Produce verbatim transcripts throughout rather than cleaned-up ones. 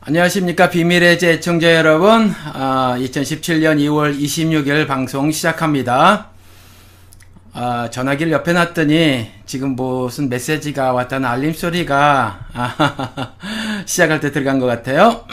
안녕하십니까. 비밀의 재청자 여러분. 아, 이천십칠년 이월 이십육일 방송 시작합니다. 아, 전화기를 옆에 놨더니 지금 무슨 메시지가 왔다는 알림 소리가 아, 시작할 때 들어간 것 같아요.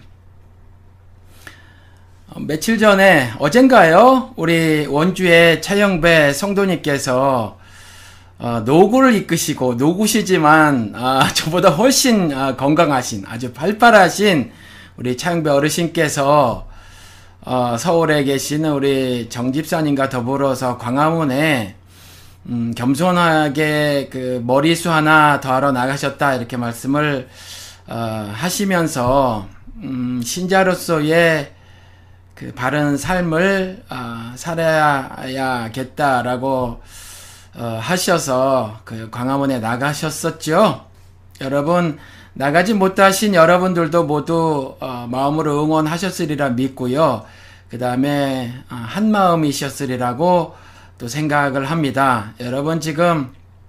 며칠 전에 어젠가요, 우리 원주의 차영배 성도님께서 어, 노구를 이끄시고, 노구시지만 아, 저보다 훨씬 아, 건강하신, 아주 발발하신 우리 차영배 어르신께서 어, 서울에 계시는 우리 정집사님과 더불어서 광화문에 음, 겸손하게 그 머리수 하나 더하러 나가셨다, 이렇게 말씀을 어, 하시면서 음, 신자로서의 그 바른 삶을 어, 살아야겠다라고 어, 하셔서 그 광화문에 나가셨었죠. 여러분, 나가지 못하신 여러분들도 모두 어, 마음으로 응원하셨으리라 믿고요. 그 다음에 어, 한마음이셨으리라고 또 생각을 합니다. 여러분, 지금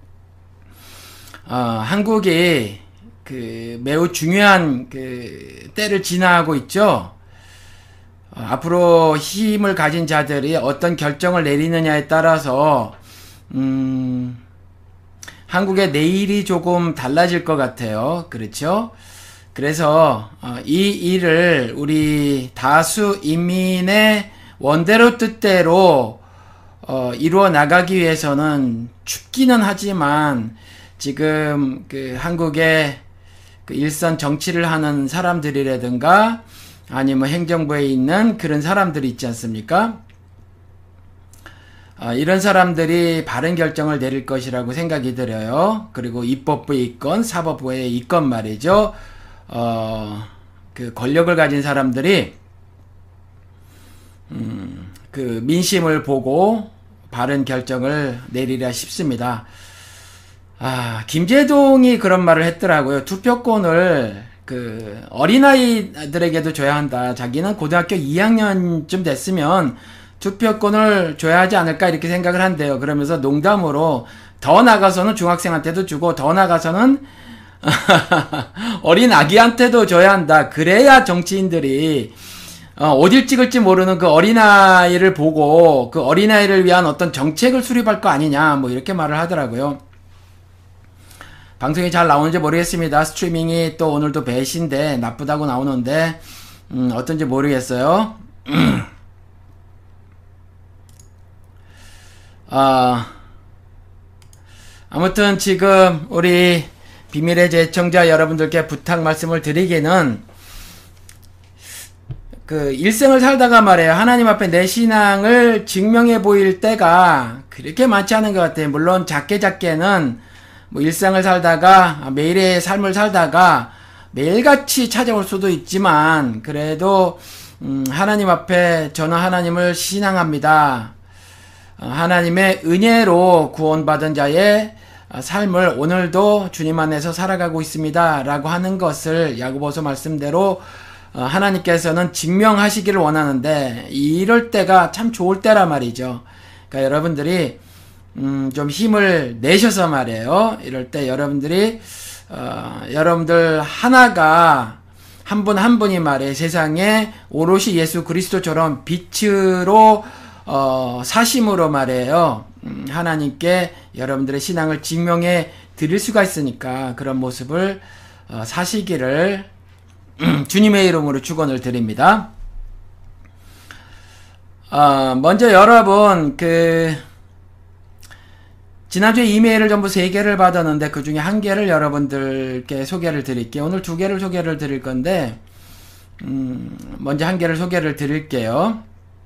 어, 한국이 그 매우 중요한 그 때를 지나고 있죠. 어, 앞으로 힘을 가진 자들이 어떤 결정을 내리느냐에 따라서 음, 한국의 내일이 조금 달라질 것 같아요. 그렇죠? 그래서 어, 이 일을 우리 다수 인민의 원대로 뜻대로 어, 이루어 나가기 위해서는 춥기는 하지만 지금 그 한국의 그 일선 정치를 하는 사람들이라든가 아니면 행정부에 있는 그런 사람들이 있지 않습니까? 어, 이런 사람들이 바른 결정을 내릴 것이라고 생각이 들어요. 그리고 입법부에 있건 사법부에 있건 말이죠. 어, 그 권력을 가진 사람들이 음, 그 민심을 보고 바른 결정을 내리려 싶습니다. 아, 김재동이 그런 말을 했더라고요. 투표권을 그 어린아이들에게도 줘야 한다. 자기는 고등학교 이 학년쯤 됐으면 투표권을 줘야 하지 않을까, 이렇게 생각을 한대요. 그러면서 농담으로 더 나가서는 중학생한테도 주고 더 나가서는 어린 아기한테도 줘야 한다. 그래야 정치인들이 어, 어딜 찍을지 모르는 그 어린아이를 보고 그 어린아이를 위한 어떤 정책을 수립할 거 아니냐, 뭐 이렇게 말을 하더라고요. 방송이 잘 나오는지 모르겠습니다. 스트리밍이 또 오늘도 배신데 나쁘다고 나오는데 음, 어떤지 모르겠어요. 아, 아무튼 지금 우리 비밀의 재청자 여러분들께 부탁 말씀을 드리기는, 그 일생을 살다가 말이에요, 하나님 앞에 내 신앙을 증명해 보일 때가 그렇게 많지 않은 것 같아요. 물론 작게 작게는 뭐 일상을 살다가, 매일의 삶을 살다가 매일같이 찾아올 수도 있지만, 그래도 음, 하나님 앞에 저는 하나님을 신앙합니다, 하나님의 은혜로 구원받은 자의 삶을 오늘도 주님 안에서 살아가고 있습니다 라고 하는 것을 야고보서 말씀대로 하나님께서는 증명하시기를 원하는데, 이럴 때가 참 좋을 때란 말이죠. 그러니까 여러분들이 음, 좀 힘을 내셔서 말이에요, 이럴 때 여러분들이 어, 여러분들 하나가 한 분 한 분이 말이에요, 세상에 오롯이 예수 그리스도처럼 빛으로 어, 사심으로 말이에요, 음, 하나님께 여러분들의 신앙을 증명해 드릴 수가 있으니까 그런 모습을 어, 사시기를 음, 주님의 이름으로 축원을 드립니다. 어, 먼저 여러분, 그 지난주에 이메일을 전부 세 개를 받았는데 그 중에 한 개를 여러분들께 소개를 드릴게요. 오늘 두 개를 소개를 드릴 건데 음, 먼저 한 개를 소개를 드릴게요.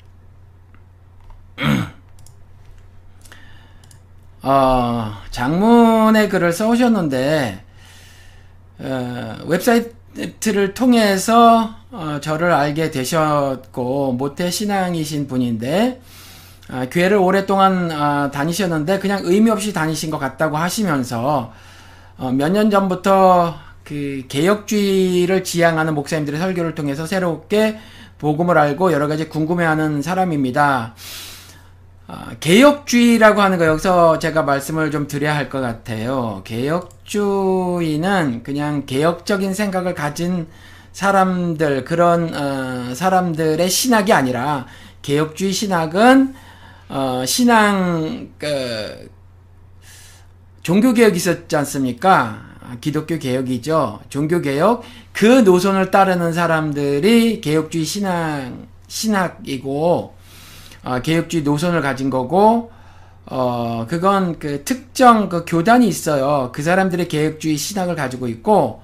어, 장문의 글을 써오셨는데 어, 웹사이트를 통해서 어, 저를 알게 되셨고 모태신앙이신 분인데, 어, 교회를 오랫동안 어, 다니셨는데 그냥 의미 없이 다니신 것 같다고 하시면서 어, 몇 년 전부터 그 개혁주의를 지향하는 목사님들의 설교를 통해서 새롭게 복음을 알고 여러가지 궁금해하는 사람입니다. 어, 개혁주의라고 하는 거, 여기서 제가 말씀을 좀 드려야 할 것 같아요. 개혁주의는 그냥 개혁적인 생각을 가진 사람들, 그런 어, 사람들의 신학이 아니라 개혁주의 신학은 어, 신앙 그, 종교개혁이 있었지 않습니까? 기독교 개혁이죠. 종교개혁. 그 노선을 따르는 사람들이 개혁주의 신앙, 신학이고, 어, 개혁주의 노선을 가진 거고, 어, 그건 그 특정 그 교단이 있어요. 그 사람들의 개혁주의 신학을 가지고 있고,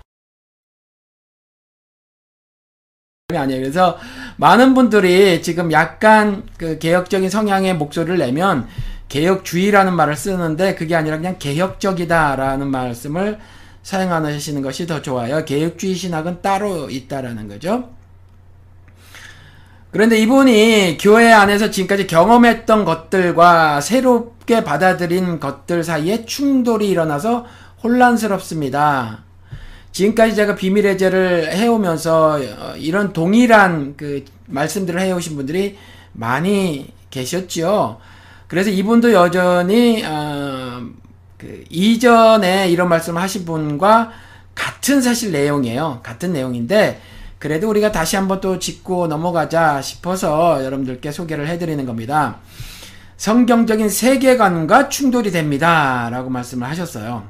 아니에요. 그래서 많은 분들이 지금 약간 그 개혁적인 성향의 목소리를 내면 개혁주의라는 말을 쓰는데 그게 아니라 그냥 개혁적이다라는 말씀을 사용하시는 것이 더 좋아요. 개혁주의 신학은 따로 있다라는 거죠. 그런데 이분이 교회 안에서 지금까지 경험했던 것들과 새롭게 받아들인 것들 사이에 충돌이 일어나서 혼란스럽습니다. 지금까지 제가 비밀의 제를 해오면서 이런 동일한 그 말씀들을 해오신 분들이 많이 계셨죠. 그래서 이분도 여전히 어, 그 이전에 이런 말씀을 하신 분과 같은 사실 내용이에요. 같은 내용인데 그래도 우리가 다시 한번 또 짚고 넘어가자 싶어서 여러분들께 소개를 해드리는 겁니다. 성경적인 세계관과 충돌이 됩니다. 라고 말씀을 하셨어요.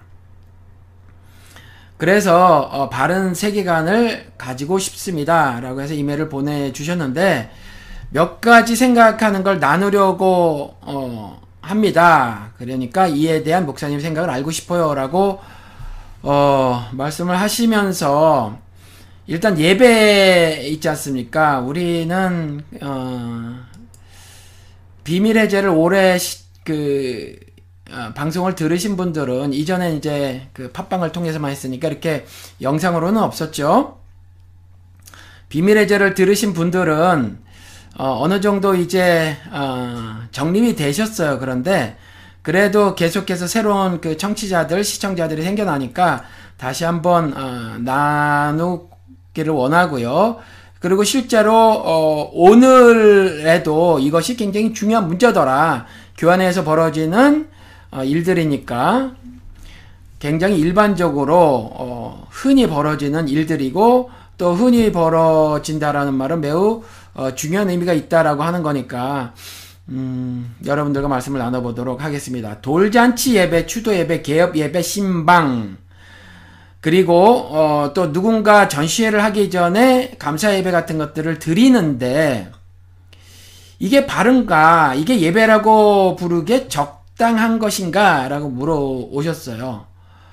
그래서 어, 바른 세계관을 가지고 싶습니다. 라고 해서 이메일을 보내주셨는데 몇 가지 생각하는 걸 나누려고 어, 합니다. 그러니까 이에 대한 목사님 생각을 알고 싶어요. 라고 어, 말씀을 하시면서 일단 예배 있지 않습니까? 우리는 어, 비밀의 제를 오래 시, 그 어, 방송을 들으신 분들은 이전에 이제 그 팟빵을 통해서만 했으니까 이렇게 영상으로는 없었죠. 비밀의 제를 들으신 분들은 어, 어느 정도 이제 어, 정립이 되셨어요. 그런데 그래도 계속해서 새로운 그 청취자들, 시청자들이 생겨나니까 다시 한번 어, 나누기를 원하고요. 그리고 실제로 어, 오늘에도 이것이 굉장히 중요한 문제더라. 교회 안에서 벌어지는 어, 일들이니까 굉장히 일반적으로 어, 흔히 벌어지는 일들이고 또 흔히 벌어진다라는 말은 매우 어, 중요한 의미가 있다라고 하는 거니까 음, 여러분들과 말씀을 나눠보도록 하겠습니다. 돌잔치 예배, 추도 예배, 개업 예배, 신방 그리고 어, 또 누군가 전시회를 하기 전에 감사 예배 같은 것들을 드리는데 이게 바른가? 이게 예배라고 부르기에 적당한 것인가? 라고 물어오셨어요.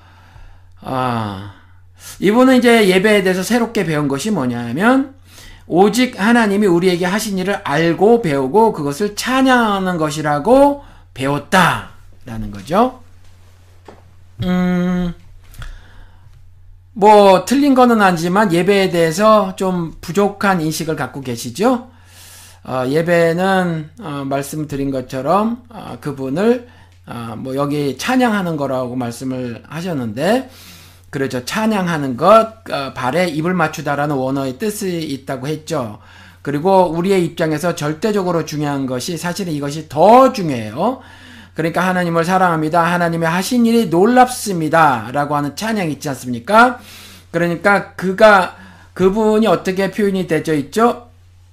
아, 이분은 이제 예배에 대해서 새롭게 배운 것이 뭐냐면 오직 하나님이 우리에게 하신 일을 알고 배우고 그것을 찬양하는 것이라고 배웠다라는 거죠. 음, 뭐 틀린 거는 아니지만 예배에 대해서 좀 부족한 인식을 갖고 계시죠. 어, 예배는 어, 말씀드린 것처럼 어, 그분을 어, 뭐 여기 찬양하는 거라고 말씀을 하셨는데 그렇죠. 찬양하는 것, 어, 발에 입을 맞추다라는 원어의 뜻이 있다고 했죠. 그리고 우리의 입장에서 절대적으로 중요한 것이 사실은 이것이 더 중요해요. 그러니까 하나님을 사랑합니다. 하나님의 하신 일이 놀랍습니다. 라고 하는 찬양이 있지 않습니까? 그러니까 그가, 그분이 어떻게 표현이 되어 있죠?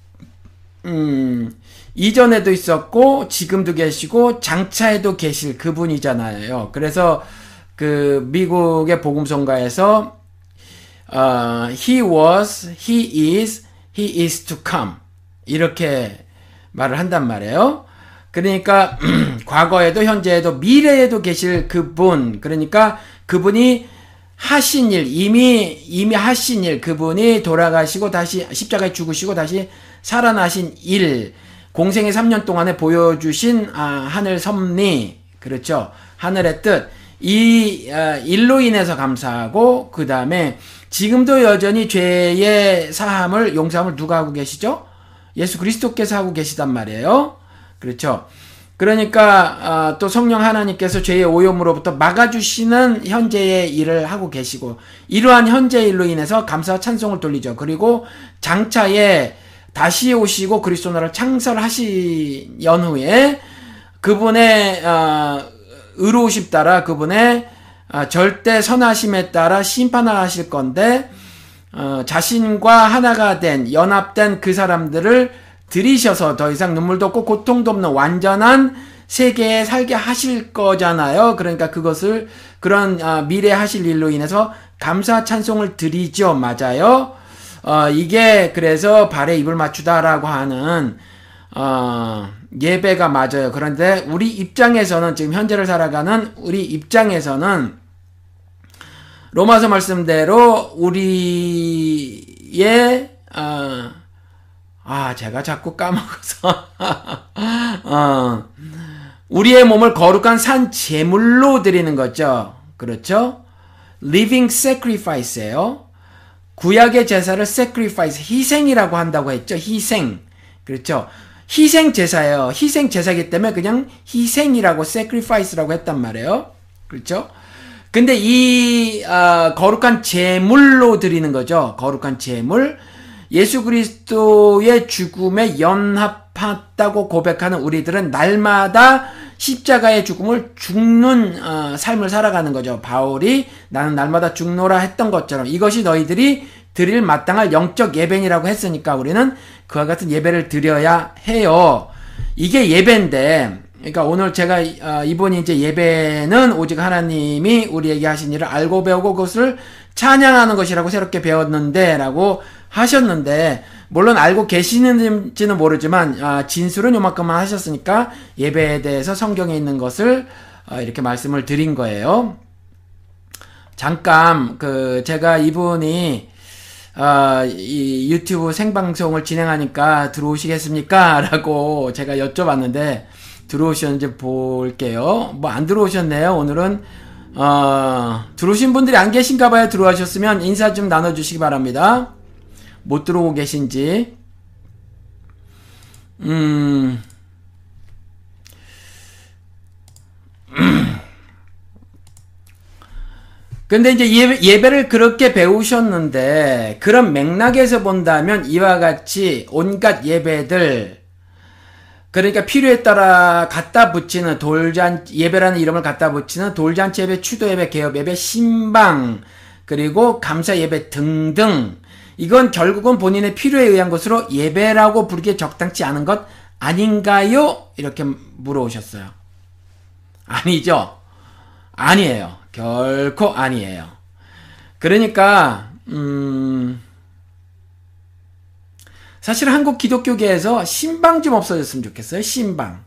음, 이전에도 있었고, 지금도 계시고, 장차에도 계실 그분이잖아요. 그래서 그 미국의 복음성가에서 어, He was, He is, He is to come 이렇게 말을 한단 말이에요. 그러니까 과거에도 현재에도 미래에도 계실 그분 그러니까 그분이 하신 일 이미 이미 하신 일 그분이 돌아가시고 다시 십자가에 죽으시고 다시 살아나신 일 공생의 삼 년 동안에 보여주신 아, 하늘 섭리 그렇죠. 하늘의 뜻 이 일로 인해서 감사하고 그 다음에 지금도 여전히 죄의 사함을 용서함을 누가 하고 계시죠? 예수 그리스도께서 하고 계시단 말이에요. 그렇죠. 그러니까 또 성령 하나님께서 죄의 오염으로부터 막아주시는 현재의 일을 하고 계시고 이러한 현재의 일로 인해서 감사와 찬송을 돌리죠. 그리고 장차에 다시 오시고 그리스도 나라를 창설하신 연후에 그분의 어, 의로우심 따라 그분의 절대 선하심에 따라 심판을 하실 건데 어, 자신과 하나가 된 연합된 그 사람들을 들이셔서 더 이상 눈물도 없고 고통도 없는 완전한 세계에 살게 하실 거잖아요. 그러니까 그것을 그런 어, 미래 하실 일로 인해서 감사 찬송을 드리죠. 맞아요. 어, 이게 그래서 발에 입을 맞추다라고 하는 어, 예배가 맞아요. 그런데 우리 입장에서는 지금 현재를 살아가는 우리 입장에서는 로마서 말씀대로 우리의 어, 아 제가 자꾸 까먹어서 어, 우리의 몸을 거룩한 산 제물로 드리는 거죠. 그렇죠? living sacrifice예요. 구약의 제사를 sacrifice, 희생이라고 한다고 했죠. 희생. 그렇죠. 희생 제사예요. 희생 제사이기 때문에 그냥 희생이라고 sacrifice라고 했단 말이에요. 그렇죠. 근데 이 어, 거룩한 제물로 드리는 거죠. 거룩한 제물. 예수 그리스도의 죽음에 연합했다고 고백하는 우리들은 날마다 십자가의 죽음을 죽는 어, 삶을 살아가는 거죠. 바울이 나는 날마다 죽노라 했던 것처럼 이것이 너희들이 드릴 마땅할 영적 예배니라고 했으니까 우리는 그와 같은 예배를 드려야 해요. 이게 예배인데, 그러니까 오늘 제가 어, 이번이 이제 예배는 오직 하나님이 우리에게 하신 일을 알고 배우고 그것을 찬양하는 것이라고 새롭게 배웠는데 라고 하셨는데, 물론 알고 계시는지는 모르지만 아, 진술은 요만큼만 하셨으니까 예배에 대해서 성경에 있는 것을 어, 이렇게 말씀을 드린 거예요. 잠깐 그 제가 이분이 어, 이 유튜브 생방송을 진행하니까 들어오시겠습니까? 라고 제가 여쭤봤는데 들어오셨는지 볼게요. 뭐 안 들어오셨네요. 오늘은 어, 들어오신 분들이 안 계신가 봐요. 들어오셨으면 인사 좀 나눠주시기 바랍니다. 못 들어오고 계신지. 음. 근데 이제 예배, 예배를 그렇게 배우셨는데, 그런 맥락에서 본다면 이와 같이 온갖 예배들, 그러니까 필요에 따라 갖다 붙이는 돌잔, 예배라는 이름을 갖다 붙이는 돌잔치 예배, 추도 예배, 개업 예배, 신방, 그리고 감사 예배 등등, 이건 결국은 본인의 필요에 의한 것으로 예배라고 부르기에 적당치 않은 것 아닌가요? 이렇게 물어오셨어요. 아니죠. 아니에요. 결코 아니에요. 그러니까 음 사실 한국 기독교계에서 신방 좀 없어졌으면 좋겠어요. 신방.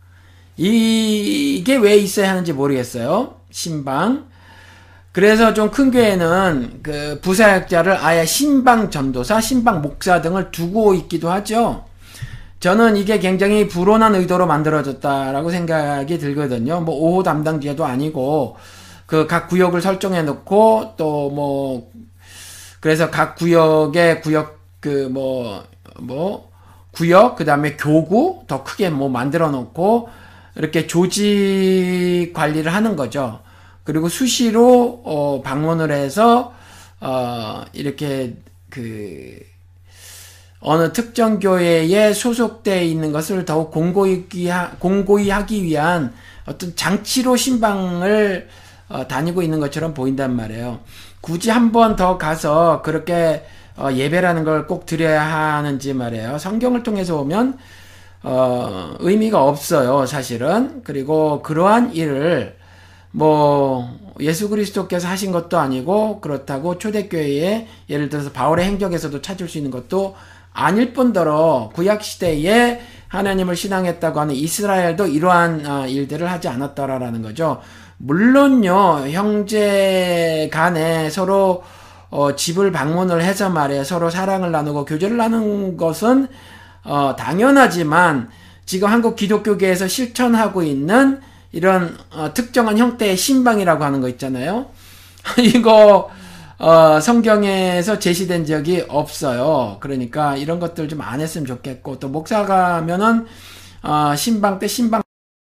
이게 왜 있어야 하는지 모르겠어요. 신방. 그래서 좀 큰 교회는 그 부사역자를 아예 신방 전도사, 신방 목사 등을 두고 있기도 하죠. 저는 이게 굉장히 불온한 의도로 만들어졌다라고 생각이 들거든요. 뭐 오 호 담당자도 아니고 그 각 구역을 설정해 놓고 또 뭐 그래서 각 구역의 구역 그 뭐 뭐 구역 그다음에 교구 더 크게 뭐 만들어 놓고 이렇게 조직 관리를 하는 거죠. 그리고 수시로 어 방문을 해서 어 이렇게 그 어느 특정 교회에 소속되어 있는 것을 더욱 공고히, 하, 공고히 하기 위한 어떤 장치로 신방을 어, 다니고 있는 것처럼 보인단 말이에요. 굳이 한 번 더 가서 그렇게 어, 예배라는 걸 꼭 드려야 하는지 말이에요. 성경을 통해서 보면 어, 의미가 없어요, 사실은. 그리고 그러한 일을 뭐 예수 그리스도께서 하신 것도 아니고 그렇다고 초대교회에 예를 들어서 바울의 행적에서도 찾을 수 있는 것도 아닐 뿐더러 구약시대에 하나님을 신앙했다고 하는 이스라엘도 이러한 일들을 하지 않았더라라는 거죠. 물론요, 형제 간에 서로 어, 집을 방문을 해서 말이에요. 서로 사랑을 나누고 교제를 나누는 것은 어, 당연하지만 지금 한국 기독교계에서 실천하고 있는 이런 어, 특정한 형태의 신방이라고 하는 거 있잖아요. 이거 어, 성경에서 제시된 적이 없어요. 그러니까 이런 것들 좀 안 했으면 좋겠고, 또 목사가 하면은 어, 신방 때 신방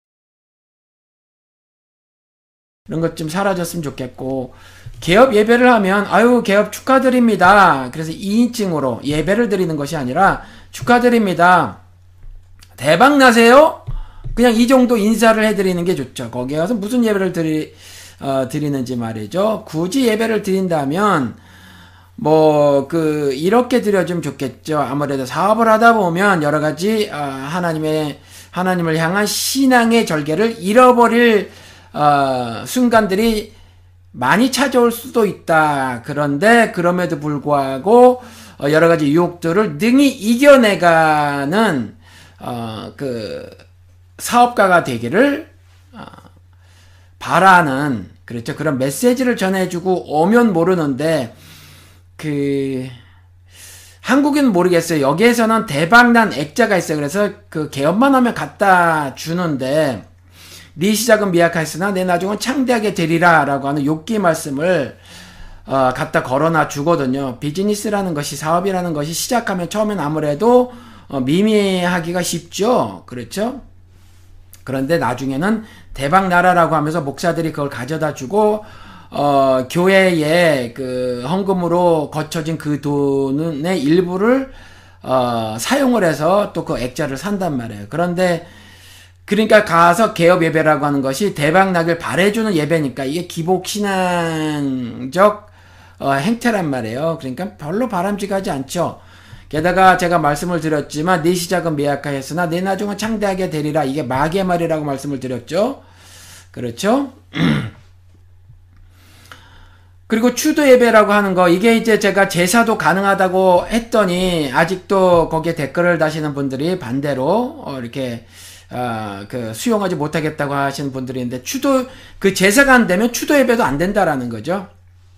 이런 것 좀 사라졌으면 좋겠고, 개업 예배를 하면 아유 개업 축하드립니다. 그래서 이인칭으로 예배를 드리는 것이 아니라 축하드립니다. 대박 나세요? 그냥 이 정도 인사를 해드리는 게 좋죠. 거기에 가서 무슨 예배를 드리, 어, 드리는지 말이죠. 굳이 예배를 드린다면, 뭐, 그, 이렇게 드려주면 좋겠죠. 아무래도 사업을 하다 보면 여러 가지, 어, 하나님의, 하나님을 향한 신앙의 절개를 잃어버릴, 어, 순간들이 많이 찾아올 수도 있다. 그런데, 그럼에도 불구하고, 어, 여러 가지 유혹들을 능히 이겨내가는, 어, 그, 사업가가 되기를, 어, 바라는, 그렇죠. 그런 메시지를 전해주고 오면 모르는데, 그, 한국인 모르겠어요. 여기에서는 대박난 액자가 있어요. 그래서 그 개업만 하면 갖다 주는데, 네 시작은 미약하였으나 내 나중은 창대하게 되리라 라고 하는 욥기 말씀을 어, 갖다 걸어놔 주거든요. 비즈니스라는 것이, 사업이라는 것이 시작하면 처음엔 아무래도 어, 미미하기가 쉽죠. 그렇죠? 그런데 나중에는 대박 나라라고 하면서 목사들이 그걸 가져다 주고 어, 교회에 그 헌금으로 거쳐진 그 돈의 일부를 어, 사용을 해서 또 그 액자를 산단 말이에요. 그런데 그러니까 가서 개업 예배라고 하는 것이 대박 나길 바래주는 예배니까 이게 기복신앙적 어, 행태란 말이에요. 그러니까 별로 바람직하지 않죠. 게다가 제가 말씀을 드렸지만 네 시작은 미약하였으나 내 나중은 창대하게 되리라. 이게 마귀의 말이라고 말씀을 드렸죠. 그렇죠? 그리고 추도 예배라고 하는 거, 이게 이제 제가 제사도 가능하다고 했더니 아직도 거기에 댓글을 다시는 분들이 반대로 어, 이렇게 어, 그 수용하지 못하겠다고 하시는 분들이 있는데, 추도 그 제사가 안 되면 추도 예배도 안 된다라는 거죠.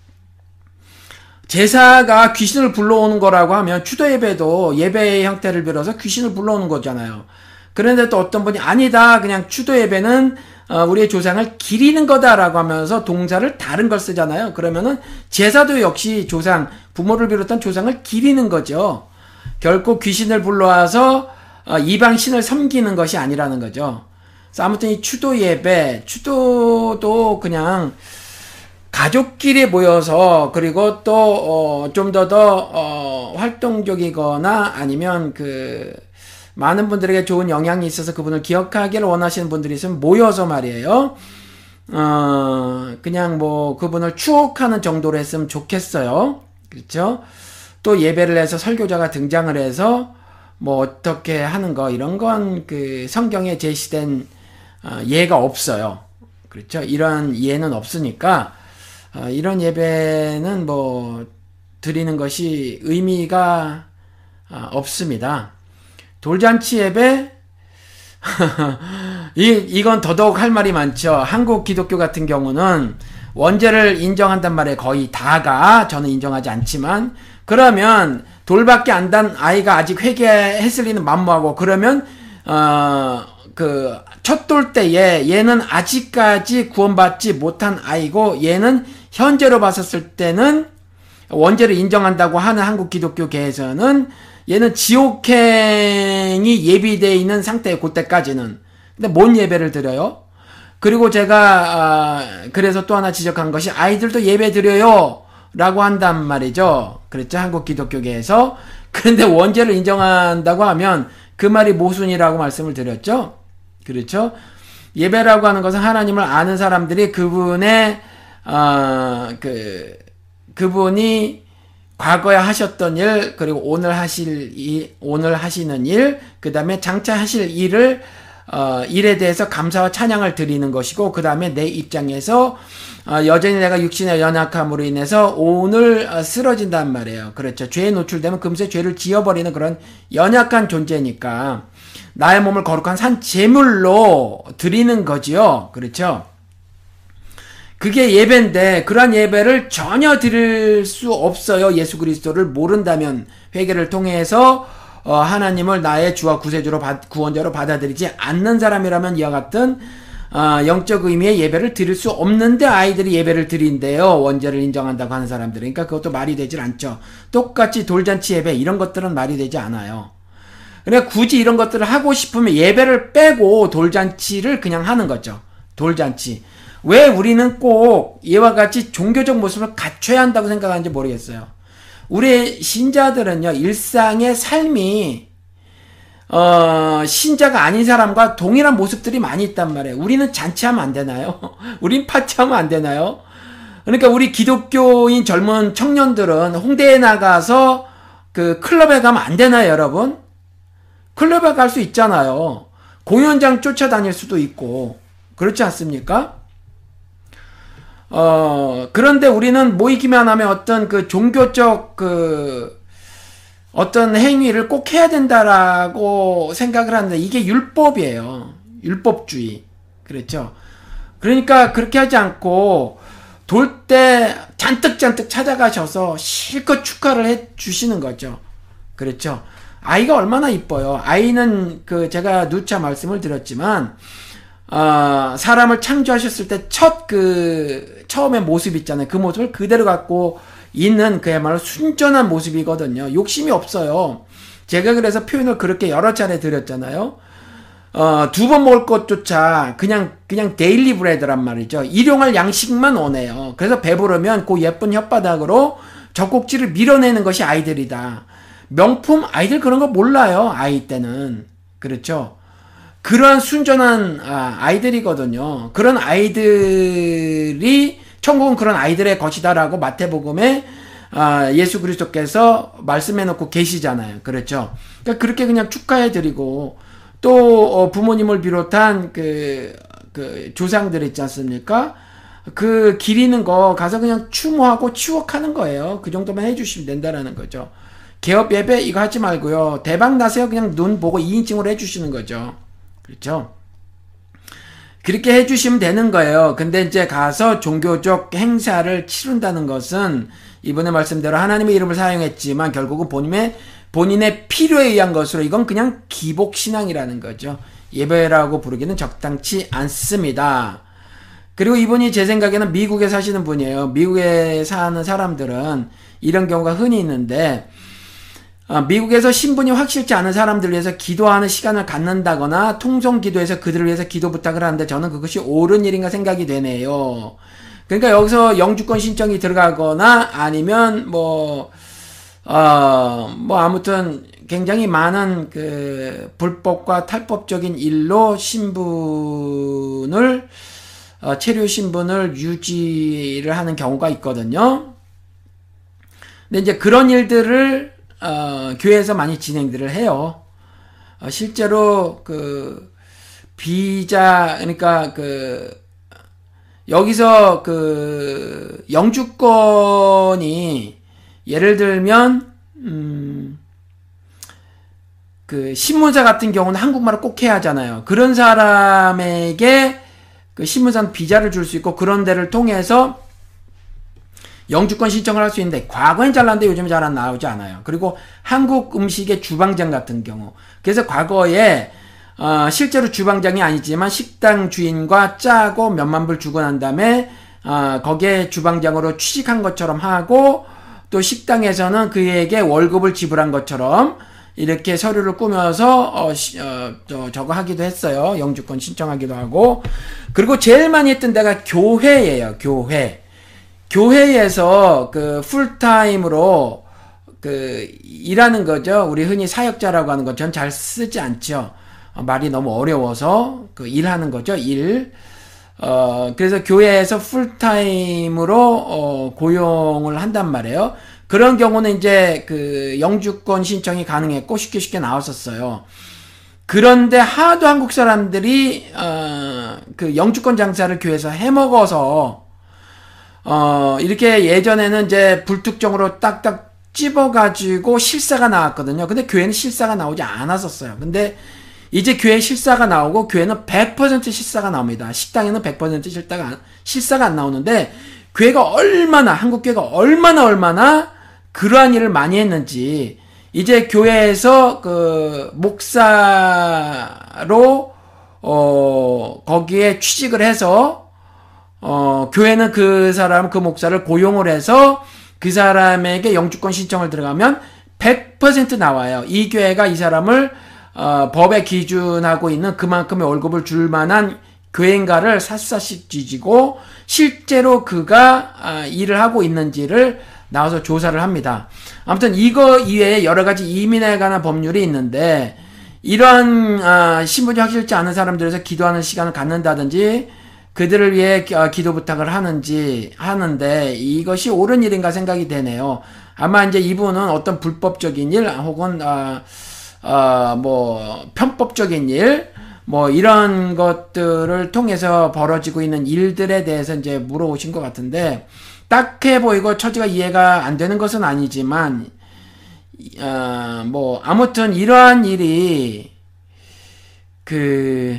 제사가 귀신을 불러오는 거라고 하면 추도 예배도 예배의 형태를 빌어서 귀신을 불러오는 거잖아요. 그런데 또 어떤 분이 아니다, 그냥 추도 예배는 어, 우리의 조상을 기리는 거다라고 하면서 동사를 다른 걸 쓰잖아요. 그러면은 제사도 역시 조상, 부모를 비롯한 조상을 기리는 거죠. 결코 귀신을 불러와서 어, 이방 신을 섬기는 것이 아니라는 거죠. 그래서 아무튼 이 추도 예배, 추도도 그냥 가족끼리 모여서, 그리고 또, 어, 좀 더 더, 어, 활동적이거나 아니면 그, 많은 분들에게 좋은 영향이 있어서 그분을 기억하기를 원하시는 분들이 있으면 모여서 말이에요. 어, 그냥 뭐 그분을 추억하는 정도로 했으면 좋겠어요. 그렇죠? 또 예배를 해서 설교자가 등장을 해서 뭐 어떻게 하는 거, 이런 건 그 성경에 제시된 어, 예가 없어요. 그렇죠? 이런 예는 없으니까 어, 이런 예배는 뭐 드리는 것이 의미가 어, 없습니다. 돌잔치 예배? 이, 이건 더더욱 할 말이 많죠. 한국 기독교 같은 경우는 원죄를 인정한단 말이에요. 거의 다가. 저는 인정하지 않지만. 그러면 돌밖에 안 단 아이가 아직 회개했을 리는 만무하고, 그러면 어, 그 첫 돌 때에 얘는 아직까지 구원받지 못한 아이고, 얘는 현재로 봤었을 때는 원죄를 인정한다고 하는 한국 기독교계에서는 얘는 지옥행이 예비되어 있는 상태에, 그때까지는. 근데 뭔 예배를 드려요? 그리고 제가 아, 그래서 또 하나 지적한 것이, 아이들도 예배 드려요 라고 한단 말이죠. 그랬죠, 한국 기독교계에서. 그런데 원죄를 인정한다고 하면 그 말이 모순이라고 말씀을 드렸죠. 그렇죠? 예배라고 하는 것은 하나님을 아는 사람들이 그분의 어, 그 그분이 과거에 하셨던 일, 그리고 오늘 하실 일, 오늘 하시는 일, 그 다음에 장차 하실 일을, 어, 일에 대해서 감사와 찬양을 드리는 것이고, 그 다음에 내 입장에서, 어, 여전히 내가 육신의 연약함으로 인해서 오늘 어, 쓰러진단 말이에요. 그렇죠. 죄에 노출되면 금세 죄를 지어버리는 그런 연약한 존재니까, 나의 몸을 거룩한 산 제물로 드리는 거지요. 그렇죠. 그게 예배인데, 그러한 예배를 전혀 드릴 수 없어요. 예수 그리스도를 모른다면, 회개를 통해서 어, 하나님을 나의 주와 구세주로 받, 구원자로 받아들이지 않는 사람이라면 이와 같은 어, 영적 의미의 예배를 드릴 수 없는데 아이들이 예배를 드린대요. 원죄를 인정한다고 하는 사람들은. 그러니까 그것도 말이 되질 않죠. 똑같이 돌잔치 예배, 이런 것들은 말이 되지 않아요. 그러니까 굳이 이런 것들을 하고 싶으면 예배를 빼고 돌잔치를 그냥 하는 거죠. 돌잔치. 왜 우리는 꼭 이와 같이 종교적 모습을 갖춰야 한다고 생각하는지 모르겠어요. 우리 신자들은요, 일상의 삶이 어, 신자가 아닌 사람과 동일한 모습들이 많이 있단 말이에요. 우리는 잔치하면 안 되나요? 우린 파티하면 안 되나요? 그러니까 우리 기독교인 젊은 청년들은 홍대에 나가서 그 클럽에 가면 안 되나요, 여러분? 클럽에 갈 수 있잖아요. 공연장 쫓아다닐 수도 있고 그렇지 않습니까? 어 그런데 우리는 모이기만 하면 어떤 그 종교적 그 어떤 행위를 꼭 해야 된다라고 생각을 하는데 이게 율법이에요. 율법주의. 그렇죠? 그러니까 그렇게 하지 않고 돌 때 잔뜩잔뜩 찾아가셔서 실컷 축하를 해 주시는 거죠. 그렇죠? 아이가 얼마나 이뻐요. 아이는 그 제가 누차 말씀을 드렸지만 어, 사람을 창조하셨을 때 첫 그 처음의 모습 있잖아요. 그 모습을 그대로 갖고 있는 그야말로 순전한 모습이거든요. 욕심이 없어요. 제가 그래서 표현을 그렇게 여러 차례 드렸잖아요. 어, 두 번 먹을 것조차 그냥 그냥 데일리 브레드란 말이죠. 일용할 양식만 원해요. 그래서 배부르면 그 예쁜 혓바닥으로 젖꼭지를 밀어내는 것이 아이들이다. 명품 아이들 그런 거 몰라요. 아이 때는. 그렇죠. 그러한 순전한 아이들이거든요. 그런 아이들이 천국은 그런 아이들의 것이다라고 마태복음에 예수 그리스도께서 말씀해 놓고 계시잖아요. 그렇죠. 그러니까 그렇게 그냥 축하해 드리고 또 부모님을 비롯한 그, 그 조상들 있지 않습니까? 그 기리는 거 가서 그냥 추모하고 추억하는 거예요. 그 정도만 해주시면 된다라는 거죠. 개업 예배 이거 하지 말고요. 대박 나세요. 그냥 눈 보고 이인칭으로 해주시는 거죠. 그렇죠? 그렇게 해주시면 되는 거예요. 근데 이제 가서 종교적 행사를 치른다는 것은 이번에 말씀대로 하나님의 이름을 사용했지만 결국은 본인의 본인의 필요에 의한 것으로 이건 그냥 기복신앙이라는 거죠. 예배라고 부르기는 적당치 않습니다. 그리고 이분이 제 생각에는 미국에 사시는 분이에요. 미국에 사는 사람들은 이런 경우가 흔히 있는데 어, 미국에서 신분이 확실치 않은 사람들을 위해서 기도하는 시간을 갖는다거나 통성기도에서 그들을 위해서 기도 부탁을 하는데 저는 그것이 옳은 일인가 생각이 되네요. 그러니까 여기서 영주권 신청이 들어가거나 아니면 뭐 어, 뭐 아무튼 굉장히 많은 그 불법과 탈법적인 일로 신분을 어, 체류 신분을 유지를 하는 경우가 있거든요. 근데 이제 그런 일들을 어, 교회에서 많이 진행들을 해요. 어, 실제로 그 비자 그러니까 그 여기서 그 영주권이 예를 들면 음, 그 신문사 같은 경우는 한국말을 꼭 해야 하잖아요. 그런 사람에게 그 신문사는 비자를 줄 수 있고 그런 데를 통해서 영주권 신청을 할 수 있는데 과거엔 잘 나왔는데 요즘은 잘 안 나오지 않아요. 그리고 한국 음식의 주방장 같은 경우 그래서 과거에 어, 실제로 주방장이 아니지만 식당 주인과 짜고 몇만 불 주고 난 다음에 어, 거기에 주방장으로 취직한 것처럼 하고 또 식당에서는 그에게 월급을 지불한 것처럼 이렇게 서류를 꾸며서 어, 시, 어, 저, 저거 하기도 했어요. 영주권 신청하기도 하고. 그리고 제일 많이 했던 데가 교회예요. 교회. 교회에서 그 풀타임으로 그 일하는 거죠. 우리 흔히 사역자라고 하는 거 전 잘 쓰지 않죠. 어, 말이 너무 어려워서 그 일하는 거죠. 일. 어 그래서 교회에서 풀타임으로 어 고용을 한단 말이에요. 그런 경우는 이제 그 영주권 신청이 가능했고 쉽게 쉽게 나왔었어요. 그런데 하도 한국 사람들이 어 그 영주권 장사를 교회에서 해먹어서 어, 이렇게 예전에는 이제 불특정으로 딱딱 찝어가지고 실사가 나왔거든요. 근데 교회는 실사가 나오지 않았었어요. 근데 이제 교회 실사가 나오고 교회는 백 퍼센트 실사가 나옵니다. 식당에는 백 퍼센트 실사가, 실사가 안 나오는데 교회가 얼마나, 한국교회가 얼마나 얼마나 그러한 일을 많이 했는지 이제 교회에서 그 목사로 어, 거기에 취직을 해서 어, 교회는 그 사람, 그 목사를 고용을 해서 그 사람에게 영주권 신청을 들어가면 백 퍼센트 나와요. 이 교회가 이 사람을, 어, 법에 기준하고 있는 그만큼의 월급을 줄 만한 교회인가를 샅샅이 뒤지고 실제로 그가, 아, 일을 하고 있는지를 나와서 조사를 합니다. 아무튼 이거 이외에 여러 가지 이민에 관한 법률이 있는데 이러한, 아, 신분이 확실치 않은 사람들에서 기도하는 시간을 갖는다든지 그들을 위해 기도 부탁을 하는지 하는데 이것이 옳은 일인가 생각이 되네요. 아마 이제 이분은 어떤 불법적인 일 혹은 어, 어, 뭐 편법적인 일 뭐 이런 것들을 통해서 벌어지고 있는 일들에 대해서 이제 물어오신 것 같은데 딱해 보이고 처지가 이해가 안 되는 것은 아니지만 어, 뭐 아무튼 이러한 일이 그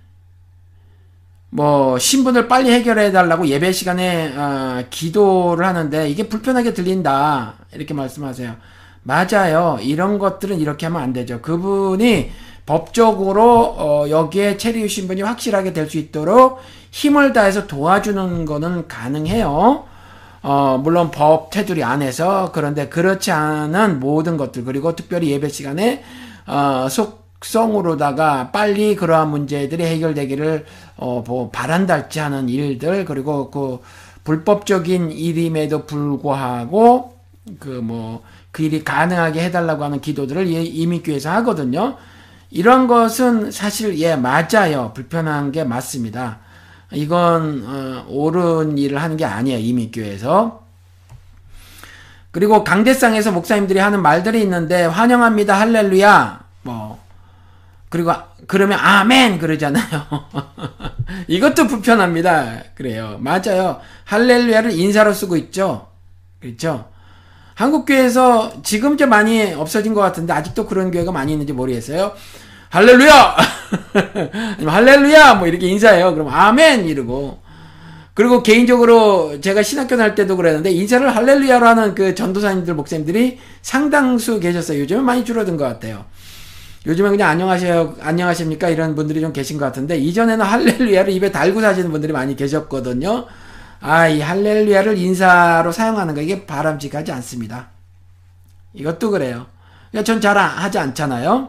뭐 신분을 빨리 해결해 달라고 예배 시간에 어, 기도를 하는데 이게 불편하게 들린다 이렇게 말씀하세요. 맞아요. 이런 것들은 이렇게 하면 안 되죠. 그분이 법적으로 어, 여기에 체류 신분이 확실하게 될 수 있도록 힘을 다해서 도와주는 거는 가능해요. 어, 물론 법 테두리 안에서. 그런데 그렇지 않은 모든 것들, 그리고 특별히 예배 시간에 어, 속성으로다가 빨리 그러한 문제들이 해결되기를 어, 뭐 바란달지 하는 일들, 그리고 그 불법적인 일임에도 불구하고 그 뭐 그 일이 가능하게 해달라고 하는 기도들을 이민교회에서 하거든요. 이런 것은 사실 예 맞아요. 불편한 게 맞습니다. 이건 어, 옳은 일을 하는 게 아니에요. 이민교회에서. 그리고 강대상에서 목사님들이 하는 말들이 있는데 환영합니다. 할렐루야. 뭐 그리고 그러면 아멘 그러잖아요. 이것도 불편합니다. 그래요. 맞아요. 할렐루야를 인사로 쓰고 있죠. 그렇죠? 한국교회에서 지금 이제 많이 없어진 것 같은데 아직도 그런 교회가 많이 있는지 모르겠어요. 할렐루야! 아니면 할렐루야! 뭐 이렇게 인사해요. 그럼 아멘! 이러고. 그리고 개인적으로 제가 신학교 다닐 때도 그랬는데 인사를 할렐루야로 하는 그 전도사님들, 목사님들이 상당수 계셨어요. 요즘은 많이 줄어든 것 같아요. 요즘은 그냥 안녕하세요, 안녕하십니까? 이런 분들이 좀 계신 것 같은데 이전에는 할렐루야를 입에 달고 사시는 분들이 많이 계셨거든요. 아, 이 할렐루야를 인사로 사용하는 거 이게 바람직하지 않습니다. 이것도 그래요. 전 잘 하지 않잖아요.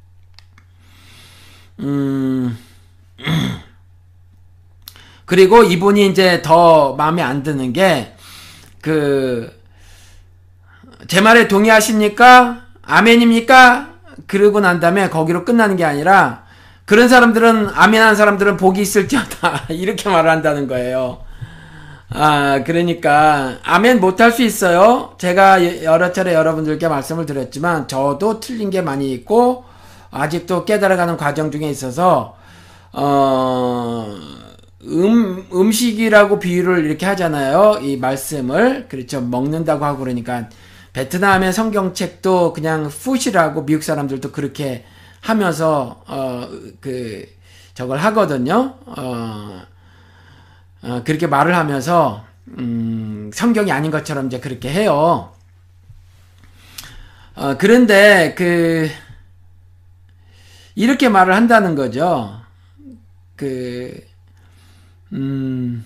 음, 그리고 이분이 이제 더 마음에 안 드는 게, 그, 제 말에 동의하십니까? 아멘입니까? 그러고 난 다음에 거기로 끝나는 게 아니라, 그런 사람들은, 아멘한 사람들은 복이 있을지어다. 이렇게 말을 한다는 거예요. 아, 그러니까, 아멘 못할 수 있어요. 제가 여러 차례 여러분들께 말씀을 드렸지만, 저도 틀린 게 많이 있고, 아직도 깨달아가는 과정 중에 있어서, 어, 음, 음식이라고 비유를 이렇게 하잖아요. 이 말씀을. 그렇죠. 먹는다고 하고 그러니까, 베트남의 성경책도 그냥 푸시라고 미국 사람들도 그렇게 하면서, 어, 그, 저걸 하거든요. 어, 어, 그렇게 말을 하면서, 음, 성경이 아닌 것처럼 이제 그렇게 해요. 어, 그런데, 그, 이렇게 말을 한다는 거죠. 그, 음,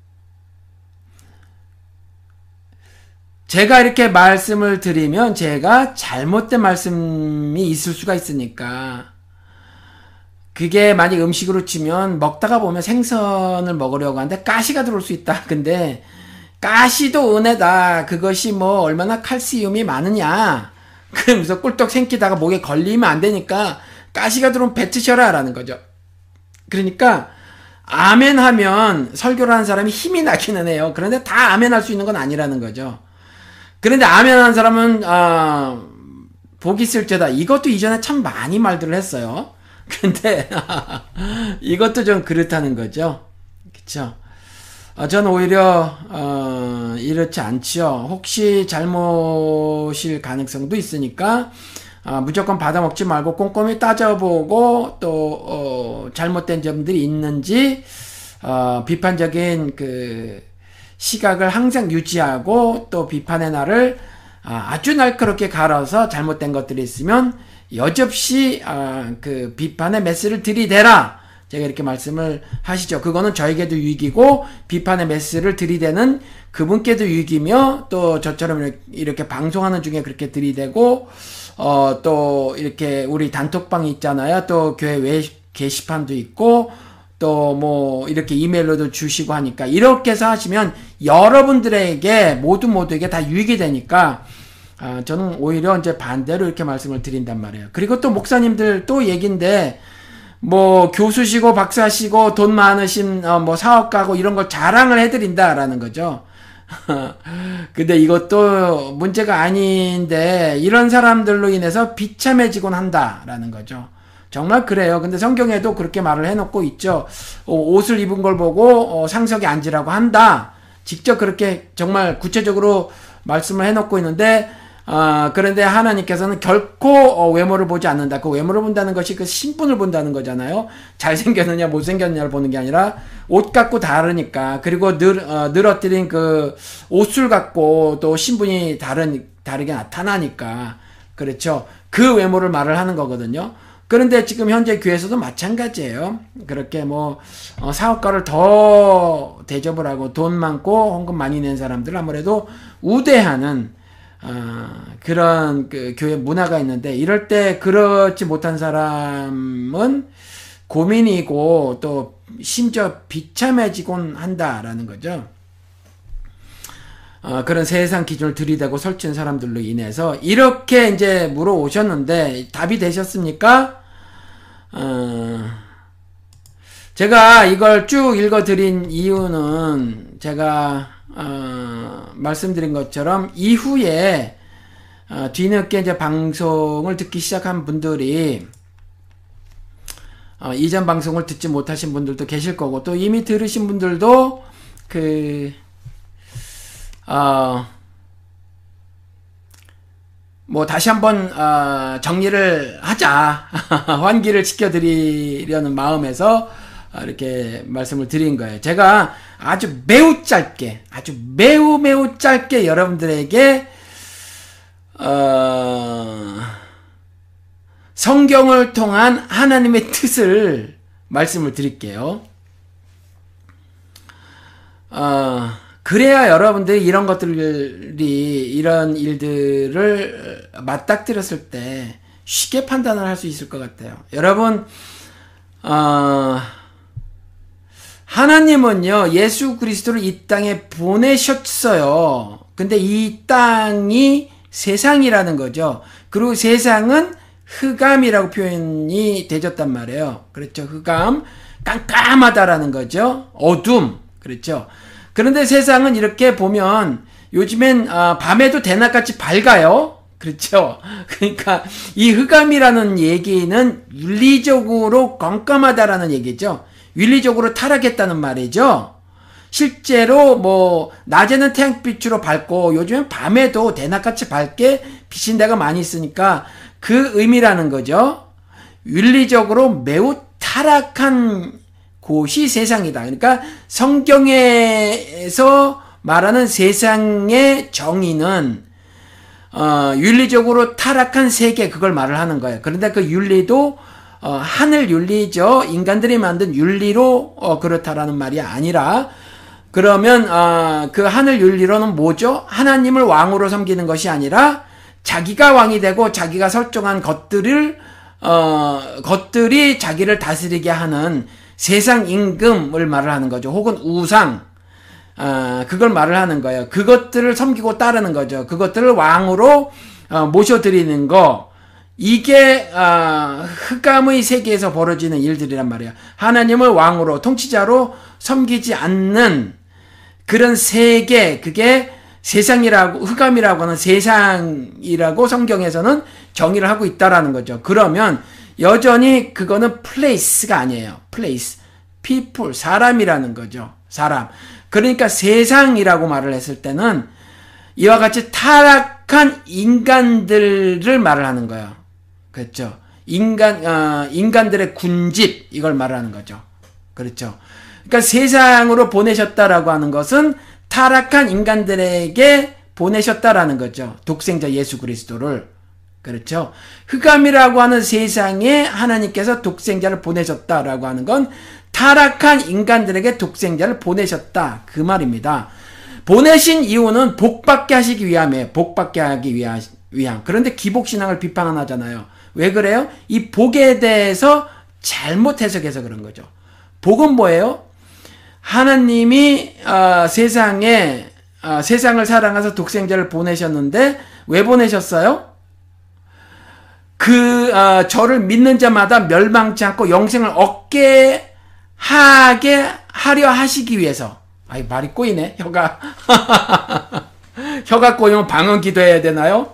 제가 이렇게 말씀을 드리면 제가 잘못된 말씀이 있을 수가 있으니까, 그게 만약 음식으로 치면 먹다가 보면 생선을 먹으려고 하는데 가시가 들어올 수 있다. 근데 가시도 은혜다. 그것이 뭐 얼마나 칼슘이 많으냐. 그러면서 꿀떡 생기다가 목에 걸리면 안 되니까 가시가 들어오면 뱉으셔라 라는 거죠. 그러니까 아멘 하면 설교를 하는 사람이 힘이 나기는 해요. 그런데 다 아멘 할 수 있는 건 아니라는 거죠. 그런데 아멘 하는 사람은 어, 복이 있을지어다. 이것도 이전에 참 많이 말들을 했어요. 근데 이것도 좀 그렇다는 거죠. 그쵸? 어, 저는 오히려 어, 이렇지 않지요. 혹시 잘못일 가능성도 있으니까 어, 무조건 받아먹지 말고 꼼꼼히 따져보고 또 어, 잘못된 점들이 있는지 어, 비판적인 그 시각을 항상 유지하고 또 비판의 날을 어, 아주 날카롭게 갈아서 잘못된 것들이 있으면 여접시 어, 그 비판의 메스를 들이대라. 제가 이렇게 말씀을 하시죠. 그거는 저에게도 유익이고 비판의 메스를 들이대는 그분께도 유익이며 또 저처럼 이렇게, 이렇게 방송하는 중에 그렇게 들이대고 어, 또 이렇게 우리 단톡방이 있잖아요. 또 교회 외 게시판도 있고 또 뭐 이렇게 이메일로도 주시고 하니까 이렇게 해서 하시면 여러분들에게 모두 모두에게 다 유익이 되니까 아, 저는 오히려 이제 반대로 이렇게 말씀을 드린단 말이에요. 그리고 또 목사님들 또 얘기인데, 뭐 교수시고 박사시고 돈 많으신 어, 뭐 사업가고 이런 걸 자랑을 해드린다라는 거죠. 근데 이것도 문제가 아닌데 이런 사람들로 인해서 비참해지곤 한다라는 거죠. 정말 그래요. 근데 성경에도 그렇게 말을 해놓고 있죠. 어, 옷을 입은 걸 보고 어, 상석에 앉으라고 한다. 직접 그렇게 정말 구체적으로 말씀을 해놓고 있는데 어, 그런데 하나님께서는 결코 어, 외모를 보지 않는다. 그 외모를 본다는 것이 그 신분을 본다는 거잖아요. 잘생겼느냐 못생겼느냐를 보는 게 아니라 옷 갖고 다르니까. 그리고 늘, 어, 늘어뜨린 그 옷을 갖고 또 신분이 다른, 다르게 나타나니까. 그렇죠. 그 외모를 말을 하는 거거든요. 그런데 지금 현재 교회에서도 마찬가지예요. 그렇게 뭐 어, 사업가를 더 대접을 하고 돈 많고 헌금 많이 낸 사람들 아무래도 우대하는 어, 그런 그 교회 문화가 있는데 이럴 때 그렇지 못한 사람은 고민이고 또 심지어 비참해지곤 한다라는 거죠. 어, 그런 세상 기준을 들이대고 설치는 사람들로 인해서 이렇게 이제 물어오셨는데 답이 되셨습니까? 어, 제가 이걸 쭉 읽어드린 이유는 제가 어, 말씀드린 것처럼 이후에 어, 뒤늦게 이제 방송을 듣기 시작한 분들이 어, 이전 방송을 듣지 못하신 분들도 계실 거고 또 이미 들으신 분들도 그 어, 뭐 다시 한번 어, 정리를 하자 환기를 시켜드리려는 마음에서 이렇게 말씀을 드린 거예요. 제가 아주 매우 짧게, 아주 매우 매우 짧게 여러분들에게 어, 성경을 통한 하나님의 뜻을 말씀을 드릴게요. 어, 그래야 여러분들이 이런 것들이, 이런 일들을 맞닥뜨렸을 때 쉽게 판단을 할 수 있을 것 같아요. 여러분, 어, 하나님은요, 예수 그리스도를 이 땅에 보내셨어요. 근데 이 땅이 세상이라는 거죠. 그리고 세상은 흑암이라고 표현이 되졌단 말이에요. 그렇죠. 흑암, 깜깜하다라는 거죠. 어둠. 그렇죠. 그런데 세상은 이렇게 보면 요즘엔 어, 밤에도 대낮같이 밝아요. 그렇죠. 그러니까 이 흑암이라는 얘기는 윤리적으로 깜깜하다라는 얘기죠. 윤리적으로 타락했다는 말이죠. 실제로 뭐 낮에는 태양빛으로 밝고 요즘엔 밤에도 대낮같이 밝게 비친 데가 많이 있으니까 그 의미라는 거죠. 윤리적으로 매우 타락한 곳이 세상이다. 그러니까 성경에서 말하는 세상의 정의는 어, 윤리적으로 타락한 세계, 그걸 말을 하는 거예요. 그런데 그 윤리도 어, 하늘 윤리죠. 인간들이 만든 윤리로 어, 그렇다라는 말이 아니라, 그러면 어, 그 하늘 윤리로는 뭐죠? 하나님을 왕으로 섬기는 것이 아니라 자기가 왕이 되고 자기가 설정한 것들을 어, 것들이 자기를 다스리게 하는 세상 임금을 말을 하는 거죠. 혹은 우상, 어, 그걸 말을 하는 거예요. 그것들을 섬기고 따르는 거죠. 그것들을 왕으로 어, 모셔드리는 거. 이게 어, 흑암의 세계에서 벌어지는 일들이란 말이에요. 하나님을 왕으로, 통치자로 섬기지 않는 그런 세계, 그게 세상이라고, 흑암이라고 하는 세상이라고 성경에서는 정의를 하고 있다라는 거죠. 그러면 여전히 그거는 place가 아니에요. place, people, 사람이라는 거죠. 사람. 그러니까 세상이라고 말을 했을 때는 이와 같이 타락한 인간들을 말을 하는 거예요. 그렇죠. 인간, 어, 인간들의 군집, 이걸 말하는 거죠. 그렇죠. 그러니까 세상으로 보내셨다라고 하는 것은 타락한 인간들에게 보내셨다라는 거죠. 독생자 예수 그리스도를. 그렇죠. 흑암이라고 하는 세상에 하나님께서 독생자를 보내셨다라고 하는 건 타락한 인간들에게 독생자를 보내셨다, 그 말입니다. 보내신 이유는 복받게 하시기 위함이에요. 복받게 하기 위하, 위함. 그런데 기복신앙을 비판은 하잖아요. 왜 그래요? 이 복에 대해서 잘못 해석해서 그런 거죠. 복은 뭐예요? 하나님이 어, 세상에 어, 세상을 사랑해서 독생자를 보내셨는데 왜 보내셨어요? 그 어, 저를 믿는 자마다 멸망치 않고 영생을 얻게 하게 하려 하시기 위해서. 아이, 말이 꼬이네, 혀가. 혀가 꼬이면 방언 기도해야 되나요?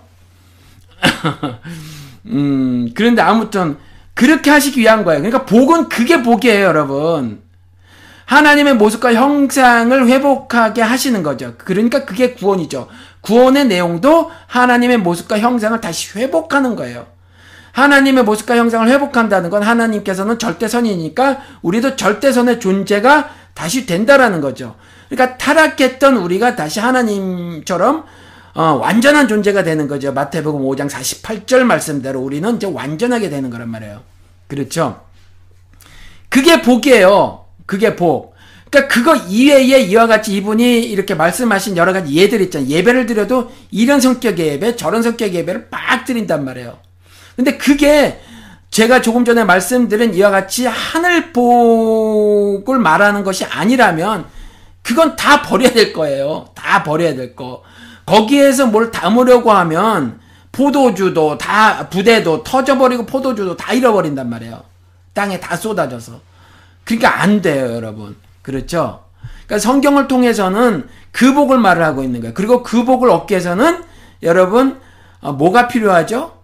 음, 그런데 아무튼 그렇게 하시기 위한 거예요. 그러니까 복은 그게 복이에요, 여러분. 하나님의 모습과 형상을 회복하게 하시는 거죠. 그러니까 그게 구원이죠. 구원의 내용도 하나님의 모습과 형상을 다시 회복하는 거예요. 하나님의 모습과 형상을 회복한다는 건 하나님께서는 절대선이니까 우리도 절대선의 존재가 다시 된다라는 거죠. 그러니까 타락했던 우리가 다시 하나님처럼 어, 완전한 존재가 되는 거죠. 마태복음 오 장 사십팔 절 말씀대로 우리는 이제 완전하게 되는 거란 말이에요. 그렇죠? 그게 복이에요. 그게 복. 그러니까 그거 이외에 이와 같이 이분이 이렇게 말씀하신 여러 가지 예들 있잖아요. 예배를 드려도 이런 성격의 예배, 저런 성격의 예배를 막 드린단 말이에요. 근데 그게 제가 조금 전에 말씀드린 이와 같이 하늘 복을 말하는 것이 아니라면 그건 다 버려야 될 거예요. 다 버려야 될 거. 거기에서 뭘 담으려고 하면 포도주도 다, 부대도 터져버리고 포도주도 다 잃어버린단 말이에요. 땅에 다 쏟아져서. 그러니까 안 돼요, 여러분. 그렇죠? 그러니까 성경을 통해서는 그 복을 말을 하고 있는 거예요. 그리고 그 복을 얻기 위해서는 여러분, 어, 뭐가 필요하죠?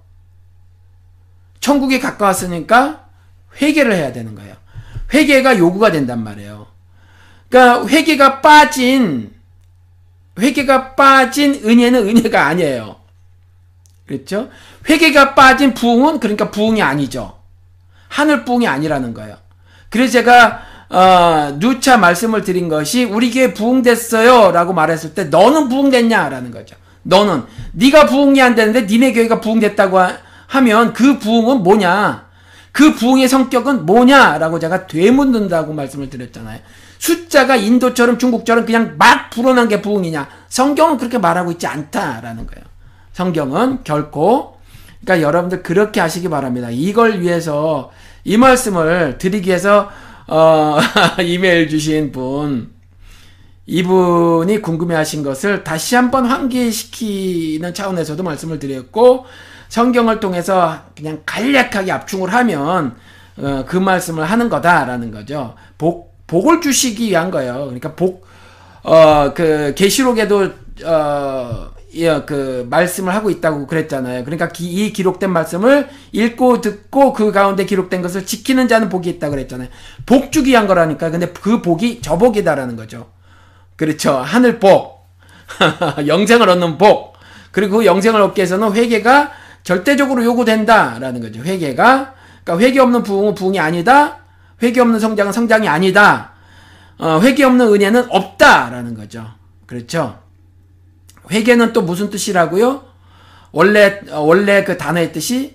천국에 가까웠으니까 회개를 해야 되는 거예요. 회개가 요구가 된단 말이에요. 그러니까 회개가 빠진 회개가 빠진 은혜는 은혜가 아니에요. 그렇죠? 회개가 빠진 부흥은 그러니까 부흥이 아니죠. 하늘 부흥이 아니라는 거예요. 그래서 제가 어, 누차 말씀을 드린 것이 우리 교회 부흥됐어요 라고 말했을 때 너는 부흥됐냐 라는 거죠. 너는 네가 부흥이 안 되는데 니네 교회가 부흥됐다고 하, 하면 그 부흥은 뭐냐? 그 부흥의 성격은 뭐냐라고 제가 되묻는다고 말씀을 드렸잖아요. 숫자가 인도처럼 중국처럼 그냥 막 불어난 게 부흥이냐? 성경은 그렇게 말하고 있지 않다라는 거예요. 성경은 결코. 그러니까 여러분들 그렇게 하시기 바랍니다. 이걸 위해서 이 말씀을 드리기 위해서 어, 이메일 주신 분, 이분이 궁금해하신 것을 다시 한번 환기시키는 차원에서도 말씀을 드렸고, 성경을 통해서 그냥 간략하게 압축을 하면 어, 그 말씀을 하는 거다라는 거죠. 복 복을 주시기 위한 거예요. 그러니까 복 어 그 계시록에도 어 그 말씀을 하고 있다고 그랬잖아요. 그러니까 기, 이 기록된 말씀을 읽고 듣고 그 가운데 기록된 것을 지키는 자는 복이 있다고 그랬잖아요. 복 주기 위한 거라니까. 근데 그 복이 저 복이다라는 거죠. 그렇죠. 하늘 복, 영생을 얻는 복. 그리고 그 영생을 얻기 위해서는 회개가 절대적으로 요구된다라는 거죠. 회개가. 그러니까 회개 없는 부흥은 부흥이 아니다. 회개 없는 성장은 성장이 아니다. 어, 회개 없는 은혜는 없다라는 거죠. 그렇죠? 회개는 또 무슨 뜻이라고요? 원래 어, 원래 그 단어의 뜻이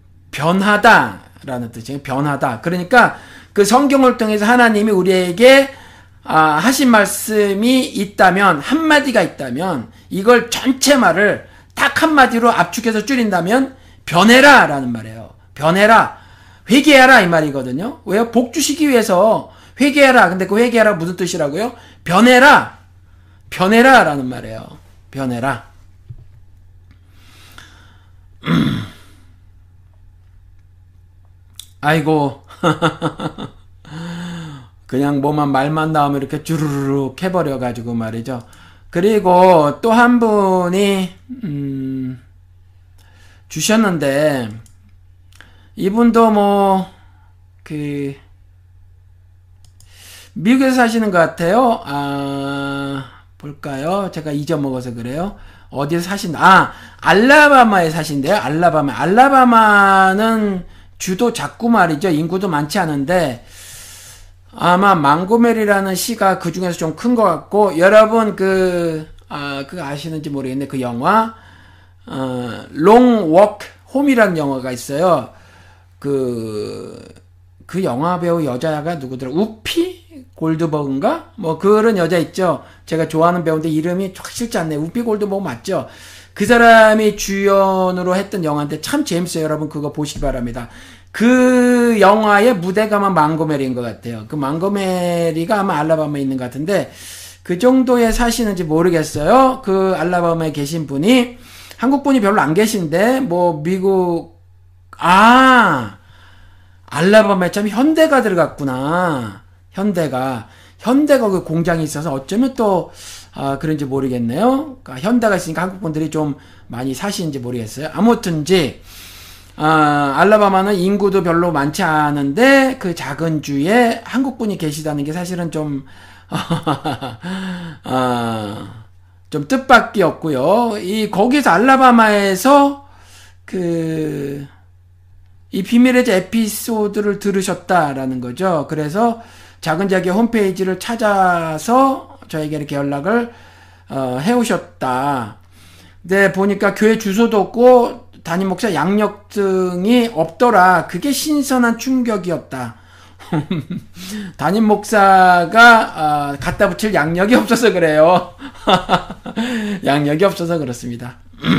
변하다라는 뜻이에요. 변하다. 그러니까 그 성경을 통해서 하나님이 우리에게 아, 하신 말씀이 있다면, 한마디가 있다면 이걸 전체 말을 딱 한마디로 압축해서 줄인다면 변해라 라는 말이에요. 변해라. 회개하라 이 말이거든요. 왜요? 복 주시기 위해서 회개하라. 근데 그 회개하라 무슨 뜻이라고요? 변해라. 변해라 라는 말이에요. 변해라. 아이고. 그냥 뭐만 말만 나오면 이렇게 주르륵 해버려가지고 말이죠. 그리고 또 한 분이 음, 주셨는데 이분도 뭐 그 미국에서 사시는 것 같아요. 아 볼까요? 제가 잊어먹어서 그래요. 어디서 사신다? 아 알라바마에 사신대요. 알라바마. 알라바마는 주도 작고 말이죠. 인구도 많지 않은데 아마 망고메리라는 시가 그 중에서 좀 큰 것 같고, 여러분 그, 아, 그거 아시는지 모르겠네. 그 영화, 어, Long Walk Home이라는 영화가 있어요. 그, 그 영화 배우 여자가 누구더라? 우피 골드버그인가? 뭐 그런 여자 있죠. 제가 좋아하는 배우인데 이름이 확실치 않네. 우피 골드버그 맞죠? 그 사람이 주연으로 했던 영화인데 참 재밌어요. 여러분 그거 보시기 바랍니다. 그 영화의 무대가 아마 망고메리인 것 같아요. 그 망고메리가 아마 알라바마에 있는 것 같은데 그 정도에 사시는지 모르겠어요. 그 알라바마에 계신 분이 한국 분이 별로 안 계신데 뭐 미국 아, 알라바마에 참 현대가 들어갔구나. 현대가. 현대가 그 공장이 있어서 어쩌면 또, 아, 그런지 모르겠네요. 그러니까 현대가 있으니까 한국 분들이 좀 많이 사시는지 모르겠어요. 아무튼지, 아, 알라바마는 인구도 별로 많지 않은데, 그 작은 주에 한국 분이 계시다는 게 사실은 좀, 아, 좀 뜻밖이 없고요. 이, 거기서 알라바마에서, 그, 이 비밀의 제 에피소드를 들으셨다라는 거죠. 그래서 작은 자기 홈페이지를 찾아서 저에게 이렇게 연락을 어, 해오셨다. 근데 보니까 교회 주소도 없고 담임 목사 양력증이 없더라. 그게 신선한 충격이었다. 담임 목사가 어, 갖다 붙일 양력이 없어서 그래요. 양력이 없어서 그렇습니다.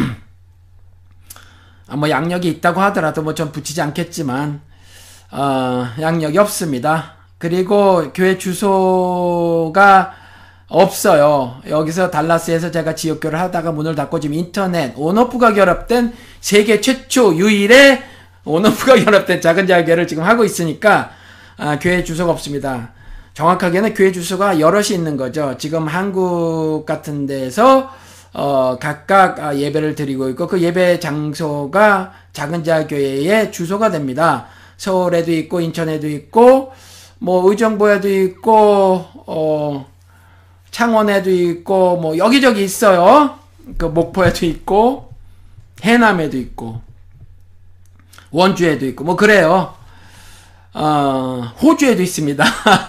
아, 뭐 양력이 있다고 하더라도 뭐 전 붙이지 않겠지만 어, 양력이 없습니다. 그리고 교회 주소가 없어요. 여기서 달라스에서 제가 지역교를 하다가 문을 닫고 지금 인터넷 온오프가 결합된 세계 최초 유일의 온오프가 결합된 작은 자교회를 지금 하고 있으니까 아, 교회 주소가 없습니다. 정확하게는 교회 주소가 여럿이 있는 거죠. 지금 한국 같은 데서 어, 각각 아, 예배를 드리고 있고 그 예배 장소가 작은 자교회의 주소가 됩니다. 서울에도 있고 인천에도 있고 뭐 의정부에도 있고 어, 창원에도 있고 뭐 여기저기 있어요. 그 목포에도 있고 해남에도 있고 원주에도 있고 뭐 그래요. 어, 호주에도 있습니다.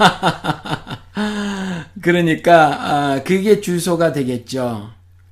그러니까 아, 그게 주소가 되겠죠.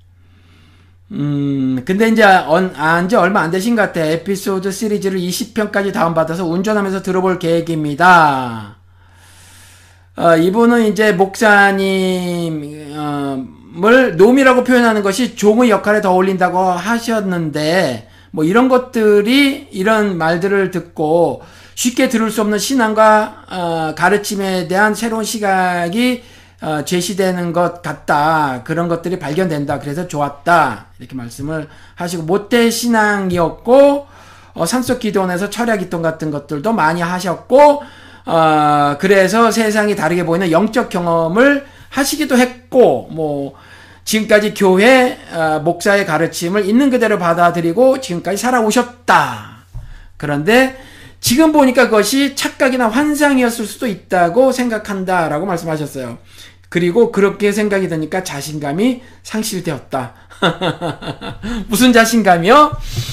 음, 근데 이제, 언, 아, 이제 얼마 안 되신 것 같아. 에피소드 시리즈를 이십 편까지 다운받아서 운전하면서 들어볼 계획입니다. 어, 이분은 이제 목사님을 놈이라고 표현하는 것이 종의 역할에 더 어울린다고 하셨는데, 뭐 이런 것들이, 이런 말들을 듣고 쉽게 들을 수 없는 신앙과, 어, 가르침에 대한 새로운 시각이 어, 제시되는 것 같다. 그런 것들이 발견된다. 그래서 좋았다. 이렇게 말씀을 하시고 모태신앙이었고 어, 산속기도원에서 철야기도 같은 것들도 많이 하셨고 어, 그래서 세상이 다르게 보이는 영적 경험을 하시기도 했고 뭐 지금까지 교회 어, 목사의 가르침을 있는 그대로 받아들이고 지금까지 살아오셨다. 그런데 지금 보니까 그것이 착각이나 환상이었을 수도 있다고 생각한다라고 말씀하셨어요. 그리고 그렇게 생각이 드니까 자신감이 상실되었다. 무슨 자신감이요?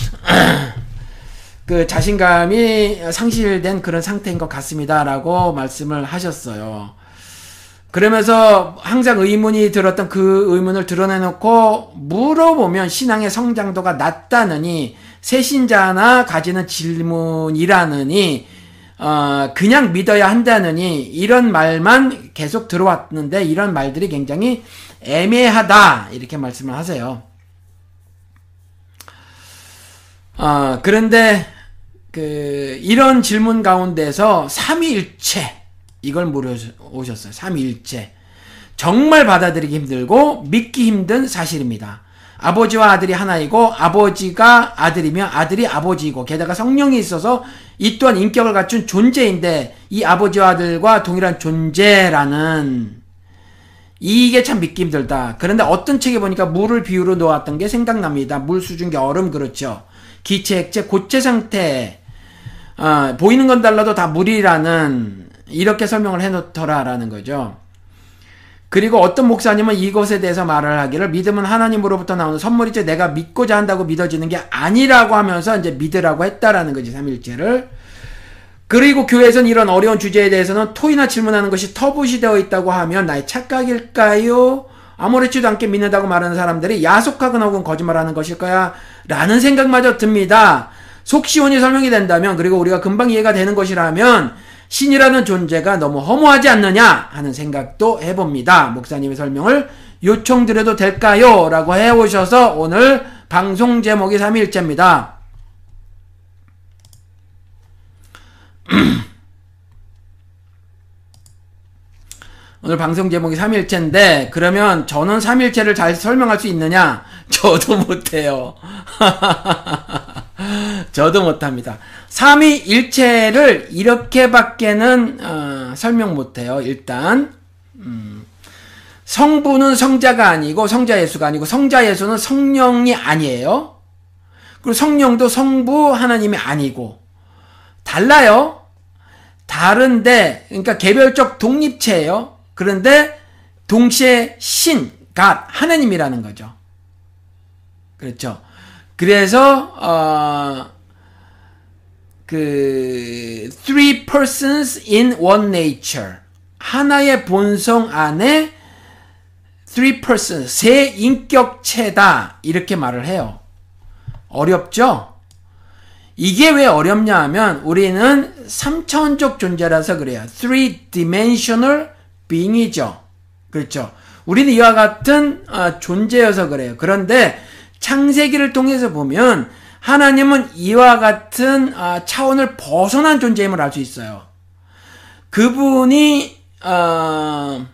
그 자신감이 상실된 그런 상태인 것 같습니다라고 말씀을 하셨어요. 그러면서 항상 의문이 들었던 그 의문을 드러내놓고 물어보면 신앙의 성장도가 낮다느니 새신자나 가지는 질문이라느니 어, 그냥 믿어야 한다느니 이런 말만 계속 들어왔는데 이런 말들이 굉장히 애매하다 이렇게 말씀을 하세요. 어, 그런데 그 이런 질문 가운데서 삼위일체 이걸 물어오셨어요. 삼위일체 정말 받아들이기 힘들고 믿기 힘든 사실입니다. 아버지와 아들이 하나이고 아버지가 아들이며 아들이 아버지이고 게다가 성령이 있어서 이 또한 인격을 갖춘 존재인데 이 아버지와 아들과 동일한 존재라는 이게 참 믿기 힘들다. 그런데 어떤 책에 보니까 물을 비유로 놓았던 게 생각납니다. 물, 수증기, 얼음 그렇죠. 기체, 액체, 고체 상태 어, 보이는 건 달라도 다 물이라는 이렇게 설명을 해놓더라라는 거죠. 그리고 어떤 목사님은 이것에 대해서 말을 하기를 믿음은 하나님으로부터 나오는 선물이지 내가 믿고자 한다고 믿어지는 게 아니라고 하면서 이제 믿으라고 했다라는 거지, 삼일체를. 그리고 교회에서는 이런 어려운 주제에 대해서는 토의나 질문하는 것이 터부시되어 있다고 하면 나의 착각일까요? 아무렇지도 않게 믿는다고 말하는 사람들이 야속하거나 혹은 거짓말하는 것일까요? 라는 생각마저 듭니다. 속시원히 설명이 된다면 그리고 우리가 금방 이해가 되는 것이라면 신이라는 존재가 너무 허무하지 않느냐 하는 생각도 해봅니다. 목사님의 설명을 요청드려도 될까요? 라고 해오셔서 오늘 방송 제목이 삼일체입니다. 오늘 방송 제목이 삼일체인데 그러면 저는 삼일체를 잘 설명할 수 있느냐? 저도 못해요. 저도 못합니다. 삼위일체를 이렇게밖에는 어, 설명 못해요. 일단 음, 성부는 성자가 아니고 성자 예수가 아니고 성자 예수는 성령이 아니에요. 그리고 성령도 성부 하나님이 아니고 달라요. 다른데 그러니까 개별적 독립체예요. 그런데 동시에 신, 갓, 하나님이라는 거죠. 그렇죠. 그래서 어, 그 three persons in one nature 하나의 본성 안에 three persons 세 인격체다 이렇게 말을 해요. 어렵죠? 이게 왜 어렵냐 하면 우리는 삼차원적 존재라서 그래요. three dimensional being이죠. 그렇죠. 우리는 이와 같은 어, 존재여서 그래요. 그런데 창세기를 통해서 보면 하나님은 이와 같은 어, 차원을 벗어난 존재임을 알 수 있어요. 그분이 어,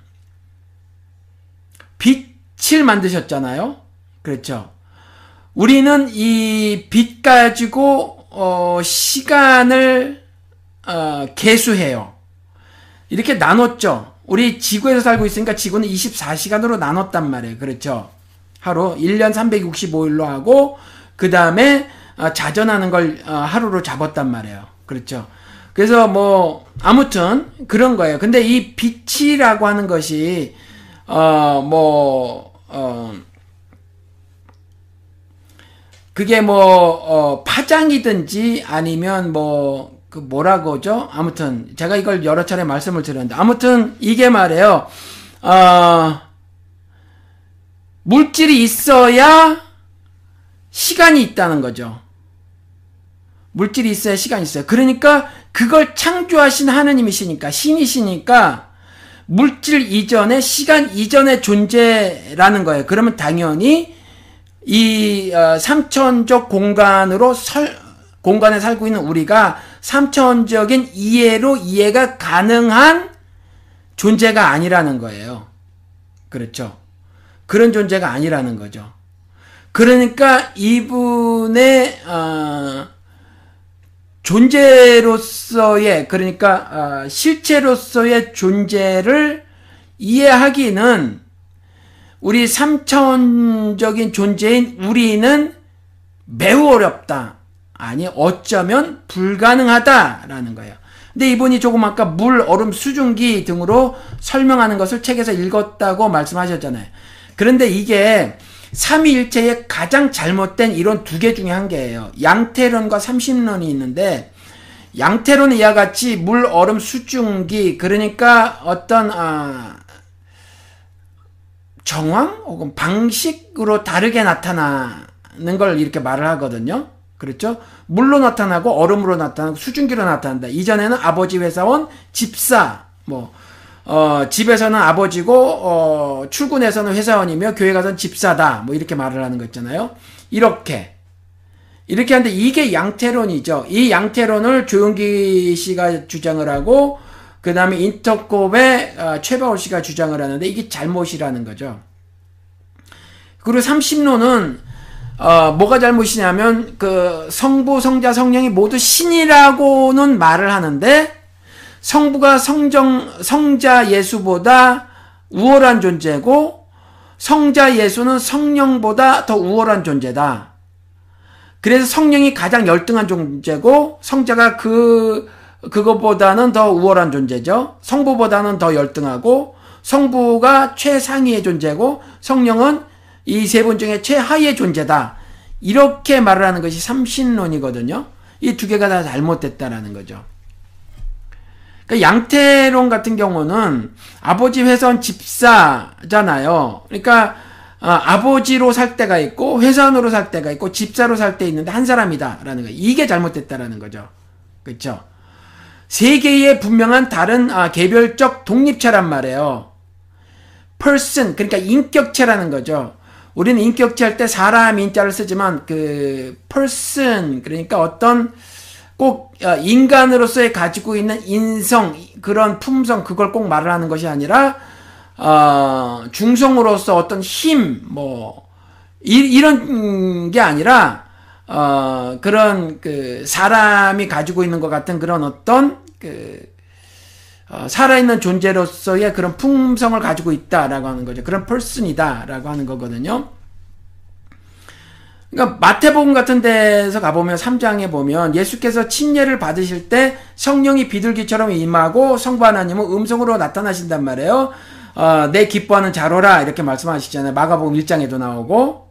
빛을 만드셨잖아요. 그렇죠. 우리는 이 빛 가지고 어, 시간을 어, 계수해요. 이렇게 나눴죠. 우리 지구에서 살고 있으니까 지구는 이십사 시간으로 나눴단 말이에요. 그렇죠. 하루 일 년 삼백육십오 일로 하고 그 다음에 어, 자전하는 걸 어, 하루로 잡았단 말이에요. 그렇죠. 그래서 뭐 아무튼 그런 거예요. 근데 이 빛이라고 하는 것이 어 뭐 어 그게 뭐 어 파장이든지 아니면 뭐 그 뭐라고 하죠? 아무튼 제가 이걸 여러 차례 말씀을 드렸는데 아무튼 이게 말이에요. 어 물질이 있어야 시간이 있다는 거죠. 물질이 있어야 시간이 있어요. 그러니까 그걸 창조하신 하느님이시니까 신이시니까 물질 이전에 시간 이전의 존재라는 거예요. 그러면 당연히 이 어, 삼차원적 공간으로 설, 공간에 살고 있는 우리가 삼차원적인 이해로 이해가 가능한 존재가 아니라는 거예요. 그렇죠. 그런 존재가 아니라는 거죠. 그러니까 이분의 어, 존재로서의 그러니까 어, 실체로서의 존재를 이해하기는 우리 삼차원적인 존재인 우리는 매우 어렵다. 아니 어쩌면 불가능하다라는 거예요. 근데 이분이 조금 아까 물, 얼음, 수증기 등으로 설명하는 것을 책에서 읽었다고 말씀하셨잖아요. 그런데 이게 삼위일체의 가장 잘못된 이론 두 개 중에 한 개예요. 양태론과 삼신론이 있는데 양태론은 이와 같이 물, 얼음, 수증기 그러니까 어떤 아, 정황 혹은 방식으로 다르게 나타나는 걸 이렇게 말을 하거든요. 그렇죠? 물로 나타나고 얼음으로 나타나고 수증기로 나타난다. 이전에는 아버지 회사원, 집사 뭐 어, 집에서는 아버지고, 어, 출근해서는 회사원이며, 교회 가서는 집사다. 뭐, 이렇게 말을 하는 거 있잖아요. 이렇게. 이렇게 하는데, 이게 양태론이죠. 이 양태론을 조용기 씨가 주장을 하고, 그 다음에 인터콥의 어, 최바울 씨가 주장을 하는데, 이게 잘못이라는 거죠. 그리고 삼신론은, 어, 뭐가 잘못이냐면, 그, 성부, 성자, 성령이 모두 신이라고는 말을 하는데, 성부가 성정, 성자 예수보다 우월한 존재고 성자 예수는 성령보다 더 우월한 존재다. 그래서 성령이 가장 열등한 존재고 성자가 그 그것보다는 더 우월한 존재죠. 성부보다는 더 열등하고 성부가 최상위의 존재고 성령은 이 세 분 중에 최하위의 존재다. 이렇게 말을 하는 것이 삼신론이거든요. 이 두 개가 다 잘못됐다라는 거죠. 그러니까 양태론 같은 경우는 아버지 회사원 집사잖아요. 그러니까 어, 아버지로 살 때가 있고 회사원으로 살 때가 있고 집사로 살 때 있는데 한 사람이다라는 거예요. 이게 잘못됐다라는 거죠. 그렇죠? 세 개의 분명한 다른 아, 개별적 독립체란 말이에요. person 그러니까 인격체라는 거죠. 우리는 인격체 할 때 사람 인자를 쓰지만 그 person 그러니까 어떤 꼭 인간으로서의 가지고 있는 인성 그런 품성 그걸 꼭 말을 하는 것이 아니라 어, 중성으로서 어떤 힘 뭐 이, 이런 게 아니라 어, 그런, 그, 사람이 가지고 있는 것 같은 그런 어떤, 그, 어, 살아있는 존재로서의 그런 품성을 가지고 있다라고 하는 거죠. 그런 person이다라고 하는 거거든요. 그러니까 마태복음 같은 데서 가보면 삼 장에 보면 예수께서 침례를 받으실 때 성령이 비둘기처럼 임하고 성부 하나님은 음성으로 나타나신단 말이에요. 어, 내 기뻐하는 자로라 이렇게 말씀하시잖아요. 마가복음 일 장에도 나오고.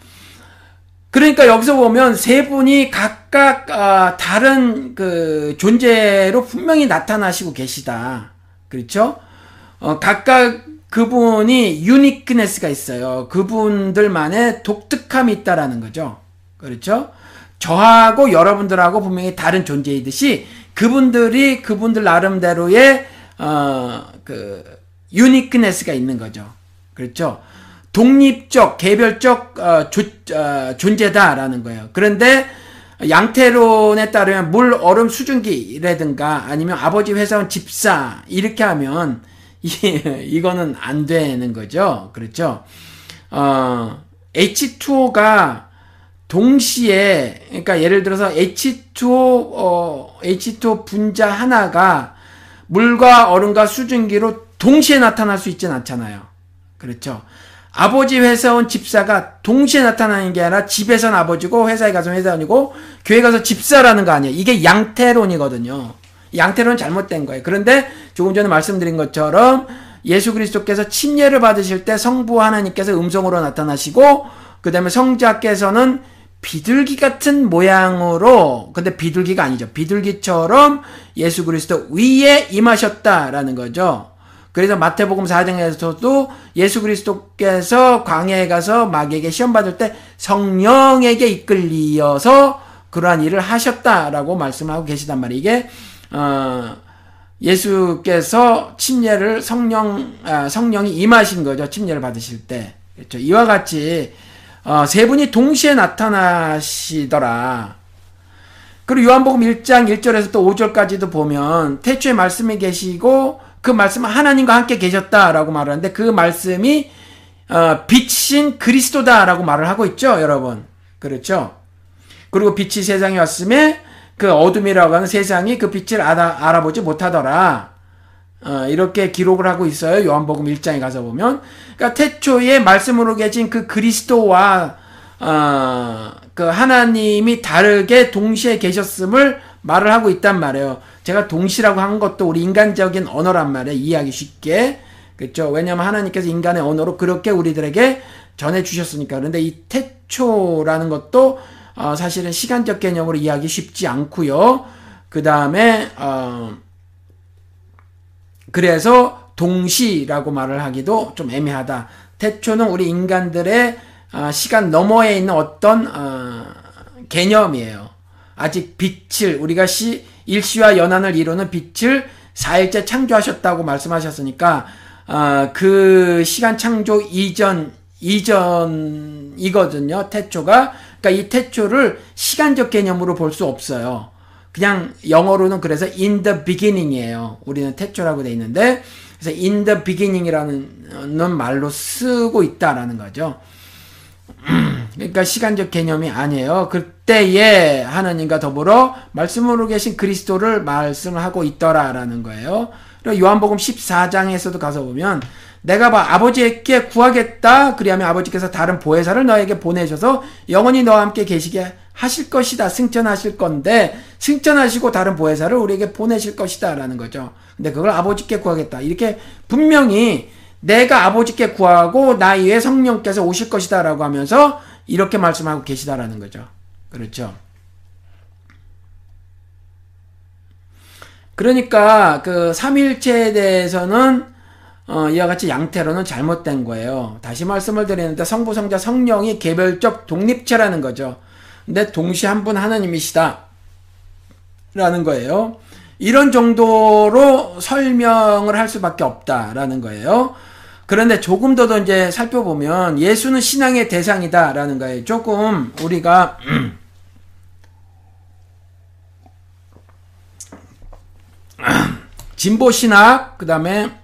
그러니까 여기서 보면 세 분이 각각 어, 다른 그 존재로 분명히 나타나시고 계시다. 그렇죠? 어, 각각 그분이 유니크네스가 있어요. 그분들만의 독특함이 있다라는 거죠. 그렇죠? 저하고 여러분들하고 분명히 다른 존재이듯이 그분들이 그분들 나름대로의 어, 그 유니크네스가 있는 거죠. 그렇죠? 독립적, 개별적 어, 조, 어, 존재다라는 거예요. 그런데 양태론에 따르면 물, 얼음, 수증기라든가 아니면 아버지 회사원 집사 이렇게 하면 이거는 안 되는 거죠. 그렇죠? 어, 에이치 투 오가 동시에, 그러니까 예를 들어서 에이치 투 오, 어, 에이치 투 오 분자 하나가 물과 얼음과 수증기로 동시에 나타날 수 있진 않잖아요. 그렇죠? 아버지 회사원 집사가 동시에 나타나는 게 아니라 집에선 아버지고 회사에 가서 회사원이고 교회 가서 집사라는 거 아니에요. 이게 양태론이거든요. 양태론은 잘못된 거예요. 그런데 조금 전에 말씀드린 것처럼 예수 그리스도께서 침례를 받으실 때 성부 하나님께서 음성으로 나타나시고 그 다음에 성자께서는 비둘기 같은 모양으로, 근데 비둘기가 아니죠. 비둘기처럼 예수 그리스도 위에 임하셨다라는 거죠. 그래서 마태복음 사 장에서도 예수 그리스도께서 광야에 가서 마귀에게 시험 받을 때 성령에게 이끌리어서 그러한 일을 하셨다라고 말씀하고 계시단 말이에요. 이게 어, 예수께서 침례를 성령, 아, 성령이 임하신 거죠. 침례를 받으실 때. 그렇죠. 이와 같이, 어, 세 분이 동시에 나타나시더라. 그리고 요한복음 일 장 일 절에서 또 오 절까지도 보면, 태초에 말씀이 계시고, 그 말씀은 하나님과 함께 계셨다라고 말을 하는데, 그 말씀이, 어, 빛인 그리스도다라고 말을 하고 있죠, 여러분. 그렇죠. 그리고 빛이 세상에 왔음에, 그 어둠이라고 하는 세상이 그 빛을 알아, 알아보지 못하더라. 어, 이렇게 기록을 하고 있어요. 요한복음 일 장에 가서 보면. 그러니까 태초에 말씀으로 계신 그 그리스도와 어, 그 하나님이 다르게 동시에 계셨음을 말을 하고 있단 말이에요. 제가 동시라고 한 것도 우리 인간적인 언어란 말이에요. 이해하기 쉽게. 그렇죠? 왜냐하면 하나님께서 인간의 언어로 그렇게 우리들에게 전해주셨으니까. 그런데 이 태초라는 것도 어, 사실은 시간적 개념으로 이해하기 쉽지 않고요. 그 다음에 어, 그래서 동시라고 말을 하기도 좀 애매하다. 태초는 우리 인간들의 어, 시간 너머에 있는 어떤 어, 개념이에요. 아직 빛을 우리가 시, 일시와 연한을 이루는 빛을 사일째 창조하셨다고 말씀하셨으니까 어, 그 시간 창조 이전 이전이거든요. 태초가. 그러니까 이 태초를 시간적 개념으로 볼 수 없어요. 그냥 영어로는 그래서 in the beginning이에요. 우리는 태초라고 돼 있는데 그래서 in the beginning이라는 말로 쓰고 있다라는 거죠. 그러니까 시간적 개념이 아니에요. 그때에 하나님과 더불어 말씀으로 계신 그리스도를 말씀하고 있더라라는 거예요. 그리고 요한복음 십사 장에서도 가서 보면 내가 봐 아버지께 구하겠다. 그리하면 아버지께서 다른 보혜사를 너에게 보내셔서 영원히 너와 함께 계시게 하실 것이다. 승천하실 건데 승천하시고 다른 보혜사를 우리에게 보내실 것이다 라는 거죠. 근데 그걸 아버지께 구하겠다. 이렇게 분명히 내가 아버지께 구하고 나 이외에 성령께서 오실 것이다 라고 하면서 이렇게 말씀하고 계시다라는 거죠. 그렇죠. 그러니까 그 삼일체에 대해서는 어, 이와 같이 양태로는 잘못된 거예요. 다시 말씀을 드리는데 성부, 성자, 성령이 개별적 독립체라는 거죠. 근데 동시에 한 분 하나님이시다 라는 거예요. 이런 정도로 설명을 할 수밖에 없다라는 거예요. 그런데 조금 더 이제 살펴보면 예수는 신앙의 대상이다라는 거예요. 조금 우리가 진보 신학 그다음에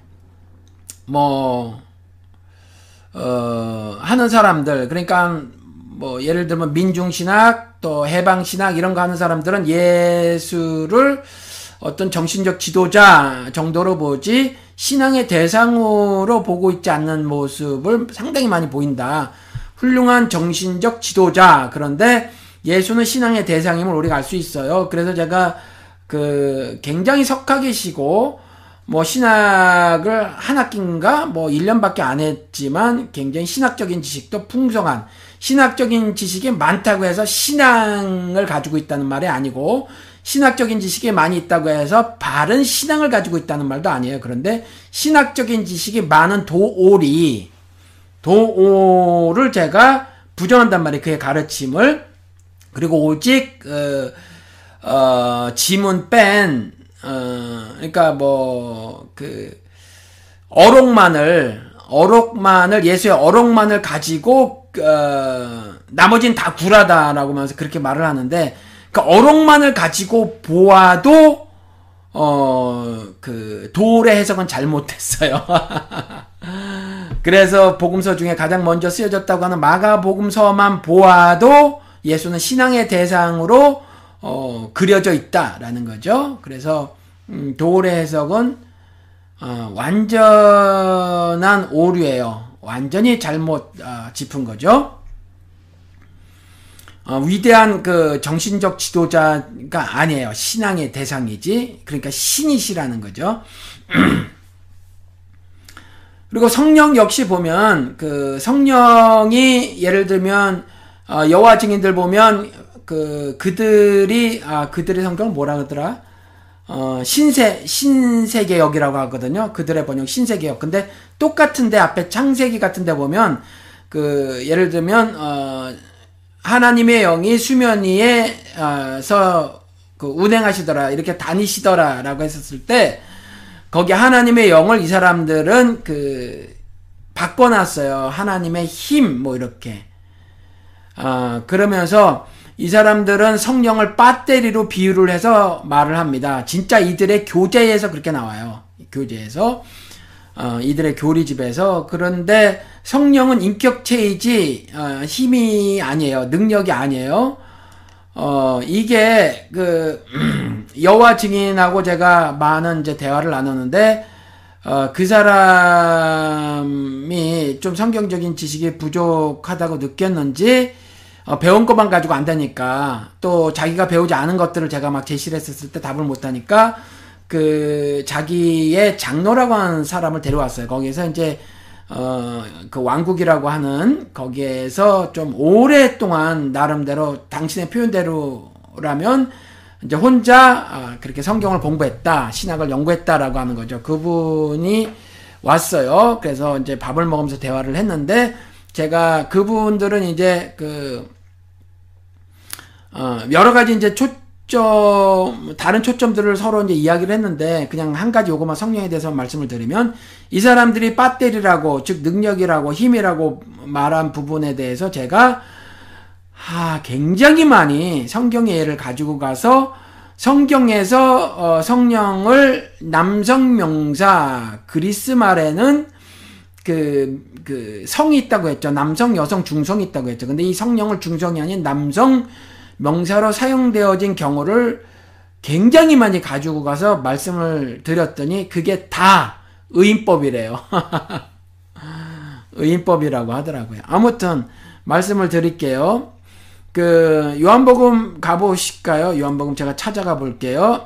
뭐 어, 하는 사람들 그러니까 뭐 예를 들면 민중신학 또 해방신학 이런 거 하는 사람들은 예수를 어떤 정신적 지도자 정도로 보지 신앙의 대상으로 보고 있지 않는 모습을 상당히 많이 보인다. 훌륭한 정신적 지도자, 그런데 예수는 신앙의 대상임을 우리가 알 수 있어요. 그래서 제가 그 굉장히 석학이시고 뭐 신학을 한 학기인가 뭐 일 년밖에 안 했지만 굉장히 신학적인 지식도 풍성한, 신학적인 지식이 많다고 해서 신앙을 가지고 있다는 말이 아니고 신학적인 지식이 많이 있다고 해서 바른 신앙을 가지고 있다는 말도 아니에요. 그런데 신학적인 지식이 많은 도올이, 도올을 제가 부정한단 말이에요. 그의 가르침을. 그리고 오직 어, 어, 지문 뺀 어, 그러니까 뭐 그 어록만을 어록만을 예수의 어록만을 가지고 어, 나머지는 다 구라다라고 하면서 그렇게 말을 하는데, 그 어록만을 가지고 보아도 어, 그 도울의 해석은 잘못됐어요. 그래서 복음서 중에 가장 먼저 쓰여졌다고 하는 마가복음서만 보아도 예수는 신앙의 대상으로 어, 그려져 있다라는 거죠. 그래서 음, 도울의 해석은 어, 완전한 오류예요. 완전히 잘못 어, 짚은 거죠. 어, 위대한 그 정신적 지도자가 아니에요. 신앙의 대상이지. 그러니까 신이시라는 거죠. 그리고 성령 역시 보면 그 성령이 예를 들면 어, 여호와 증인들 보면 그 그들이 아 그들의 성경을 뭐라 그러더라? 어 신세 신세계역이라고 하거든요. 그들의 번역 신세계역. 근데 똑같은데 앞에 창세기 같은데 보면 그 예를 들면 어 하나님의 영이 수면 위에서 그 운행하시더라, 이렇게 다니시더라라고 했었을 때 거기 하나님의 영을 이 사람들은 그 바꿔놨어요. 하나님의 힘 뭐 이렇게. 아 그러면서 이 사람들은 성령을 배터리로 비유를 해서 말을 합니다. 진짜 이들의 교재에서 그렇게 나와요. 교재에서 어, 이들의 교리집에서. 그런데 성령은 인격체이지 어, 힘이 아니에요. 능력이 아니에요. 어 이게 그 여호와 증인하고 제가 많은 이제 대화를 나눴는데 어, 그 사람이 좀 성경적인 지식이 부족하다고 느꼈는지 어, 배운 것만 가지고 안다니까, 또 자기가 배우지 않은 것들을 제가 막 제시를 했었을 때 답을 못하니까 그 자기의 장로라고 하는 사람을 데려왔어요. 거기서 이제 어 그 왕국이라고 하는 거기에서 좀 오랫동안 나름대로 당신의 표현대로라면 이제 혼자 아, 그렇게 성경을 공부했다, 신학을 연구했다라고 하는 거죠. 그분이 왔어요. 그래서 이제 밥을 먹으면서 대화를 했는데 제가 그분들은 이제 그 어, 여러 가지 이제 초점, 다른 초점들을 서로 이제 이야기를 했는데, 그냥 한 가지 요것만 성령에 대해서 말씀을 드리면, 이 사람들이 배터리라고, 즉 능력이라고 힘이라고 말한 부분에 대해서 제가 아, 굉장히 많이 성경의 예를 가지고 가서 성경에서 어, 성령을 남성 명사, 그리스 말에는 그, 그 성이 있다고 했죠. 남성, 여성, 중성이 있다고 했죠. 근데 이 성령을 중성이 아닌 남성 명사로 사용되어진 경우를 굉장히 많이 가지고 가서 말씀을 드렸더니 그게 다 의인법이래요. 의인법이라고 하더라고요. 아무튼 말씀을 드릴게요. 그 요한복음 가보실까요? 요한복음 제가 찾아가 볼게요.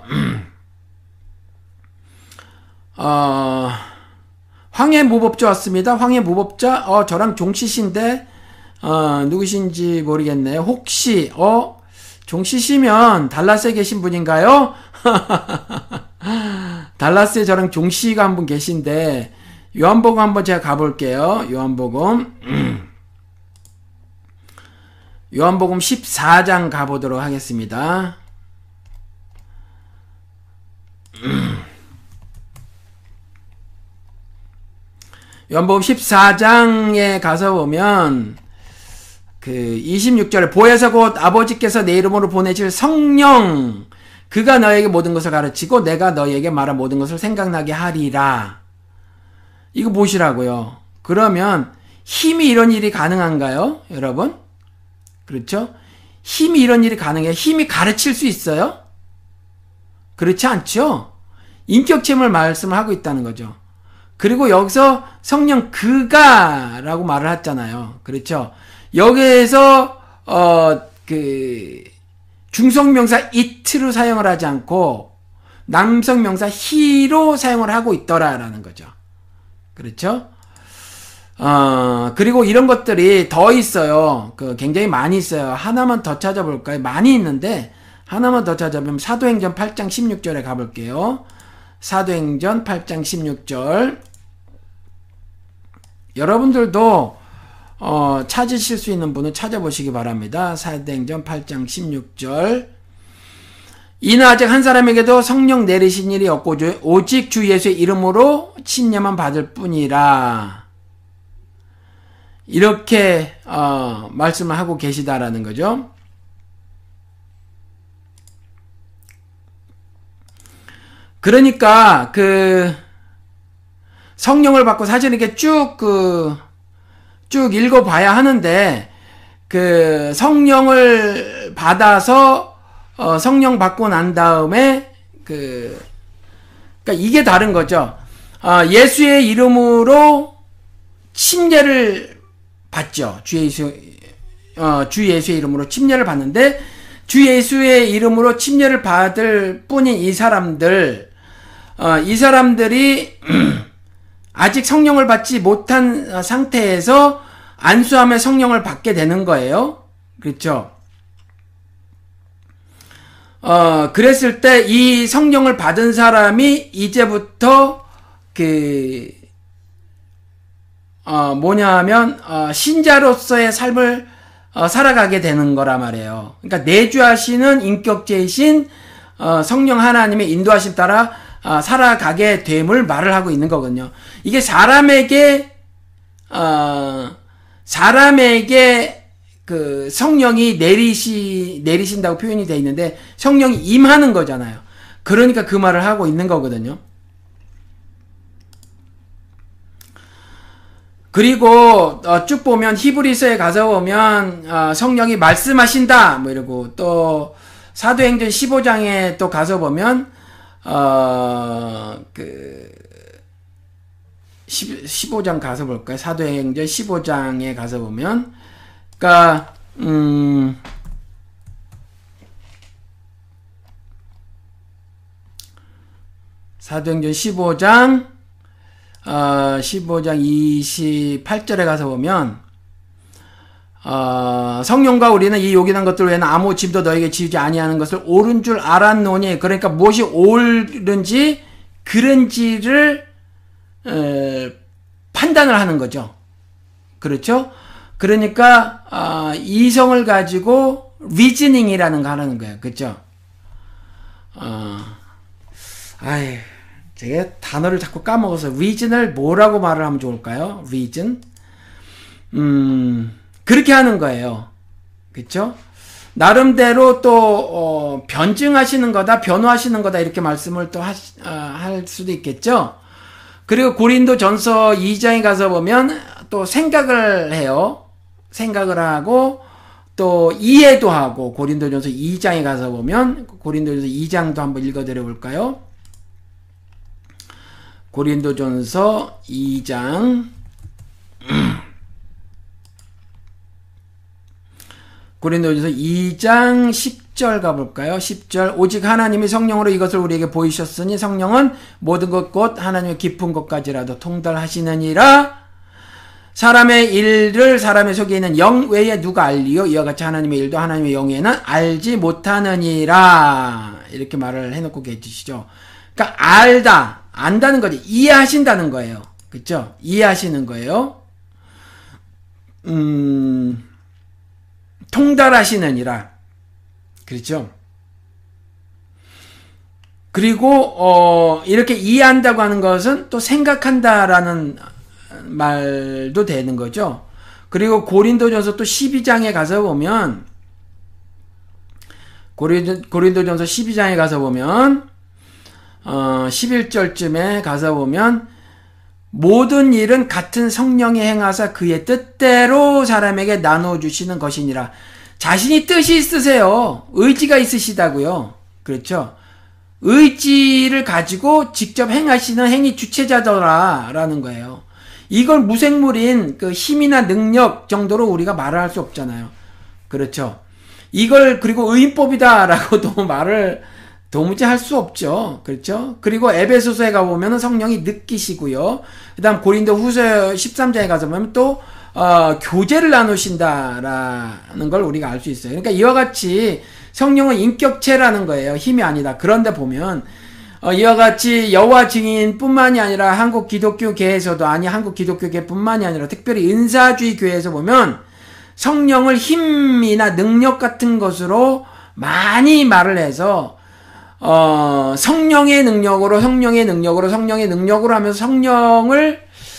어, 황해 무법자 왔습니다. 황해 무법자, 어, 저랑 종씨신데, 어, 누구신지 모르겠네요. 혹시, 어, 종씨시면 달라스에 계신 분인가요? 달라스에 저랑 종씨가 한 분 계신데, 요한복음 한번 제가 가볼게요. 요한복음. 요한복음 십사 장 가보도록 하겠습니다. 요한복음 십사 장에 가서 보면 그 이십육 절에 보혜사 곧 아버지께서 내 이름으로 보내실 성령 그가 너에게 모든 것을 가르치고 내가 너에게 말한 모든 것을 생각나게 하리라. 이거 보시라고요. 그러면 힘이 이런 일이 가능한가요? 여러분? 그렇죠? 힘이 이런 일이 가능해요? 힘이 가르칠 수 있어요? 그렇지 않죠? 인격체험을 말씀을 하고 있다는 거죠. 그리고 여기서 성령 그가 라고 말을 했잖아요. 그렇죠? 여기에서 어, 그 중성명사 it로 사용을 하지 않고 남성명사 he로 사용을 하고 있더라라는 거죠. 그렇죠? 어, 그리고 이런 것들이 더 있어요. 그 굉장히 많이 있어요. 하나만 더 찾아볼까요? 많이 있는데 하나만 더 찾아보면 사도행전 팔 장 십육 절에 가볼게요. 사도행전 팔 장 십육 절. 여러분들도 어, 찾으실 수 있는 분은 찾아보시기 바랍니다. 사도행전 팔 장 십육 절. 이는 아직 한 사람에게도 성령 내리신 일이 없고 오직 주 예수의 이름으로 침례만 받을 뿐이라. 이렇게 어, 말씀을 하고 계시다라는 거죠. 그러니까 그 성령을 받고 사실 이렇게 쭉 그 쭉 읽어봐야 하는데 그 성령을 받아서 어, 성령 받고 난 다음에 그 그러니까 이게 다른 거죠. 어, 예수의 이름으로 침례를 받죠. 주 예수 어, 주 예수의 이름으로 침례를 받는데 주 예수의 이름으로 침례를 받을 뿐인 이 사람들 어, 이 사람들이 아직 성령을 받지 못한 상태에서 안수함에 성령을 받게 되는 거예요. 그렇죠? 어, 그랬을 때 이 성령을 받은 사람이 이제부터 그, 어, 뭐냐 하면, 어, 신자로서의 삶을 어, 살아가게 되는 거란 말이에요. 그러니까 내주하시는 인격체이신 어, 성령 하나님의 인도하심 따라 어, 살아가게 됨을 말을 하고 있는 거거든요. 이게 사람에게 어, 사람에게 그 성령이 내리시 내리신다고 표현이 되어 있는데 성령이 임하는 거잖아요. 그러니까 그 말을 하고 있는 거거든요. 그리고 어, 쭉 보면 히브리서에 가서 보면 어, 성령이 말씀하신다 뭐 이러고 또 사도행전 십오 장에 또 가서 보면 어, 그, 십오 장 가서 볼까요? 사도행전 십오 장에 가서 보면, 그니까, 음, 사도행전 십오 장, 어, 십오 장 이십팔 절에 가서 보면, 어, 성령과 우리는 이 요긴한 것들 외에는 아무 짐도 너에게 지우지 아니하는 것을 옳은 줄 알았노니, 그러니까 무엇이 옳은지 그른지를 어, 판단을 하는 거죠. 그렇죠? 그러니까 어, 이성을 가지고 리즈닝이라는 거 하는 거예요. 그렇죠? 어, 아이, 제가 단어를 자꾸 까먹어서 리즌을 뭐라고 말을 하면 좋을까요? 리즌? 음. 그렇게 하는 거예요. 그쵸? 나름대로 또, 어, 변증하시는 거다, 변호하시는 거다, 이렇게 말씀을 또 하, 어, 할 수도 있겠죠? 그리고 고린도 전서 이 장에 가서 보면 또 생각을 해요. 생각을 하고, 또 이해도 하고, 고린도 전서 이 장에 가서 보면, 고린도 전서 이 장도 한번 읽어드려 볼까요? 고린도 전서 이 장, 고린도전서 이 장 십 절 가볼까요? 십 절. 오직 하나님이 성령으로 이것을 우리에게 보이셨으니 성령은 모든 것 곧 하나님의 깊은 것까지라도 통달하시느니라. 사람의 일을 사람의 속에 있는 영 외에 누가 알리요? 이와 같이 하나님의 일도 하나님의 영에는 알지 못하느니라. 이렇게 말을 해놓고 계시죠. 그러니까 알다, 안다는 거지. 이해하신다는 거예요. 그쵸? 이해하시는 거예요. 음... 통달하시느니라. 그렇죠? 그리고 어 이렇게 이해한다고 하는 것은 또 생각한다라는 말도 되는 거죠. 그리고 고린도전서 또 십이 장에 가서 보면 고린도, 고린도전서 십이 장에 가서 보면 어 십일 절쯤에 가서 보면 모든 일은 같은 성령이 행하사 그의 뜻대로 사람에게 나눠주시는 것이니라. 자신이 뜻이 있으세요. 의지가 있으시다고요. 그렇죠? 의지를 가지고 직접 행하시는 행위 주체자더라라는 거예요. 이걸 무생물인 그 힘이나 능력 정도로 우리가 말을 할 수 없잖아요. 그렇죠? 이걸 그리고 의인법이다라고도 말을 도무지 할 수 없죠. 그렇죠? 그리고 에베소서에 가보면 성령이 느끼시고요. 그 다음 고린도 후서 십삼 장에 가서 보면 또 어, 교제를 나누신다라는 걸 우리가 알 수 있어요. 그러니까 이와 같이 성령은 인격체라는 거예요. 힘이 아니다. 그런데 보면 어, 이와 같이 여호와 증인뿐만이 아니라 한국 기독교계에서도 아니 한국 기독교계뿐만이 아니라 특별히 은사주의 교회에서 보면 성령을 힘이나 능력 같은 것으로 많이 말을 해서 어, 성령의 능력으로 성령의 능력으로 성령의 능력으로 하면서 성령을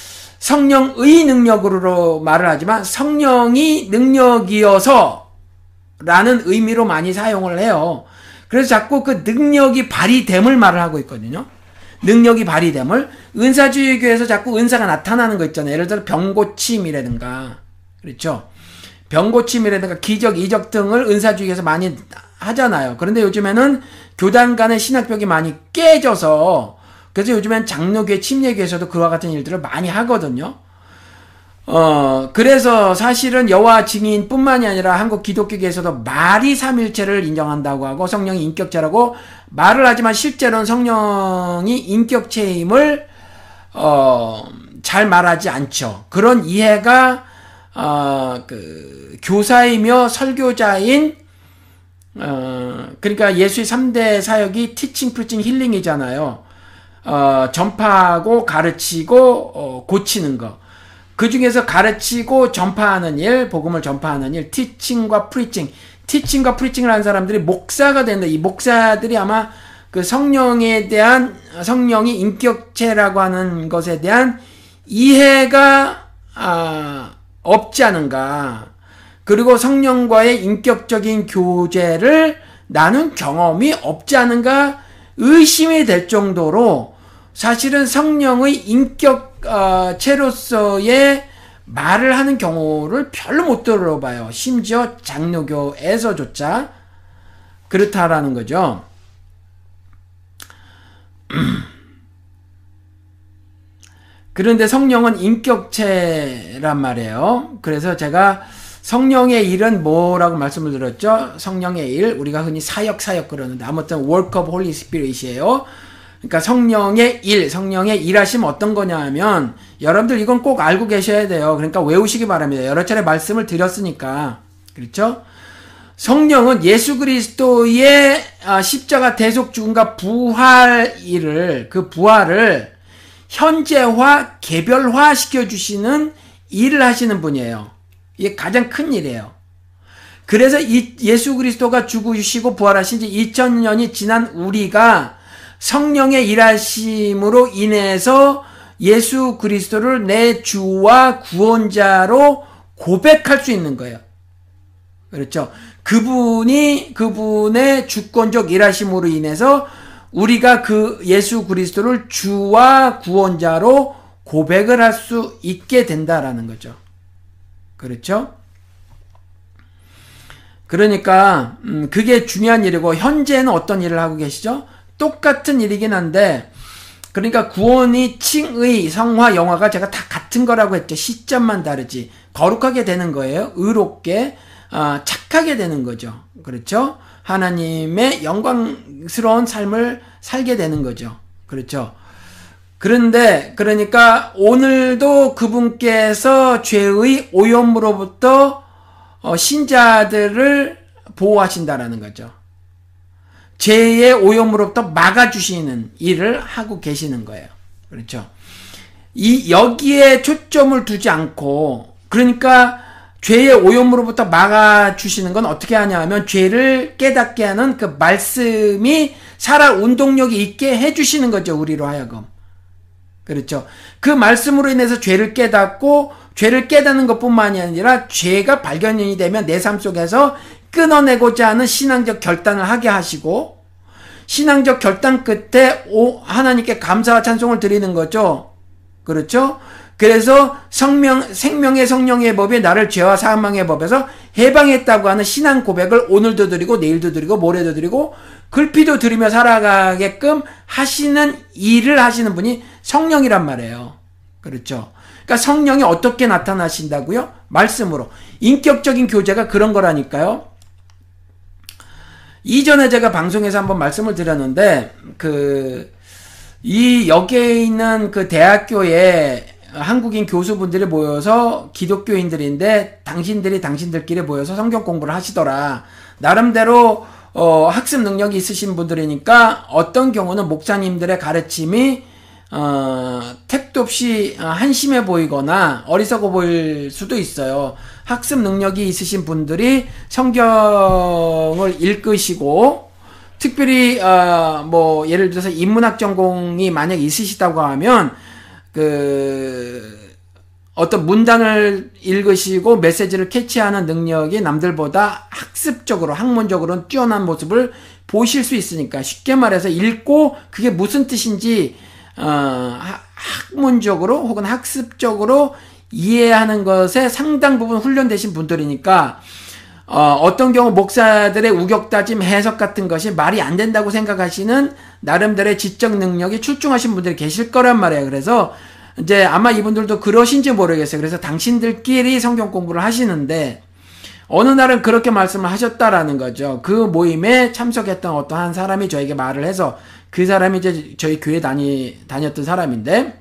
성령의 능력으로 말을 하지만 성령이 능력이어서 라는 의미로 많이 사용을 해요. 그래서 자꾸 그 능력이 발휘됨을 말을 하고 있거든요. 능력이 발휘됨을. 은사주의 교회에서 자꾸 은사가 나타나는 거 있잖아요. 예를 들어 병고침이라든가 그렇죠. 병고침이라든가 기적, 이적 등을 은사주의에서 많이 하잖아요. 그런데 요즘에는 교단 간의 신학벽이 많이 깨져서 그래서 요즘엔 장로교회, 침례교회에서도 그와 같은 일들을 많이 하거든요. 어, 그래서 사실은 여호와 증인뿐만이 아니라 한국 기독교계에서도 말이 삼일체를 인정한다고 하고 성령이 인격체라고 말을 하지만 실제로는 성령이 인격체임을 어, 잘 말하지 않죠. 그런 이해가 어, 그 교사이며 설교자인 어, 그러니까 예수의 삼 대 사역이 티칭, 프리칭, 힐링이잖아요. 어, 전파하고 가르치고 어, 고치는 거. 그 중에서 가르치고 전파하는 일, 복음을 전파하는 일, 티칭과 프리칭. 티칭과 프리칭을 하는 사람들이 목사가 된다. 이 목사들이 아마 그 성령에 대한, 성령이 인격체라고 하는 것에 대한 이해가, 아, 없지 않은가. 그리고 성령과의 인격적인 교제를 나눈 경험이 없지 않은가 의심이 될 정도로 사실은 성령의 인격체로서의 말을 하는 경우를 별로 못 들어봐요. 심지어 장로교에서조차 그렇다라는 거죠. 그런데 성령은 인격체란 말이에요. 그래서 제가 성령의 일은 뭐라고 말씀을 드렸죠? 성령의 일, 우리가 흔히 사역, 사역 그러는데, 아무튼 work of Holy Spirit이에요. 그러니까 성령의 일, 성령의 일하심 어떤 거냐 하면, 여러분들 이건 꼭 알고 계셔야 돼요. 그러니까 외우시기 바랍니다. 여러 차례 말씀을 드렸으니까. 그렇죠? 성령은 예수 그리스도의 십자가 대속 죽음과 부활 일을, 그 부활을 현재화, 개별화 시켜주시는 일을 하시는 분이에요. 이게 가장 큰 일이에요. 그래서 이 예수 그리스도가 죽으시고 부활하신 지 이천 년이 지난 우리가 성령의 일하심으로 인해서 예수 그리스도를 내 주와 구원자로 고백할 수 있는 거예요. 그렇죠? 그분이, 그분의 주권적 일하심으로 인해서 우리가 그 예수 그리스도를 주와 구원자로 고백을 할 수 있게 된다라는 거죠. 그렇죠? 그러니까 음, 그게 중요한 일이고 현재는 어떤 일을 하고 계시죠? 똑같은 일이긴 한데 그러니까 구원이 칭의, 성화, 영화가 제가 다 같은 거라고 했죠. 시점만 다르지. 거룩하게 되는 거예요. 의롭게 어, 착하게 되는 거죠. 그렇죠? 하나님의 영광스러운 삶을 살게 되는 거죠. 그렇죠? 그런데 그러니까 오늘도 그분께서 죄의 오염으로부터 어, 신자들을 보호하신다라는 거죠. 죄의 오염으로부터 막아주시는 일을 하고 계시는 거예요. 그렇죠? 이 여기에 초점을 두지 않고 그러니까 죄의 오염으로부터 막아주시는 건 어떻게 하냐 하면 죄를 깨닫게 하는 그 말씀이 살아 운동력이 있게 해주시는 거죠. 우리로 하여금. 그렇죠. 그 말씀으로 인해서 죄를 깨닫고 죄를 깨닫는 것뿐만이 아니라 죄가 발견이 되면 내 삶 속에서 끊어내고자 하는 신앙적 결단을 하게 하시고 신앙적 결단 끝에 오, 하나님께 감사와 찬송을 드리는 거죠. 그렇죠. 그래서 성명, 생명의 성령의 법이 나를 죄와 사망의 법에서 해방했다고 하는 신앙 고백을 오늘도 드리고 내일도 드리고 모레도 드리고 글피도 드리며 살아가게끔 하시는 일을 하시는 분이 성령이란 말이에요. 그렇죠. 그러니까 성령이 어떻게 나타나신다고요? 말씀으로. 인격적인 교제가 그런 거라니까요. 이전에 제가 방송에서 한번 말씀을 드렸는데, 그, 이, 여기에 있는 그 대학교에 한국인 교수분들이 모여서 기독교인들인데, 당신들이 당신들끼리 모여서 성경 공부를 하시더라. 나름대로, 어, 학습 능력이 있으신 분들이니까, 어떤 경우는 목사님들의 가르침이, 어, 택도 없이 한심해 보이거나 어리석어 보일 수도 있어요. 학습 능력이 있으신 분들이 성경을 읽으시고, 특별히, 어, 뭐, 예를 들어서 인문학 전공이 만약 있으시다고 하면, 그, 어떤 문단을 읽으시고 메시지를 캐치하는 능력이 남들보다 학습적으로, 학문적으로는 뛰어난 모습을 보실 수 있으니까, 쉽게 말해서 읽고 그게 무슨 뜻인지, 어, 학문적으로 혹은 학습적으로 이해하는 것에 상당 부분 훈련되신 분들이니까, 어, 어떤 경우 목사들의 우격다짐 해석 같은 것이 말이 안 된다고 생각하시는 나름대로의 지적 능력이 출중하신 분들이 계실 거란 말이에요. 그래서 이제 아마 이분들도 그러신지 모르겠어요. 그래서 당신들끼리 성경 공부를 하시는데, 어느 날은 그렇게 말씀을 하셨다라는 거죠. 그 모임에 참석했던 어떤 한 사람이 저에게 말을 해서, 그 사람이 이제 저희 교회 다니, 다녔던 사람인데,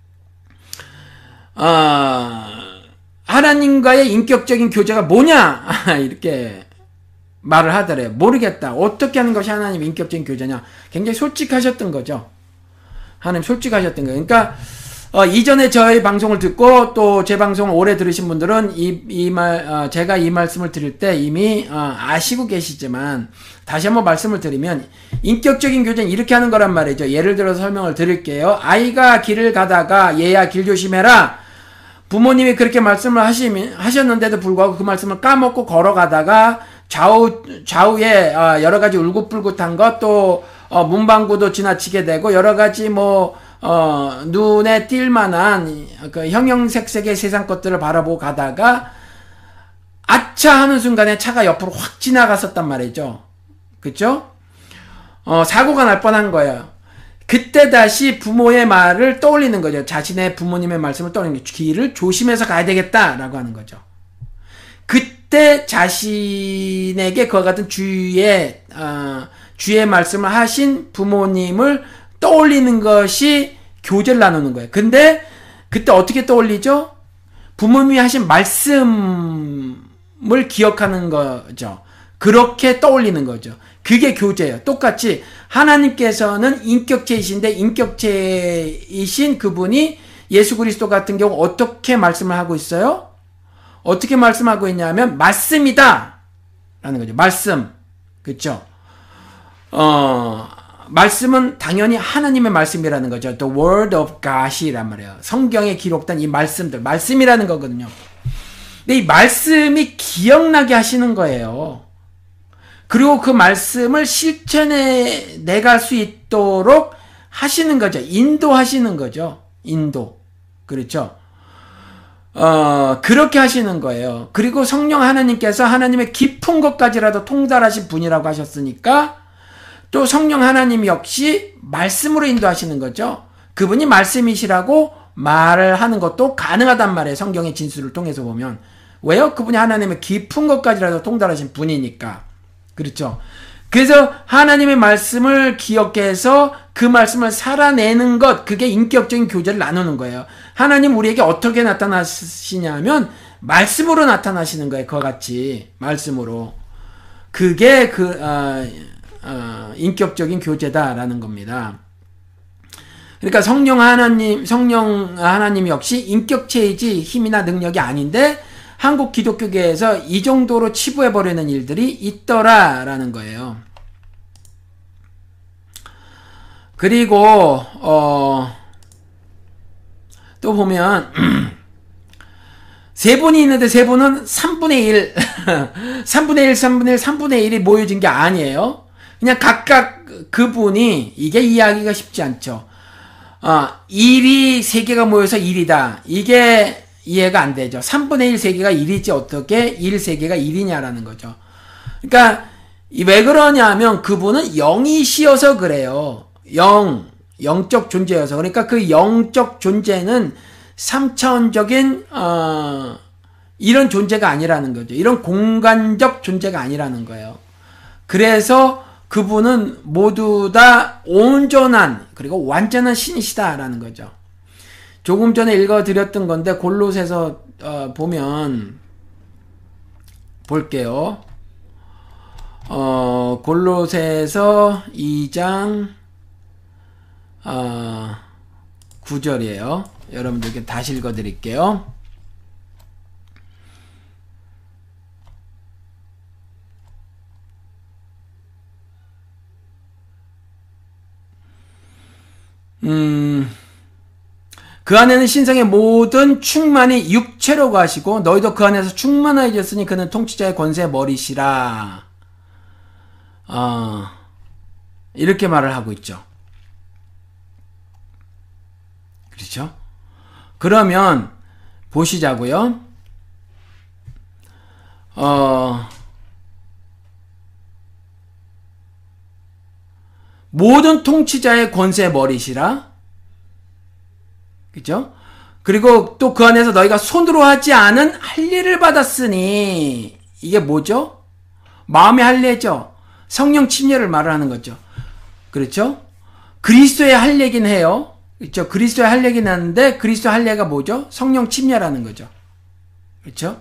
어, 하나님과의 인격적인 교제가 뭐냐? 이렇게 말을 하더래요. 모르겠다. 어떻게 하는 것이 하나님의 인격적인 교제냐? 굉장히 솔직하셨던 거죠. 하나님 솔직하셨던 거예요. 그러니까, 어, 이전에 저희 방송을 듣고 또 제 방송을 오래 들으신 분들은 이, 이 말, 어, 제가 이 말씀을 드릴 때 이미, 어, 아시고 계시지만, 다시 한번 말씀을 드리면, 인격적인 교제는 이렇게 하는 거란 말이죠. 예를 들어서 설명을 드릴게요. 아이가 길을 가다가, 얘야 길 조심해라. 부모님이 그렇게 말씀을 하시, 하셨는데도 불구하고 그 말씀을 까먹고 걸어가다가, 좌우, 좌우에, 어, 여러 가지 울긋불긋한 것, 또, 어, 문방구도 지나치게 되고, 여러 가지 뭐, 어, 눈에 띌 만한 그 형형색색의 세상 것들을 바라보고 가다가 아차 하는 순간에 차가 옆으로 확 지나갔었단 말이죠. 그쵸? 어, 사고가 날 뻔한 거예요. 그때 다시 부모의 말을 떠올리는 거죠. 자신의 부모님의 말씀을 떠올리는 거죠. 길을 조심해서 가야 되겠다라고 하는 거죠. 그때 자신에게 그와 같은 주의, 어, 주의 말씀을 하신 부모님을 떠올리는 것이 교제를 나누는 거예요. 근데 그때 어떻게 떠올리죠? 부모님이 하신 말씀을 기억하는 거죠. 그렇게 떠올리는 거죠. 그게 교제예요. 똑같이 하나님께서는 인격체이신데 인격체이신 그분이 예수 그리스도 같은 경우 어떻게 말씀을 하고 있어요? 어떻게 말씀하고 있냐면 말씀이다 라는 거죠. 말씀. 그렇죠? 어... 말씀은 당연히 하나님의 말씀이라는 거죠. The word of God이란 말이에요. 성경에 기록된 이 말씀들, 말씀이라는 거거든요. 근데 이 말씀이 기억나게 하시는 거예요. 그리고 그 말씀을 실천해 내갈 수 있도록 하시는 거죠. 인도하시는 거죠. 인도. 그렇죠. 어, 그렇게 하시는 거예요. 그리고 성령 하나님께서 하나님의 깊은 것까지라도 통달하신 분이라고 하셨으니까 또 성령 하나님 역시 말씀으로 인도하시는 거죠. 그분이 말씀이시라고 말을 하는 것도 가능하단 말이에요. 성경의 진술을 통해서 보면. 왜요? 그분이 하나님의 깊은 것까지라도 통달하신 분이니까. 그렇죠. 그래서 하나님의 말씀을 기억해서 그 말씀을 살아내는 것, 그게 인격적인 교제를 나누는 거예요. 하나님 우리에게 어떻게 나타나시냐면 말씀으로 나타나시는 거예요. 그와 같이 말씀으로. 그게 그 어, 어, 인격적인 교제다라는 겁니다. 그러니까 성령 하나님, 성령 하나님 역시 인격체이지 힘이나 능력이 아닌데 한국 기독교계에서 이 정도로 치부해버리는 일들이 있더라라는 거예요. 그리고 어, 또 보면 세 분이 있는데 세 분은 삼분의 일, 삼분의 일, 삼분의 일, 삼분의 일이 모여진 게 아니에요. 그냥 각각 그분이, 이게 이해하기가 쉽지 않죠. 어, 일이 세 개가 모여서 일이다. 이게 이해가 안 되죠. 삼분의 일 세개가 일이지 어떻게 일 세개가 일이냐라는 거죠. 그러니까 왜 그러냐 하면 그분은 영이시여서 그래요. 영, 영적 존재여서. 그러니까 그 영적 존재는 삼차원적인 어, 이런 존재가 아니라는 거죠. 이런 공간적 존재가 아니라는 거예요. 그래서 그분은 모두 다 온전한 그리고 완전한 신이시다라는 거죠. 조금 전에 읽어드렸던 건데 골로새서 어, 보면 볼게요. 어, 골로새서 이 장 어, 구 절이에요. 여러분들께 다시 읽어드릴게요. 음, 그 안에는 신성의 모든 충만이 육체로 가시고 너희도 그 안에서 충만해졌으니 그는 통치자의 권세의 머리시라. 어, 이렇게 말을 하고 있죠. 그렇죠? 그러면 보시자고요. 어, 모든 통치자의 권세의 머리시라. 그죠? 그리고 또 그 안에서 너희가 손으로 하지 않은 할례를 받았으니 이게 뭐죠? 마음의 할례죠. 성령 침례를 말하는 거죠. 그렇죠? 그리스도의 할례긴 해요. 그렇죠? 그리스도의 할례긴 하는데 그리스도의 할례가 뭐죠? 성령 침례라는 거죠. 그렇죠?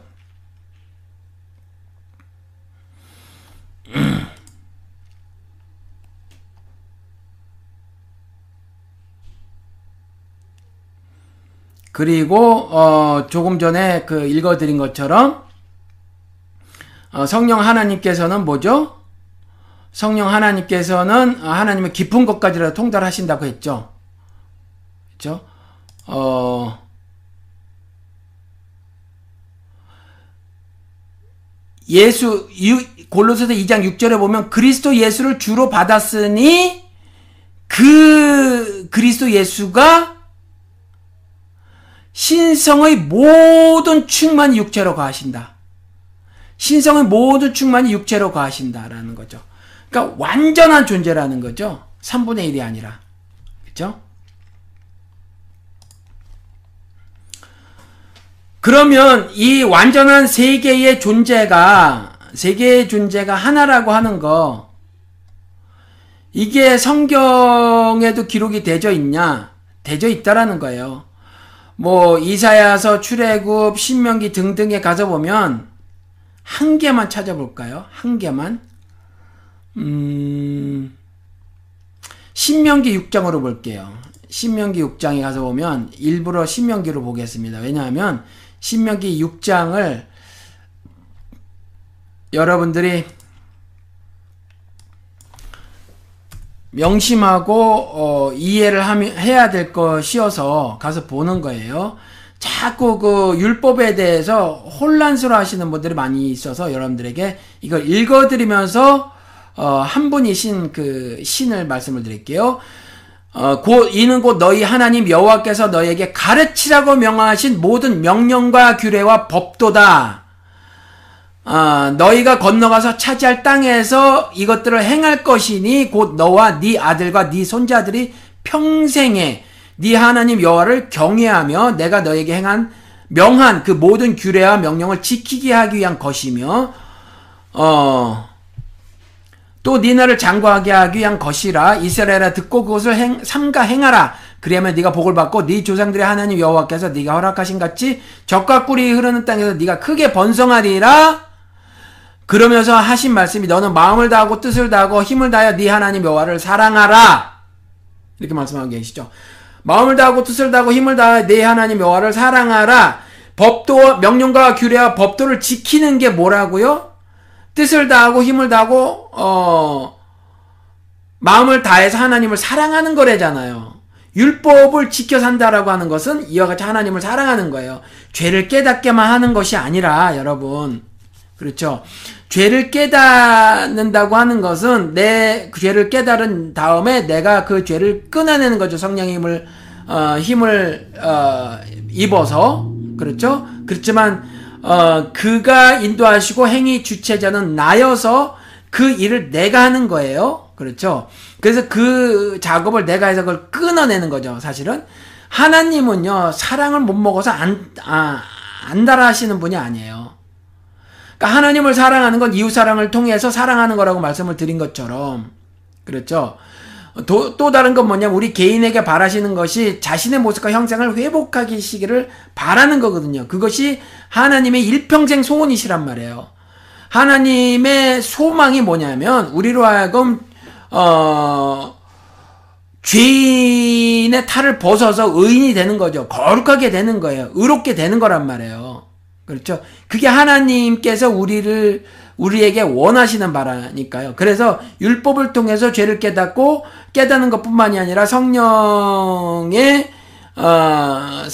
그리고 어, 조금 전에 그 읽어드린 것처럼 어, 성령 하나님께서는 뭐죠? 성령 하나님께서는 하나님의 깊은 것까지라도 통달하신다고 했죠. 그렇죠? 어, 예수 골로새서 이 장 육 절에 보면 그리스도 예수를 주로 받았으니 그 그리스도 예수가 신성의 모든 충만이 육체로 가하신다. 신성의 모든 충만이 육체로 가하신다라는 거죠. 그러니까 완전한 존재라는 거죠. 삼분의 일이 아니라. 그렇죠? 그러면 이 완전한 세 개의 존재가 세 개의 존재가 하나라고 하는 거 이게 성경에도 기록이 되어 있냐? 되어 있다라는 거예요. 뭐 이사야서, 출애굽, 신명기 등등에 가서 보면 한 개만 찾아볼까요? 한 개만. 음, 신명기 육 장으로 볼게요. 신명기 육 장에 가서 보면 일부러 신명기로 보겠습니다. 왜냐하면 신명기 육 장을 여러분들이 명심하고 어, 이해를 하면, 해야 될 것이어서 가서 보는 거예요. 자꾸 그 율법에 대해서 혼란스러워 하시는 분들이 많이 있어서 여러분들에게 이걸 읽어드리면서 어, 한 분이신 그 신을 말씀을 드릴게요. 어, 곧 이는 곧 너희 하나님 여호와께서 너희에게 가르치라고 명하신 모든 명령과 규례와 법도다. 어, 너희가 건너가서 차지할 땅에서 이것들을 행할 것이니 곧 너와 네 아들과 네 손자들이 평생에 네 하나님 여호와를 경외하며 내가 너에게 행한 명한 그 모든 규례와 명령을 지키게 하기 위한 것이며 어, 또 네 너를 장구하게 하기 위한 것이라. 이스라엘아 듣고 그것을 행, 삼가 행하라. 그리하면 네가 복을 받고 네 조상들의 하나님 여호와께서 네가 허락하신 같이 젖과 꿀이 흐르는 땅에서 네가 크게 번성하리라. 그러면서 하신 말씀이 너는 마음을 다하고 뜻을 다하고 힘을 다하여 네 하나님 여호와를 사랑하라. 이렇게 말씀하고 계시죠. 마음을 다하고 뜻을 다하고 힘을 다하여 네 하나님 여호와를 사랑하라. 법도 명령과 규례와 법도를 지키는 게 뭐라고요? 뜻을 다하고 힘을 다하고 어 마음을 다해서 하나님을 사랑하는 거래잖아요. 율법을 지켜 산다라고 하는 것은 이와 같이 하나님을 사랑하는 거예요. 죄를 깨닫게만 하는 것이 아니라 여러분, 그렇죠? 죄를 깨닫는다고 하는 것은 내 그 죄를 깨달은 다음에 내가 그 죄를 끊어내는 거죠. 성령의 힘을 어, 힘을 어, 입어서 그렇죠. 그렇지만 어, 그가 인도하시고 행위 주체자는 나여서 그 일을 내가 하는 거예요. 그렇죠. 그래서 그 작업을 내가 해서 그걸 끊어내는 거죠. 사실은 하나님은요 사랑을 못 먹어서 안, 아, 안 달아 하시는 분이 아니에요. 그러니까 하나님을 사랑하는 건 이웃 사랑을 통해서 사랑하는 거라고 말씀을 드린 것처럼 그렇죠. 도, 또 다른 건 뭐냐면 우리 개인에게 바라시는 것이 자신의 모습과 형상을 회복하시기를 바라는 거거든요. 그것이 하나님의 일평생 소원이시란 말이에요. 하나님의 소망이 뭐냐면 우리로 하여금 어, 죄인의 탈을 벗어서 의인이 되는 거죠. 거룩하게 되는 거예요. 의롭게 되는 거란 말이에요. 그렇죠. 그게 하나님께서 우리를 우리에게 원하시는 바라니까요. 그래서 율법을 통해서 죄를 깨닫고 깨닫는 것뿐만이 아니라 성령의 어,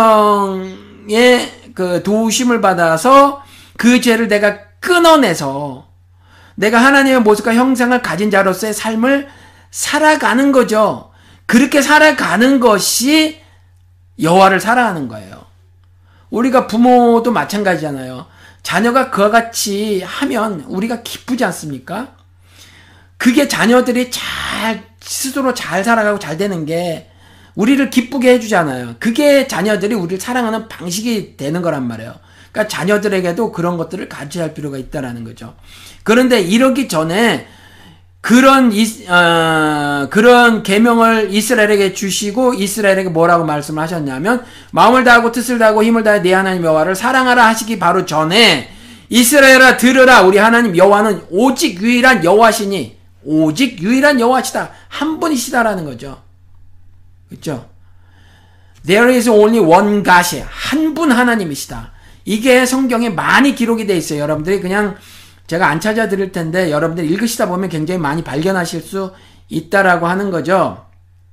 성령의 그 도우심을 받아서 그 죄를 내가 끊어내서 내가 하나님의 모습과 형상을 가진 자로서의 삶을 살아가는 거죠. 그렇게 살아가는 것이 여호와를 사랑하는 거예요. 우리가 부모도 마찬가지잖아요. 자녀가 그와 같이 하면 우리가 기쁘지 않습니까? 그게 자녀들이 잘 스스로 잘 살아가고 잘 되는 게 우리를 기쁘게 해주잖아요. 그게 자녀들이 우리를 사랑하는 방식이 되는 거란 말이에요. 그러니까 자녀들에게도 그런 것들을 가르쳐야 할 필요가 있다라는 거죠. 그런데 이러기 전에 그런 이, 어, 그런 계명을 이스라엘에게 주시고 이스라엘에게 뭐라고 말씀을 하셨냐면 마음을 다하고 뜻을 다하고 힘을 다해 네 하나님 여호와를 사랑하라 하시기 바로 전에 이스라엘아 들으라 우리 하나님 여호와는 오직 유일한 여호와시니 오직 유일한 여호와시다. 한 분이시다라는 거죠. 그렇죠? There is only one God. 한 분 하나님이시다. 이게 성경에 많이 기록이 돼 있어요. 여러분들이 그냥 제가 안 찾아 드릴 텐데 여러분들 읽으시다 보면 굉장히 많이 발견하실 수 있다라고 하는 거죠.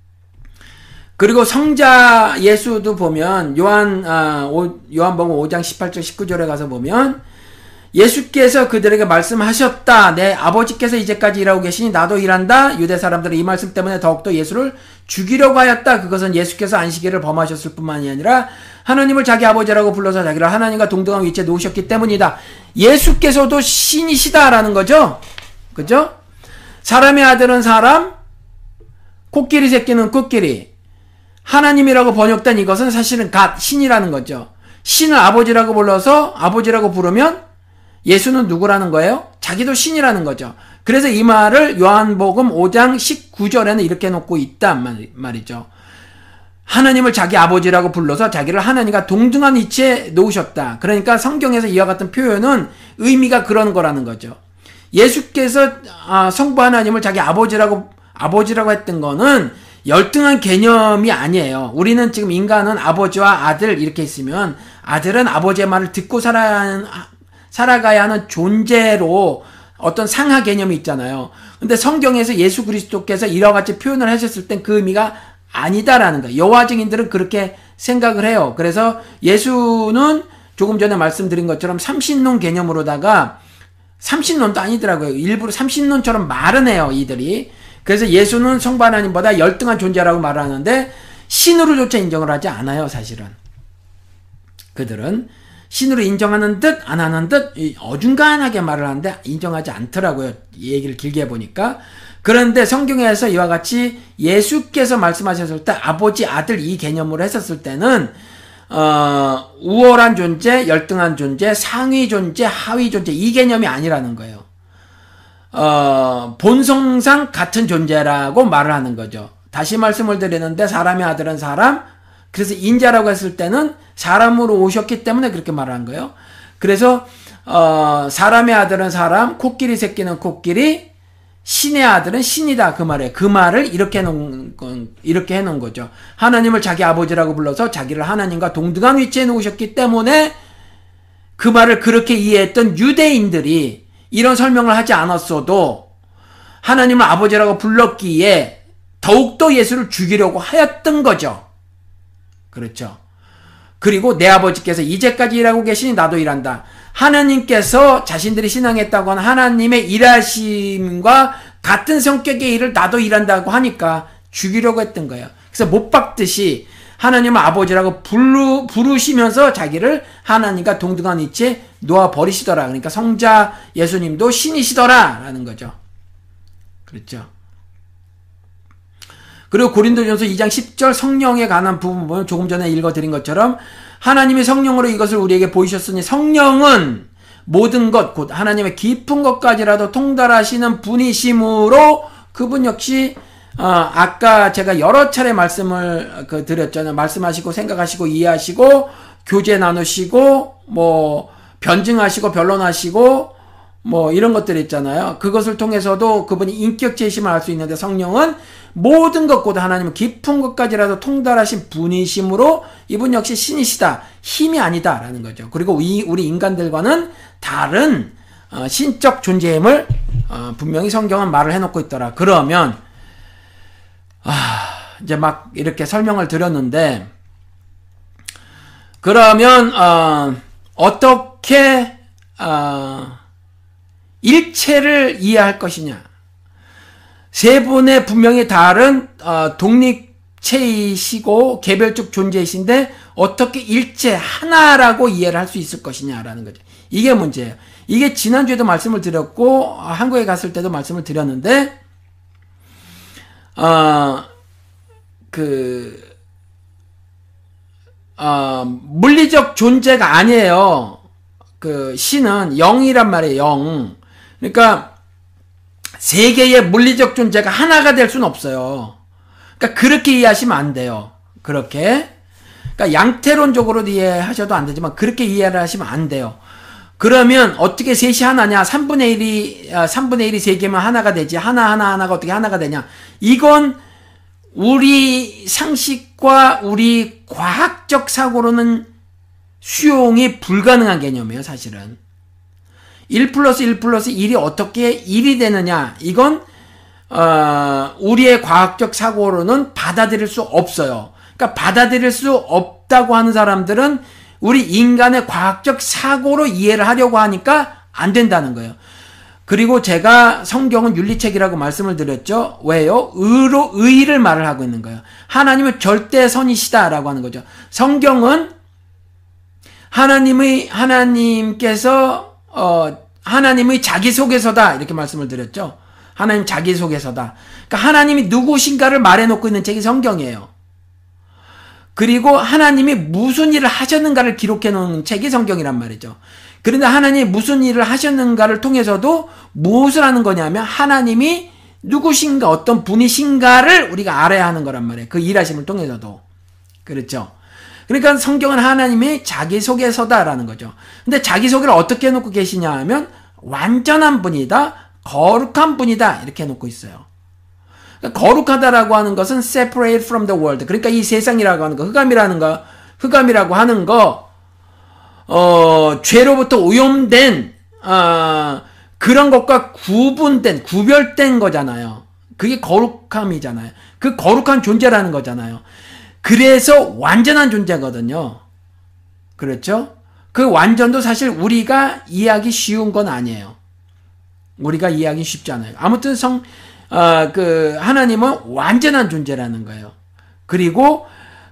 그리고 성자 예수도 보면 요한 아, 오, 요한복음 오 장 십팔 절 십구 절에 가서 보면 예수께서 그들에게 말씀하셨다. 내 아버지께서 이제까지 일하고 계시니 나도 일한다. 유대 사람들은 이 말씀 때문에 더욱더 예수를 죽이려고 하였다. 그것은 예수께서 안식일을 범하셨을 뿐만이 아니라 하나님을 자기 아버지라고 불러서 자기를 하나님과 동등한 위치에 놓으셨기 때문이다. 예수께서도 신이시다라는 거죠. 그죠? 사람의 아들은 사람, 코끼리 새끼는 코끼리. 하나님이라고 번역된 이것은 사실은 갓, 신이라는 거죠. 신을 아버지라고 불러서 아버지라고 부르면 예수는 누구라는 거예요? 자기도 신이라는 거죠. 그래서 이 말을 요한복음 오 장 십구 절에는 이렇게 놓고 있단 말이죠. 하나님을 자기 아버지라고 불러서 자기를 하나님과 동등한 위치에 놓으셨다. 그러니까 성경에서 이와 같은 표현은 의미가 그런 거라는 거죠. 예수께서 성부 하나님을 자기 아버지라고 아버지라고 했던 거는 열등한 개념이 아니에요. 우리는 지금 인간은 아버지와 아들 이렇게 있으면 아들은 아버지의 말을 듣고 살아야, 살아가야 하는 존재로 어떤 상하 개념이 있잖아요. 근데 성경에서 예수 그리스도께서 이와 같이 표현을 하셨을 땐 그 의미가 아니다라는 거예요. 여호와 증인들은 그렇게 생각을 해요. 그래서 예수는 조금 전에 말씀드린 것처럼 삼신론 개념으로다가 삼신론도 아니더라고요. 일부러 삼신론처럼 말은 해요, 이들이. 그래서 예수는 성부 하나님보다 열등한 존재라고 말하는데 신으로조차 인정을 하지 않아요, 사실은. 그들은 신으로 인정하는 듯 안 하는 듯 어중간하게 말을 하는데 인정하지 않더라고요. 이 얘기를 길게 해보니까. 그런데 성경에서 이와 같이 예수께서 말씀하셨을 때 아버지, 아들 이 개념으로 했었을 때는 어, 우월한 존재, 열등한 존재, 상위 존재, 하위 존재 이 개념이 아니라는 거예요. 어, 본성상 같은 존재라고 말을 하는 거죠. 다시 말씀을 드리는데 사람의 아들은 사람, 그래서 인자라고 했을 때는 사람으로 오셨기 때문에 그렇게 말한 거예요. 그래서 어, 사람의 아들은 사람, 코끼리 새끼는 코끼리, 신의 아들은 신이다 그 말이에요. 그 말을 이렇게 해놓은 이렇게 해놓은 거죠. 하나님을 자기 아버지라고 불러서 자기를 하나님과 동등한 위치에 놓으셨기 때문에 그 말을 그렇게 이해했던 유대인들이 이런 설명을 하지 않았어도 하나님을 아버지라고 불렀기에 더욱더 예수를 죽이려고 하였던 거죠. 그렇죠. 그리고 내 아버지께서 이제까지 일하고 계시니 나도 일한다. 하나님께서 자신들이 신앙했다고 하는 하나님의 일하심과 같은 성격의 일을 나도 일한다고 하니까 죽이려고 했던 거예요. 그래서 못 박듯이 하나님을 아버지라고 부르, 부르시면서 자기를 하나님과 동등한 위치에 놓아버리시더라. 그러니까 성자 예수님도 신이시더라 라는 거죠. 그렇죠. 그리고 고린도전서 이 장 십 절 성령에 관한 부분 보면 조금 전에 읽어드린 것처럼 하나님이 성령으로 이것을 우리에게 보이셨으니 성령은 모든 것 곧 하나님의 깊은 것까지라도 통달하시는 분이심으로 그분 역시 어, 아까 제가 여러 차례 말씀을 그 드렸잖아요. 말씀하시고 생각하시고 이해하시고 교제 나누시고 뭐 변증하시고 변론하시고 뭐 이런 것들 있잖아요. 그것을 통해서도 그분이 인격 제심을 알 수 있는데 성령은 모든 것보다 하나님은 깊은 것까지라도 통달하신 분이심으로 이분 역시 신이시다. 힘이 아니다라는 거죠. 그리고 우리 인간들과는 다른 어, 신적 존재임을 어, 분명히 성경은 말을 해놓고 있더라. 그러면 아, 이제 막 이렇게 설명을 드렸는데 그러면 어, 어떻게 어, 일체를 이해할 것이냐? 세 분의 분명히 다른 어, 독립체이시고 개별적 존재이신데 어떻게 일체 하나라고 이해를 할 수 있을 것이냐라는 거죠. 이게 문제예요. 이게 지난주에도 말씀을 드렸고 한국에 갔을 때도 말씀을 드렸는데 어, 그 어, 물리적 존재가 아니에요. 그 신은 영이란 말이에요. 영. 그러니까 세계의 물리적 존재가 하나가 될 수는 없어요. 그러니까 그렇게 이해하시면 안 돼요. 그렇게. 그러니까 양태론적으로 이해하셔도 안 되지만 그렇게 이해를 하시면 안 돼요. 그러면 어떻게 셋이 하나냐? 삼분의 일이 삼분의 일이 세 개면 하나가 되지. 하나 하나 하나가 어떻게 하나가 되냐? 이건 우리 상식과 우리 과학적 사고로는 수용이 불가능한 개념이에요, 사실은. 일 플러스 일 플러스 일이 어떻게 일이 되느냐, 이건 어, 우리의 과학적 사고로는 받아들일 수 없어요. 그러니까 받아들일 수 없다고 하는 사람들은 우리 인간의 과학적 사고로 이해를 하려고 하니까 안 된다는 거예요. 그리고 제가 성경은 윤리책이라고 말씀을 드렸죠. 왜요? 의로, 의를 말을 하고 있는 거예요. 하나님은 절대선이시다라고 하는 거죠. 성경은 하나님의, 하나님께서, 어, 하나님의 자기소개서다. 이렇게 말씀을 드렸죠. 하나님 자기소개서다. 그러니까 하나님이 누구신가를 말해놓고 있는 책이 성경이에요. 그리고 하나님이 무슨 일을 하셨는가를 기록해놓은 책이 성경이란 말이죠. 그런데 하나님이 무슨 일을 하셨는가를 통해서도 무엇을 하는 거냐면 하나님이 누구신가, 어떤 분이신가를 우리가 알아야 하는 거란 말이에요. 그 일하심을 통해서도. 그렇죠. 그러니까 성경은 하나님이 자기소개서다라는 거죠. 근데 자기소개를 어떻게 해놓고 계시냐 하면 완전한 분이다, 거룩한 분이다 이렇게 해놓고 있어요. 그러니까 거룩하다라고 하는 것은 separate from the world. 그러니까 이 세상이라고 하는 거, 흑암이라는 거, 흑암이라고 하는 거, 어, 죄로부터 오염된, 어, 그런 것과 구분된, 구별된 거잖아요. 그게 거룩함이잖아요. 그 거룩한 존재라는 거잖아요. 그래서 완전한 존재거든요. 그렇죠? 그 완전도 사실 우리가 이해하기 쉬운 건 아니에요. 우리가 이해하기 쉽지 않아요. 아무튼 성, 어, 그, 하나님은 완전한 존재라는 거예요. 그리고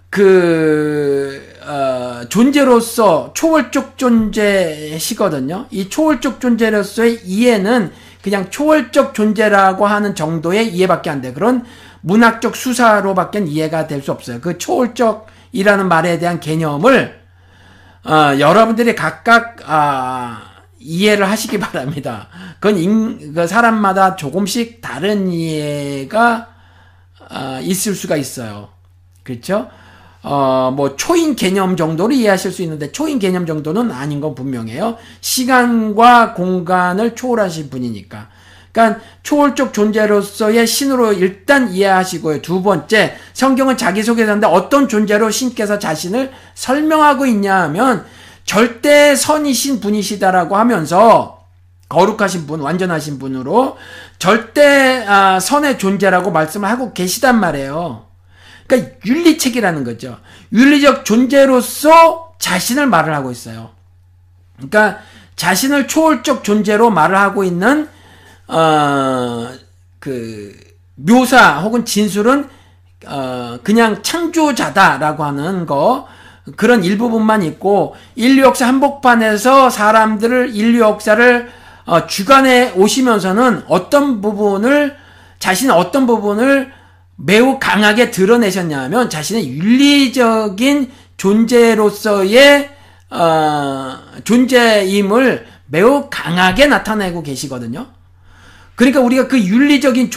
그, 어, 존재로서 초월적 존재시거든요. 이 초월적 존재로서의 이해는 그냥 초월적 존재라고 하는 정도의 이해밖에 안 돼요. 그런 문학적 수사로밖에 이해가 될 수 없어요. 그 초월적이라는 말에 대한 개념을 어, 여러분들이 각각 아, 이해를 하시기 바랍니다. 그건 인, 그 사람마다 조금씩 다른 이해가 아, 있을 수가 있어요. 그렇죠? 어, 뭐 초인 개념 정도로 이해하실 수 있는데 초인 개념 정도는 아닌 건 분명해요. 시간과 공간을 초월하신 분이니까. 그러니까 초월적 존재로서의 신으로 일단 이해하시고요. 두 번째, 성경은 자기소개서인데 어떤 존재로 신께서 자신을 설명하고 있냐 하면 절대 선이신 분이시다라고 하면서 거룩하신 분, 완전하신 분으로 절대 아, 선의 존재라고 말씀을 하고 계시단 말이에요. 그러니까 윤리책이라는 거죠. 윤리적 존재로서 자신을 말을 하고 있어요. 그러니까 자신을 초월적 존재로 말을 하고 있는 어, 그 묘사 혹은 진술은 어, 그냥 창조자다라고 하는 거, 그런 일부분만 있고, 인류 역사 한복판에서 사람들을, 인류 역사를 어, 주관해 오시면서는 어떤 부분을, 자신의 어떤 부분을 매우 강하게 드러내셨냐 하면, 자신의 윤리적인 존재로서의, 어, 존재임을 매우 강하게 나타내고 계시거든요. 그러니까 우리가 그 윤리적인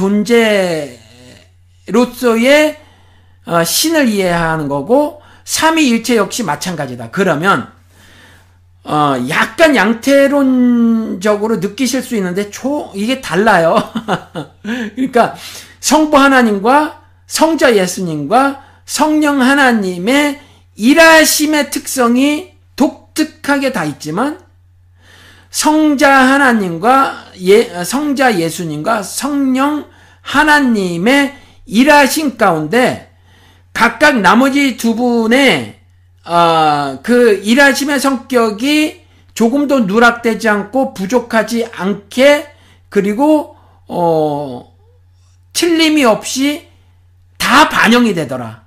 존재로서의 어, 신을 이해하는 거고, 삼위일체 역시 마찬가지다. 그러면 어, 약간 양태론적으로 느끼실 수 있는데 초 이게 달라요. 그러니까 성부 하나님과 성자 예수님과 성령 하나님의 일하심의 특성이 독특하게 다 있지만, 성자 하나님과 예, 성자 예수님과 성령 하나님의 일하심 가운데 각각 나머지 두 분의 어, 그 일하심의 성격이 조금도 누락되지 않고 부족하지 않게, 그리고 어, 틀림이 없이 다 반영이 되더라.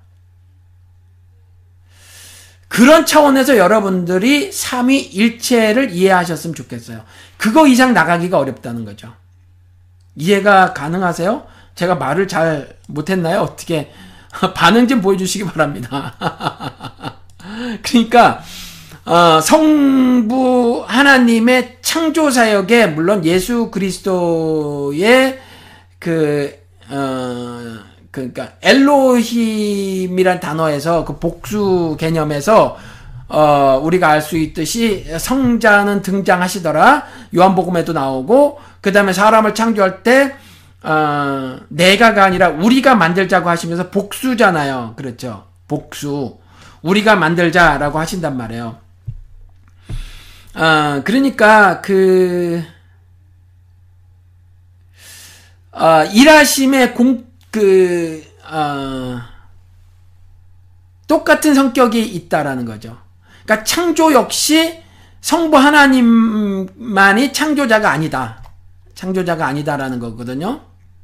그런 차원에서 여러분들이 삼위일체를 이해하셨으면 좋겠어요. 그거 이상 나가기가 어렵다는 거죠. 이해가 가능하세요? 제가 말을 잘 못했나요? 어떻게 반응 좀 보여주시기 바랍니다. 그러니까 어, 성부 하나님의 창조사역에 물론 예수 그리스도의 그 어, 그러니까 엘로힘이란 단어에서 그 복수 개념에서 어, 우리가 알 수 있듯이 성자는 등장하시더라. 요한복음에도 나오고, 그 다음에 사람을 창조할 때 어, 내가가 아니라 우리가 만들자고 하시면서 복수잖아요. 그렇죠. 복수. 우리가 만들자라고 하신단 말이에요. 어, 그러니까 그 어, 일하심의 공, 그 어, 똑같은 성격이 있다라는 거죠. 그러니까 창조 역시 성부 하나님만이 창조자가 아니다. 창조자가 아니다라는 거거든요.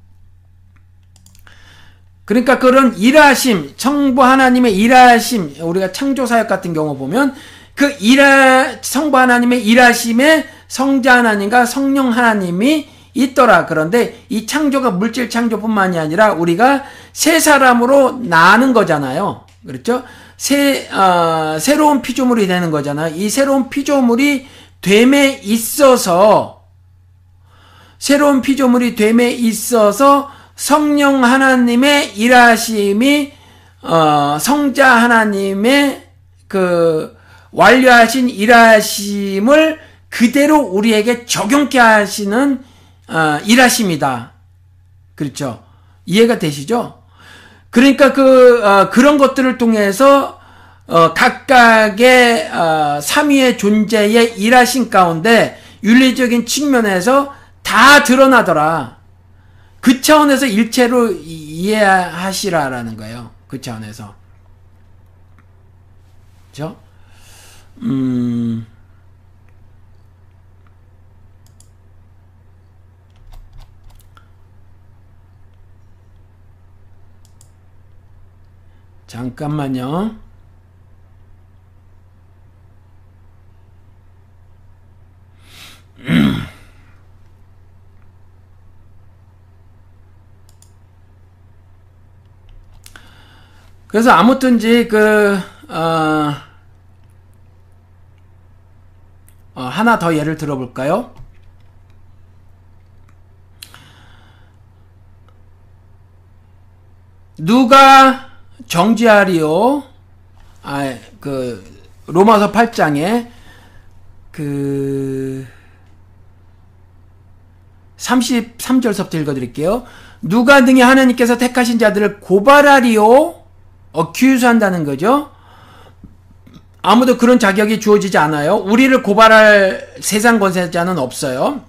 그러니까 그런 일하심, 성부 하나님의 일하심, 우리가 창조사역 같은 경우 보면 그 일하, 성부 하나님의 일하심에 성자 하나님과 성령 하나님이 있더라. 그런데 이 창조가 물질 창조뿐만이 아니라 우리가 새 사람으로 나는 거잖아요. 그렇죠? 새, 어, 새로운 피조물이 되는 거잖아요. 이 새로운 피조물이 됨에 있어서, 새로운 피조물이 됨에 있어서 성령 하나님의 일하심이 어, 성자 하나님의 그 완료하신 일하심을 그대로 우리에게 적용케 하시는 어, 일하심이다. 그렇죠? 이해가 되시죠? 그러니까 그 어, 그런 것들을 통해서 어, 각각의 어, 삼위의 존재의 일하심 가운데 윤리적인 측면에서 다 드러나더라. 그 차원에서 일체로 이해하시라라는 거예요. 그 차원에서. 그죠? 음. 잠깐만요. 그래서 아무튼지 그 어, 어, 하나 더 예를 들어볼까요? 누가 정죄하리요? 아, 그 로마서 팔 장에 그 삼십삼 절서부터 읽어드릴게요. 누가 능히 하나님께서 택하신 자들을 고발하리요? 어큐즈한다는 거죠. 아무도 그런 자격이 주어지지 않아요. 우리를 고발할 세상 권세자는 없어요.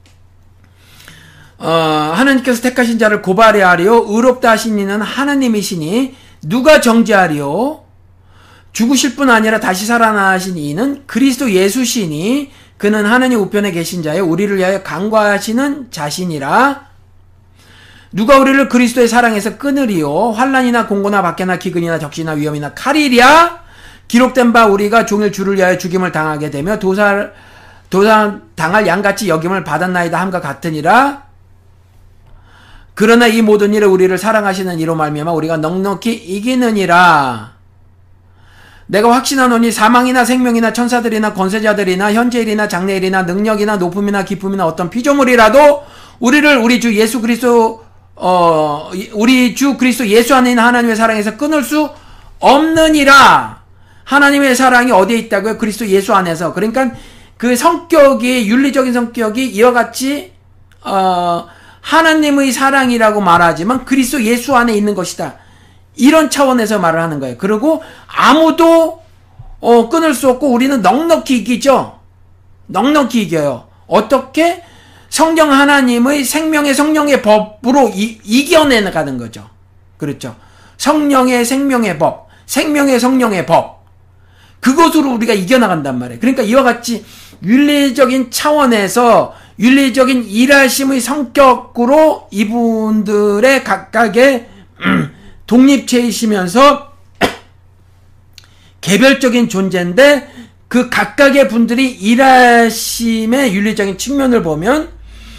어, 하나님께서 택하신 자를 고발해야 하리요. 의롭다 하신 이는 하나님이시니 누가 정죄하리요? 죽으실 뿐 아니라 다시 살아나신 이는 그리스도 예수시니 그는 하나님 우편에 계신 자여 우리를 위하여 간과하시는 자신이라. 누가 우리를 그리스도의 사랑에서 끊으리요? 환난이나 공고나 박해나 기근이나 적시나 위험이나 칼이랴? 기록된 바 우리가 종일 주를 위하여 죽임을 당하게 되며 도살 도살 당할 양같이 여김을 받았나이다 함과 같으니라. 그러나 이 모든 일에 우리를 사랑하시는 이로 말미암아 우리가 넉넉히 이기느니라. 내가 확신하노니 사망이나 생명이나 천사들이나 권세자들이나 현재일이나 장래일이나 능력이나 높음이나 기쁨이나 어떤 피조물이라도 우리를 우리 주 예수 그리스도 어 우리 주 그리스도 예수 안에 있는 하나님의 사랑에서 끊을 수 없느니라. 하나님의 사랑이 어디에 있다고요? 그리스도 예수 안에서. 그러니까 그 성격이, 윤리적인 성격이 이와 같이 어 하나님의 사랑이라고 말하지만 그리스도 예수 안에 있는 것이다. 이런 차원에서 말을 하는 거예요. 그리고 아무도 어 끊을 수 없고 우리는 넉넉히 이기죠. 넉넉히 이겨요. 어떻게? 성령 하나님의 생명의 성령의 법으로 이, 이겨내가는 거죠. 그렇죠. 성령의 생명의 법, 생명의 성령의 법. 그것으로 우리가 이겨나간단 말이에요. 그러니까 이와 같이 윤리적인 차원에서 윤리적인 일하심의 성격으로 이분들의 각각의 독립체이시면서 개별적인 존재인데 그 각각의 분들이 일하심의 윤리적인 측면을 보면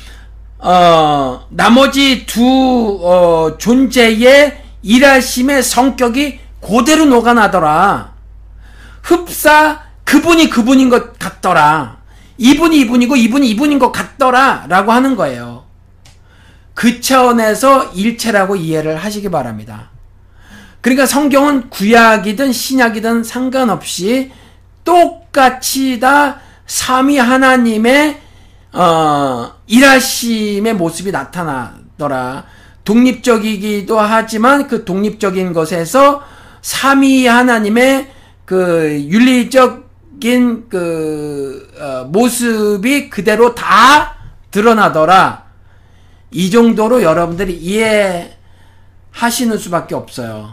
어 나머지 두 어, 존재의 일하심의 성격이 그대로 녹아나더라. 흡사 그분이 그분인 것 같더라. 이분이 이분이고 이분이 이분인 것 같더라 라고 하는 거예요. 그 차원에서 일체라고 이해를 하시기 바랍니다. 그러니까 성경은 구약이든 신약이든 상관없이 똑같이 다 삼위 하나님의 어, 일하심의 모습이 나타나더라. 독립적이기도 하지만 그 독립적인 것에서 삼위 하나님의 그 윤리적인 그 어, 모습이 그대로 다 드러나더라. 이 정도로 여러분들이 이해하시는 수밖에 없어요.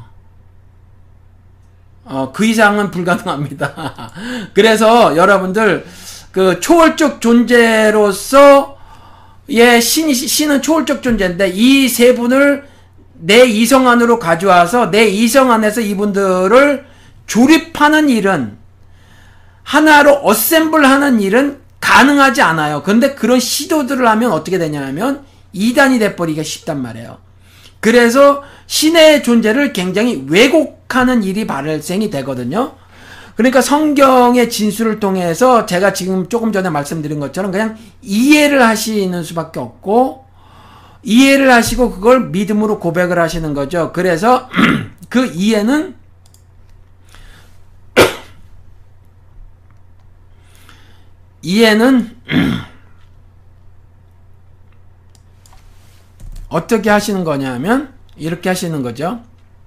어, 그 이상은 불가능합니다. 그래서 여러분들 그 초월적 존재로서의 신, 신은 초월적 존재인데 이 세 분을 내 이성 안으로 가져와서 내 이성 안에서 이분들을 조립하는 일은 하나로 어셈블하는 일은 가능하지 않아요. 그런데 그런 시도들을 하면 어떻게 되냐면 이단이 돼버리기가 쉽단 말이에요. 그래서 신의 존재를 굉장히 왜곡하는 일이 발생이 되거든요. 그러니까 성경의 진술을 통해서 제가 지금 조금 전에 말씀드린 것처럼 그냥 이해를 하시는 수밖에 없고 이해를 하시고 그걸 믿음으로 고백을 하시는 거죠. 그래서 그 이해는 이해는 어떻게 하시는 거냐면 이렇게 하시는 거죠.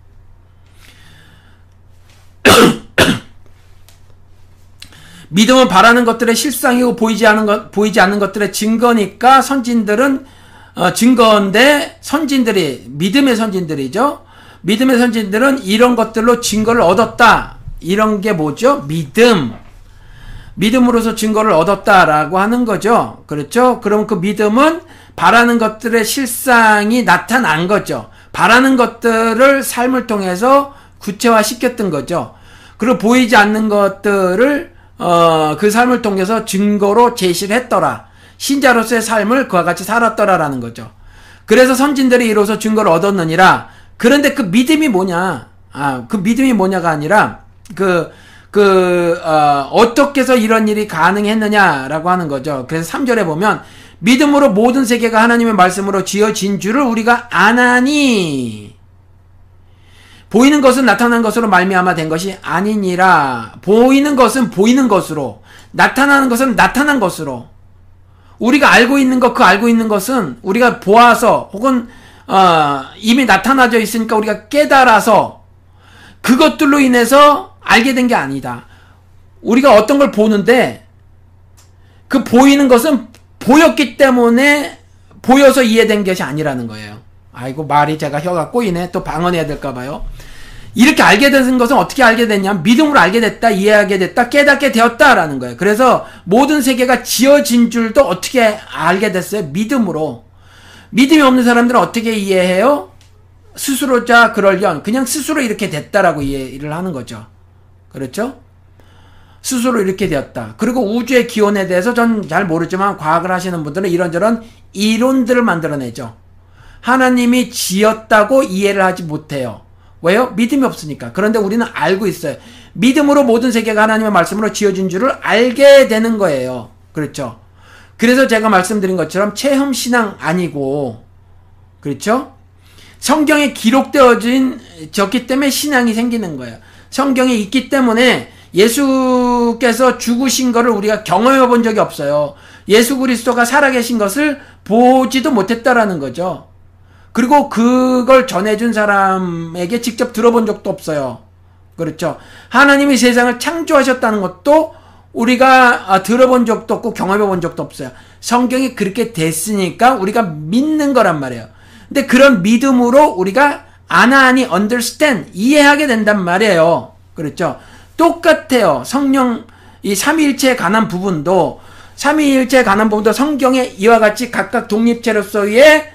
믿음은 바라는 것들의 실상이고 보이지 않는 것, 보이지 않는 것들의 증거니까 선진들은 어, 증거인데 선진들이 믿음의 선진들이죠. 믿음의 선진들은 이런 것들로 증거를 얻었다. 이런 게 뭐죠? 믿음. 믿음으로서 증거를 얻었다라고 하는 거죠. 그렇죠? 그럼 그 믿음은 바라는 것들의 실상이 나타난 거죠. 바라는 것들을 삶을 통해서 구체화시켰던 거죠. 그리고 보이지 않는 것들을 어, 그 삶을 통해서 증거로 제시를 했더라. 신자로서의 삶을 그와 같이 살았더라라는 거죠. 그래서 선진들이 이로써 증거를 얻었느니라. 그런데 그 믿음이 뭐냐? 아, 그 믿음이 뭐냐가 아니라 그 그 어, 어떻게 해서 이런 일이 가능했느냐라고 하는 거죠. 그래서 삼 절에 보면 믿음으로 모든 세계가 하나님의 말씀으로 지어진 줄을 우리가 아나니 보이는 것은 나타난 것으로 말미암아 된 것이 아니니라. 보이는 것은 보이는 것으로, 나타나는 것은 나타난 것으로. 우리가 알고 있는 것, 그 알고 있는 것은 우리가 보아서 혹은 어, 이미 나타나져 있으니까 우리가 깨달아서 그것들로 인해서 알게 된 게 아니다. 우리가 어떤 걸 보는데 그 보이는 것은 보였기 때문에 보여서 이해된 것이 아니라는 거예요. 아이고 말이 제가 혀가 꼬이네. 또 방언해야 될까 봐요. 이렇게 알게 된 것은 어떻게 알게 됐냐? 믿음으로 알게 됐다, 이해하게 됐다, 깨닫게 되었다라는 거예요. 그래서 모든 세계가 지어진 줄도 어떻게 알게 됐어요? 믿음으로. 믿음이 없는 사람들은 어떻게 이해해요? 스스로 자 그럴련 그냥 스스로 이렇게 됐다라고 이해를 하는 거죠. 그렇죠? 스스로 이렇게 되었다. 그리고 우주의 기원에 대해서 전 잘 모르지만 과학을 하시는 분들은 이런저런 이론들을 만들어내죠. 하나님이 지었다고 이해를 하지 못해요. 왜요? 믿음이 없으니까. 그런데 우리는 알고 있어요. 믿음으로 모든 세계가 하나님의 말씀으로 지어진 줄을 알게 되는 거예요. 그렇죠? 그래서 제가 말씀드린 것처럼 체험신앙 아니고, 그렇죠? 성경에 기록되어진, 졌기 때문에 신앙이 생기는 거예요. 성경에 있기 때문에 예수께서 죽으신 것을 우리가 경험해 본 적이 없어요. 예수 그리스도가 살아계신 것을 보지도 못했다라는 거죠. 그리고 그걸 전해준 사람에게 직접 들어본 적도 없어요. 그렇죠. 하나님이 세상을 창조하셨다는 것도 우리가 들어본 적도 없고 경험해 본 적도 없어요. 성경이 그렇게 됐으니까 우리가 믿는 거란 말이에요. 근데 그런 믿음으로 우리가 아나하니 understand 이해하게 된단 말이에요. 그렇죠. 똑같아요. 성령 이 삼위일체에 관한 부분도 삼위일체에 관한 부분도 성경에 이와 같이 각각 독립체로서의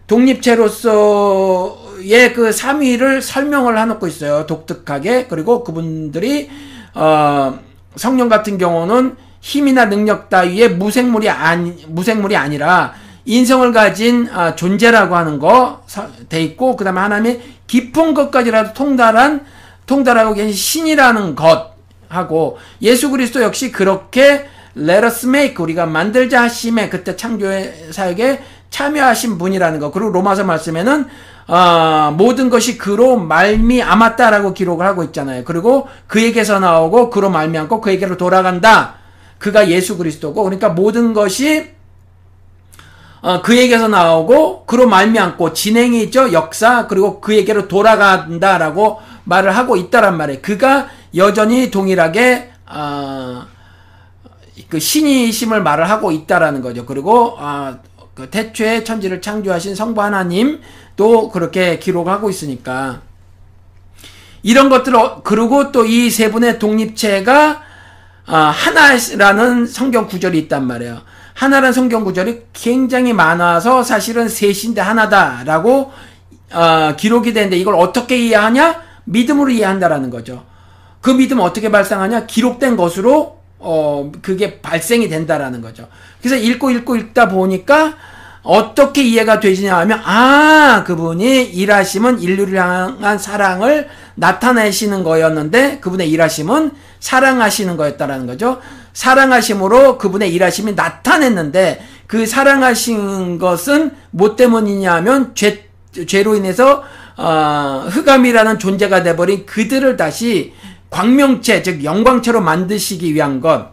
독립체로서의 그 삼위를 설명을 해놓고 있어요. 독특하게. 그리고 그분들이 어 성령 같은 경우는 힘이나 능력 따위의 무생물이 아니 무생물이 아니라 인성을 가진 어, 존재라고 하는 거 돼 있고, 그다음에 하나님의 깊은 것까지라도 통달한 통달하고 계신 신이라는 것 하고, 예수 그리스도 역시 그렇게 let us make 우리가 만들자 하심에 그때 창조의 사역에 참여하신 분이라는 거. 그리고 로마서 말씀에는 어, 모든 것이 그로 말미암았다라고 기록을 하고 있잖아요. 그리고 그에게서 나오고 그로 말미암고 그에게로 돌아간다. 그가 예수 그리스도고, 그러니까 모든 것이 어, 그에게서 나오고 그로 말미암고 진행이 있죠. 역사. 그리고 그에게로 돌아간다라고 말을 하고 있다란 말이에요. 그가 여전히 동일하게 어, 그 신이심을 말을 하고 있다라는 거죠. 그리고 어, 그 태초에 천지를 창조하신 성부 하나님도 그렇게 기록하고 있으니까 이런 것들을, 그리고 또 이 세 분의 독립체가 어, 하나라는 성경 구절이 있단 말이에요. 하나라는 성경 구절이 굉장히 많아서 사실은 셋인데 하나다라고 어, 기록이 되는데, 이걸 어떻게 이해하냐? 믿음으로 이해한다라는 거죠. 그 믿음은 어떻게 발생하냐? 기록된 것으로 어 그게 발생이 된다라는 거죠. 그래서 읽고 읽고 읽다 보니까 어떻게 이해가 되시냐 하면, 아, 그분이 일하심은 인류를 향한 사랑을 나타내시는 거였는데 그분의 일하심은 사랑하시는 거였다라는 거죠. 사랑하심으로 그분의 일하심이 나타냈는데, 그 사랑하신 것은 뭐 때문이냐 하면 죄, 죄로 인해서 어, 흑암이라는 존재가 돼버린 그들을 다시 광명체, 즉 영광체로 만드시기 위한 것.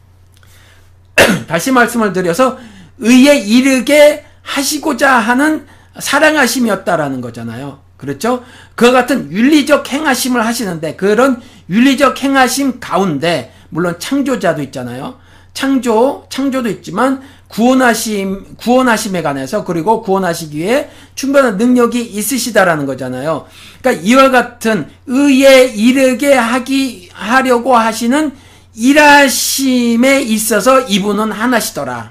다시 말씀을 드려서 의에 이르게 하시고자 하는 사랑하심이었다라는 거잖아요. 그렇죠? 그와 같은 윤리적 행하심을 하시는데, 그런 윤리적 행하심 가운데 물론 창조자도 있잖아요. 창조, 창조도 있지만 구원하심, 구원하심에 관해서, 그리고 구원하시기 위해 충분한 능력이 있으시다라는 거잖아요. 그러니까 이와 같은 의에 이르게 하기, 하려고 하시는 일하심에 있어서 이분은 하나시더라.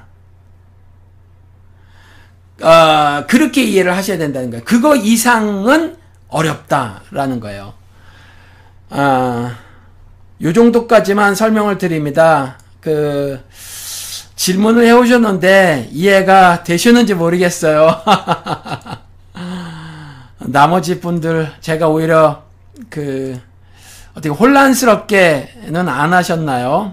어, 그렇게 이해를 하셔야 된다는 거예요. 그거 이상은 어렵다라는 거예요. 아, 요 정도까지만 설명을 드립니다. 그, 질문을 해오셨는데 이해가 되셨는지 모르겠어요. 나머지 분들 제가 오히려 그 어떻게 혼란스럽게는 안 하셨나요?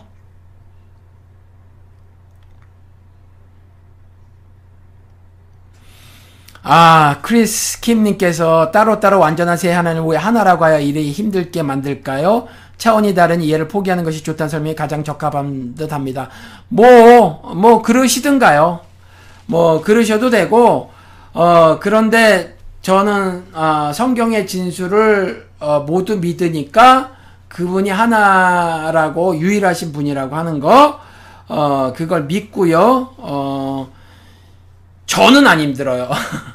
아, 크리스 킴님께서 따로따로 완전한 세 하나님을 왜 하나라고 하여 일이 힘들게 만들까요? 차원이 다른 이해를 포기하는 것이 좋다는 설명이 가장 적합한 듯 합니다. 뭐, 뭐, 그러시든가요. 뭐, 그러셔도 되고, 어, 그런데 저는, 어, 성경의 진술을, 어, 모두 믿으니까 그분이 하나라고, 유일하신 분이라고 하는 거, 어, 그걸 믿고요. 어, 저는 안 힘들어요.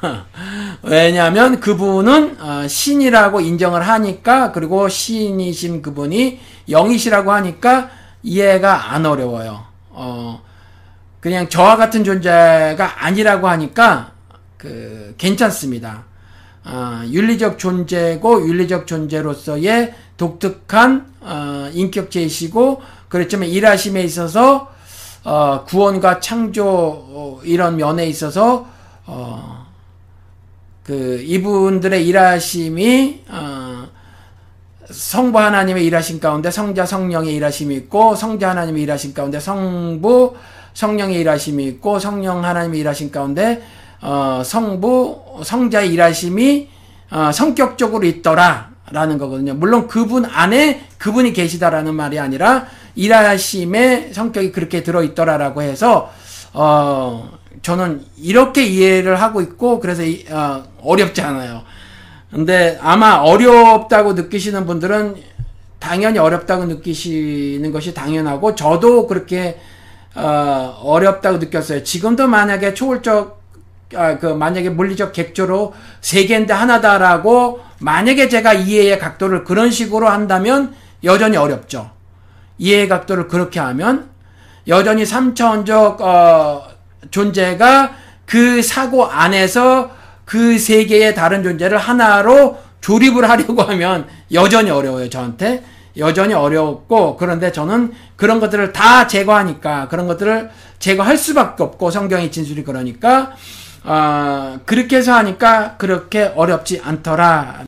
왜냐하면 그분은 어, 신이라고 인정을 하니까, 그리고 신이신 그분이 영이시라고 하니까 이해가 안 어려워요. 어, 그냥 저와 같은 존재가 아니라고 하니까 그 괜찮습니다. 어, 윤리적 존재고 윤리적 존재로서의 독특한 어, 인격체이시고 그렇지만 일하심에 있어서 어, 구원과 창조 어, 이런 면에 있어서 어, 그 이분들의 일하심이 어, 성부 하나님의 일하심 가운데 성자 성령의 일하심이 있고 성자 하나님의 일하심 가운데 성부 성령의 일하심이 있고 성령 하나님의 일하심 가운데 어, 성부 성자의 일하심이 어, 성격적으로 있더라 라는 거거든요. 물론 그분 안에 그분이 계시다라는 말이 아니라 일하심의 성격이 그렇게 들어있더라라고 해서 어, 저는 이렇게 이해를 하고 있고 그래서 이, 어, 어렵지 않아요. 근데 아마 어렵다고 느끼시는 분들은 당연히 어렵다고 느끼시는 것이 당연하고 저도 그렇게 어, 어렵다고 느꼈어요. 지금도 만약에 초월적 아, 그 만약에 물리적 객조로 세 개인데 하나다라고 만약에 제가 이해의 각도를 그런 식으로 한다면 여전히 어렵죠. 이해의 각도를 그렇게 하면 여전히 삼차원적 어, 존재가 그 사고 안에서 그 세 개의 다른 존재를 하나로 조립을 하려고 하면 여전히 어려워요. 저한테 여전히 어렵고 그런데 저는 그런 것들을 다 제거하니까 그런 것들을 제거할 수밖에 없고 성경의 진술이 그러니까 어, 그렇게 해서 하니까 그렇게 어렵지 않더라.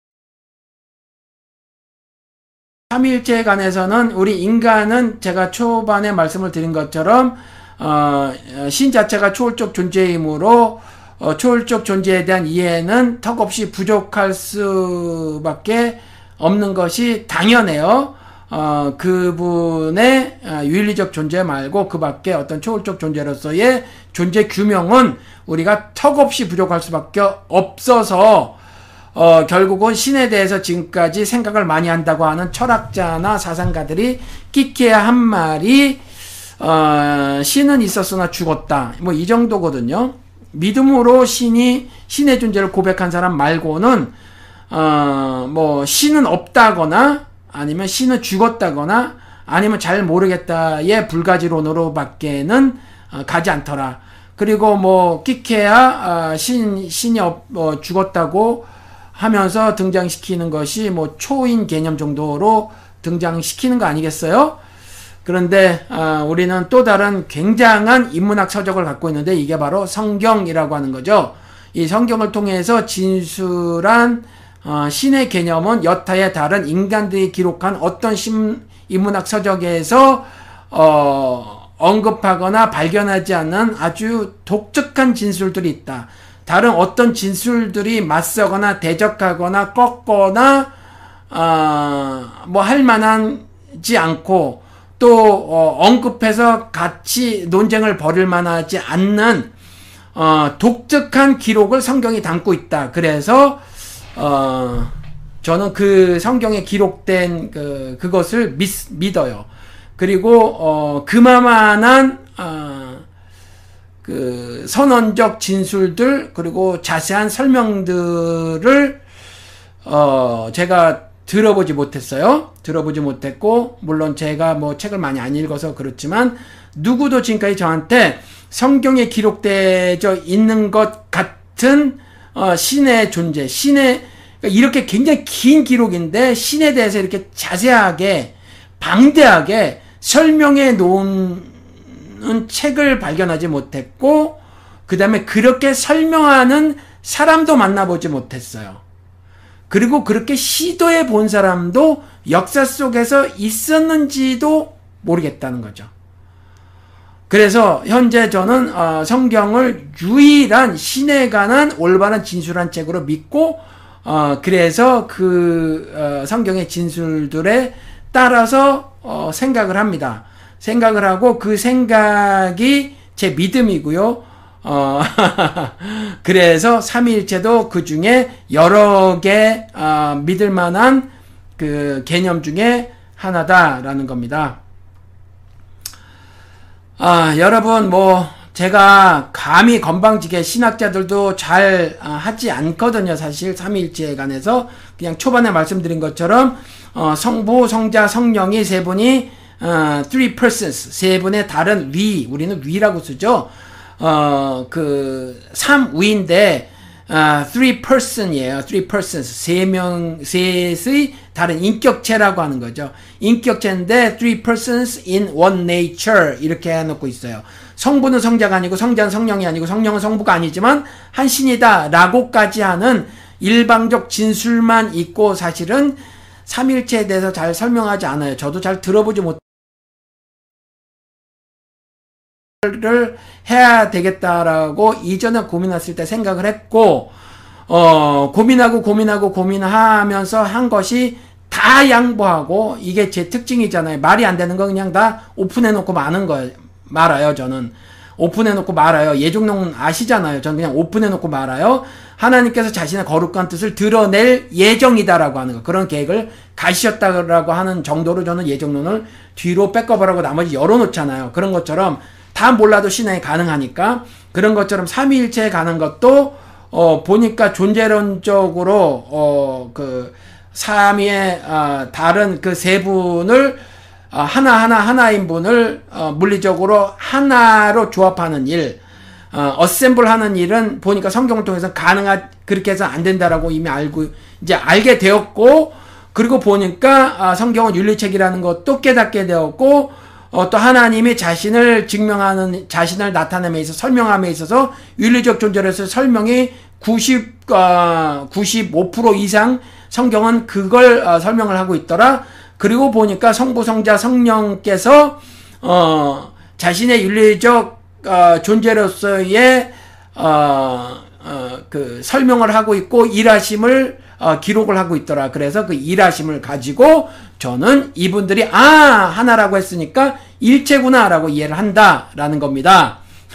삼위일체에 관해서는 우리 인간은 제가 초반에 말씀을 드린 것처럼 어, 신 자체가 초월적 존재이므로 어, 초월적 존재에 대한 이해는 턱없이 부족할 수밖에 없는 것이 당연해요. 어, 그분의 어, 윤리적 존재 말고 그 밖에 어떤 초월적 존재로서의 존재 규명은 우리가 턱없이 부족할 수밖에 없어서 어, 결국은 신에 대해서 지금까지 생각을 많이 한다고 하는 철학자나 사상가들이 끼케야 한 말이 어, 신은 있었으나 죽었다. 뭐 이 정도거든요. 믿음으로 신이 신의 존재를 고백한 사람 말고는 어, 뭐 신은 없다거나 아니면 신은 죽었다거나 아니면 잘 모르겠다의 불가지론으로 밖에는 어, 가지 않더라. 그리고 뭐 끼케야 어, 신 신이 없, 어, 죽었다고 하면서 등장시키는 것이 뭐 초인 개념 정도로 등장시키는 거 아니겠어요? 그런데 어, 우리는 또 다른 굉장한 인문학 서적을 갖고 있는데 이게 바로 성경이라고 하는 거죠. 이 성경을 통해서 진술한 어, 신의 개념은 여타의 다른 인간들이 기록한 어떤 신, 인문학 서적에서 어, 언급하거나 발견하지 않는 아주 독특한 진술들이 있다. 다른 어떤 진술들이 맞서거나 대적하거나 꺾거나 어, 뭐 할만하지 않고 또 어, 언급해서 같이 논쟁을 벌일 만하지 않는 어, 독특한 기록을 성경이 담고 있다. 그래서 어, 저는 그 성경에 기록된 그 그것을 믿, 믿어요. 그리고 어, 그만한 어, 그 선언적 진술들 그리고 자세한 설명들을 어, 제가 들어보지 못했어요. 들어보지 못했고 물론 제가 뭐 책을 많이 안 읽어서 그렇지만 누구도 지금까지 저한테 성경에 기록되어 있는 것 같은 어, 신의 존재, 신의 그러니까 이렇게 굉장히 긴 기록인데 신에 대해서 이렇게 자세하게 방대하게 설명해 놓은 책을 발견하지 못했고 그 다음에 그렇게 설명하는 사람도 만나보지 못했어요. 그리고 그렇게 시도해 본 사람도 역사 속에서 있었는지도 모르겠다는 거죠. 그래서 현재 저는 어, 성경을 유일한 신에 관한 올바른 진술한 책으로 믿고 어, 그래서 그 어, 성경의 진술들에 따라서 어, 생각을 합니다. 생각을 하고 그 생각이 제 믿음이고요. 어, 그래서 삼위일체도 그 중에 여러 개, 어, 믿을 만한 그 개념 중에 하나다라는 겁니다. 아, 여러분, 뭐, 제가 감히 건방지게 신학자들도 잘 어, 하지 않거든요. 사실 삼위일체에 관해서. 그냥 초반에 말씀드린 것처럼, 어, 성부, 성자, 성령이 세 분이, 어, three persons, 세 분의 다른 위, 우리는 위라고 쓰죠. 어, 그, 삼위인데, 아, three person이에요. three persons. 세 명, 셋의 다른 인격체라고 하는 거죠. 인격체인데, three persons in one nature. 이렇게 해놓고 있어요. 성부는 성자가 아니고, 성자는 성령이 아니고, 성령은 성부가 아니지만, 한 신이다. 라고까지 하는 일방적 진술만 있고, 사실은 삼일체에 대해서 잘 설명하지 않아요. 저도 잘 들어보지 못, 를 해야 되겠다라고 이전에 고민했을 때 생각을 했고, 어, 고민하고 고민하고 고민하면서 한 것이 다 양보하고, 이게 제 특징이잖아요. 말이 안 되는 거 그냥 다 오픈해놓고 마는 거예요. 말아요, 저는. 오픈해놓고 말아요. 예종농 아시잖아요. 저는 그냥 오픈해놓고 말아요. 하나님께서 자신의 거룩한 뜻을 드러낼 예정이다라고 하는 거. 그런 계획을 가시셨다라고 하는 정도로 저는 예정론을 뒤로 백업하라고 나머지 열어놓잖아요. 그런 것처럼 다 몰라도 신앙이 가능하니까, 그런 것처럼 삼위일체에 가는 것도 어 보니까 존재론적으로 어 그 삼위의 어, 다른 그 세 분을 어, 하나 하나 하나인 분을 어, 물리적으로 하나로 조합하는 일, 어, 어셈블 하는 일은 보니까 성경을 통해서 가능하 그렇게 해서 안 된다라고 이미 알고 이제 알게 되었고, 그리고 보니까 아, 성경은 윤리책이라는 것도 깨닫게 되었고, 어, 또 하나님이 자신을 증명하는, 자신을 나타냄에 있어서, 설명함에 있어서 윤리적 존재로서 설명이 구십, 어, 구십오 퍼센트 이상 성경은 그걸 어, 설명을 하고 있더라. 그리고 보니까 성부, 성자, 성령께서 어, 자신의 윤리적 어, 존재로서의 어, 어, 그 설명을 하고 있고 일하심을 어, 기록을 하고 있더라. 그래서 그 일하심을 가지고 저는 이분들이 아 하나라고 했으니까 일체구나라고 이해를 한다라는 겁니다.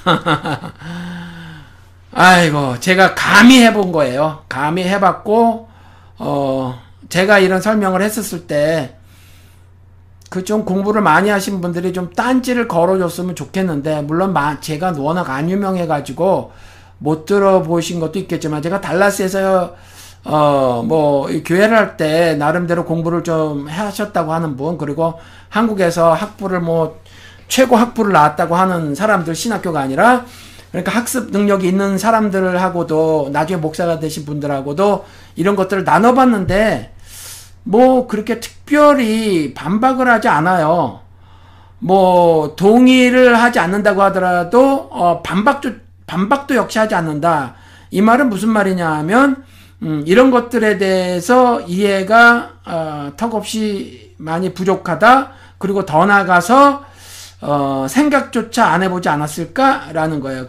아이고, 제가 감히 해본 거예요. 감히 해봤고, 어 제가 이런 설명을 했었을 때 그 좀 공부를 많이 하신 분들이 좀 딴지를 걸어줬으면 좋겠는데, 물론 마, 제가 워낙 안 유명해가지고 못 들어보신 것도 있겠지만, 제가 달라스에서 어, 뭐, 교회를 할 때, 나름대로 공부를 좀 하셨다고 하는 분, 그리고 한국에서 학부를 뭐, 최고 학부를 나왔다고 하는 사람들, 신학교가 아니라, 그러니까 학습 능력이 있는 사람들하고도, 나중에 목사가 되신 분들하고도 이런 것들을 나눠봤는데, 뭐, 그렇게 특별히 반박을 하지 않아요. 뭐, 동의를 하지 않는다고 하더라도, 어, 반박도, 반박도 역시 하지 않는다. 이 말은 무슨 말이냐 하면, 음, 이런 것들에 대해서 이해가 어, 턱없이 많이 부족하다. 그리고 더 나아가서 어, 생각조차 안 해보지 않았을까라는 거예요.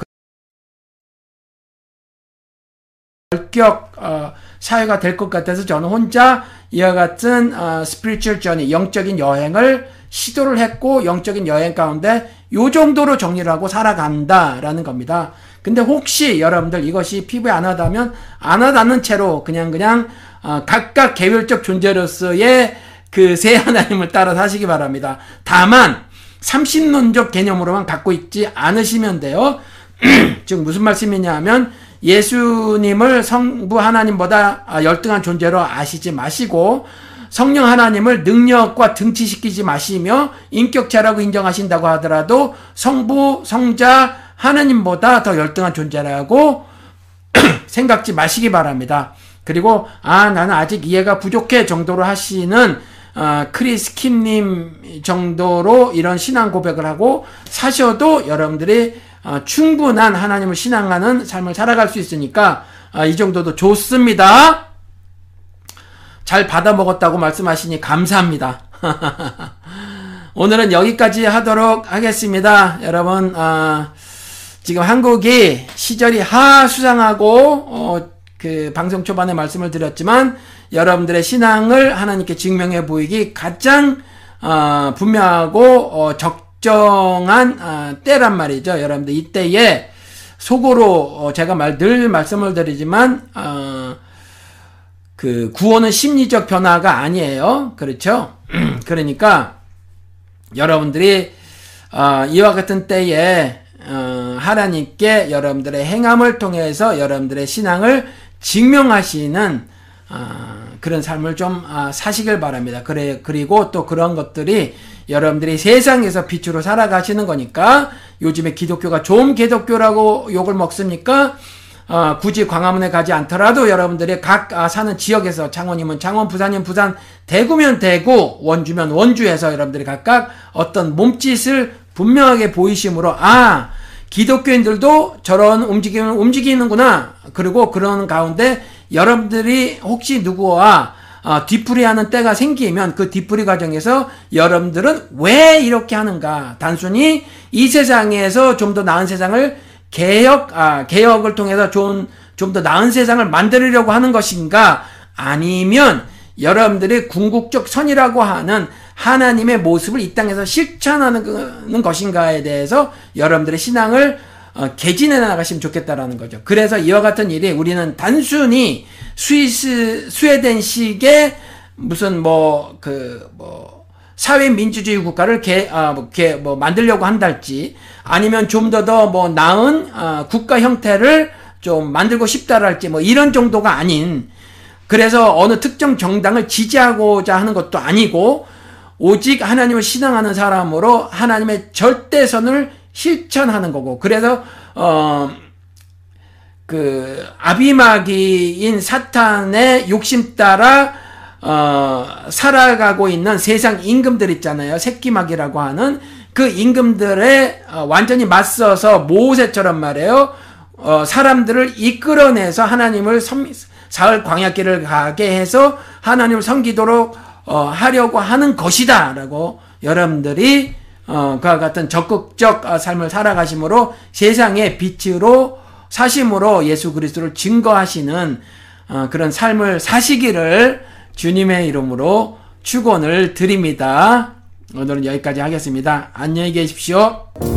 결격 어, 사회가 될 것 같아서 저는 혼자 이와 같은 어, spiritual journey, 영적인 여행을 시도를 했고, 영적인 여행 가운데 요 정도로 정리를 하고 살아간다라는 겁니다. 근데 혹시 여러분들 이것이 피부에 안 와닿으면 안 와닿는 채로 그냥 그냥 어, 각각 개별적 존재로서의 그 세 하나님을 따라 사시기 바랍니다. 다만 삼신론적 개념으로만 갖고 있지 않으시면 돼요. 즉 무슨 말씀이냐 하면, 예수님을 성부 하나님보다 열등한 존재로 아시지 마시고, 성령 하나님을 능력과 등치시키지 마시며, 인격체라고 인정하신다고 하더라도 성부, 성자, 하나님보다 더 열등한 존재라고 생각지 마시기 바랍니다. 그리고 아 나는 아직 이해가 부족해 정도로 하시는 어, 크리스 킴님 정도로 이런 신앙 고백을 하고 사셔도 여러분들이 어, 충분한 하나님을 신앙하는 삶을 살아갈 수 있으니까 어, 이 정도도 좋습니다. 잘 받아먹었다고 말씀하시니 감사합니다. 오늘은 여기까지 하도록 하겠습니다. 여러분 어, 지금 한국이 시절이 하수상하고 어, 그 방송 초반에 말씀을 드렸지만, 여러분들의 신앙을 하나님께 증명해 보이기 가장 어, 분명하고 어, 적정한 어, 때란 말이죠. 여러분들 이때에 속으로 어, 제가 말, 늘 말씀을 드리지만 어, 그 구원은 심리적 변화가 아니에요. 그렇죠? 그러니까 여러분들이 어, 이와 같은 때에 어, 하나님께 여러분들의 행함을 통해서 여러분들의 신앙을 증명하시는 어, 그런 삶을 좀 아, 사시길 바랍니다. 그래 그리고 또 그런 것들이 여러분들이 세상에서 빛으로 살아가시는 거니까. 요즘에 기독교가 좋은 기독교라고 욕을 먹습니까? 어, 굳이 광화문에 가지 않더라도 여러분들이 각 아, 사는 지역에서 창원이면 창원, 부산이면 부산, 대구면 대구, 원주면 원주에서 여러분들이 각각 어떤 몸짓을 분명하게 보이심으로 아 기독교인들도 저런 움직임을 움직이는구나. 그리고 그런 가운데 여러분들이 혹시 누구와 어, 뒤풀이하는 때가 생기면 그 뒤풀이 과정에서 여러분들은 왜 이렇게 하는가? 단순히 이 세상에서 좀 더 나은 세상을 개혁, 아, 개혁을 통해서 좀, 좀 더 나은 세상을 만들려고 하는 것인가? 아니면 여러분들이 궁극적 선이라고 하는 하나님의 모습을 이 땅에서 실천하는 것인가에 대해서 여러분들의 신앙을 어, 개진해 나가시면 좋겠다라는 거죠. 그래서 이와 같은 일이 우리는 단순히 스위스, 스웨덴식의 무슨 뭐, 그, 뭐, 사회민주주의 국가를 개, 아, 뭐, 개, 뭐, 만들려고 한달지, 아니면 좀 더 더 뭐, 나은, 아, 국가 형태를 좀 만들고 싶다랄지, 뭐, 이런 정도가 아닌, 그래서 어느 특정 정당을 지지하고자 하는 것도 아니고, 오직 하나님을 신앙하는 사람으로 하나님의 절대선을 실천하는 거고, 그래서, 어, 그, 아비마기인 사탄의 욕심 따라, 어, 살아가고 있는 세상 임금들 있잖아요. 새끼마귀라고 하는 그 임금들에 어, 완전히 맞서서 모세처럼 말이에요. 어, 사람들을 이끌어내서 하나님을 섬, 사흘 광야길을 가게 해서 하나님을 섬기도록 어, 하려고 하는 것이다. 라고 여러분들이 어, 그와 같은 적극적 삶을 살아가심으로 세상의 빛으로 사심으로 예수 그리스도를 증거하시는 어, 그런 삶을 사시기를 주님의 이름으로 축원을 드립니다. 오늘은 여기까지 하겠습니다. 안녕히 계십시오.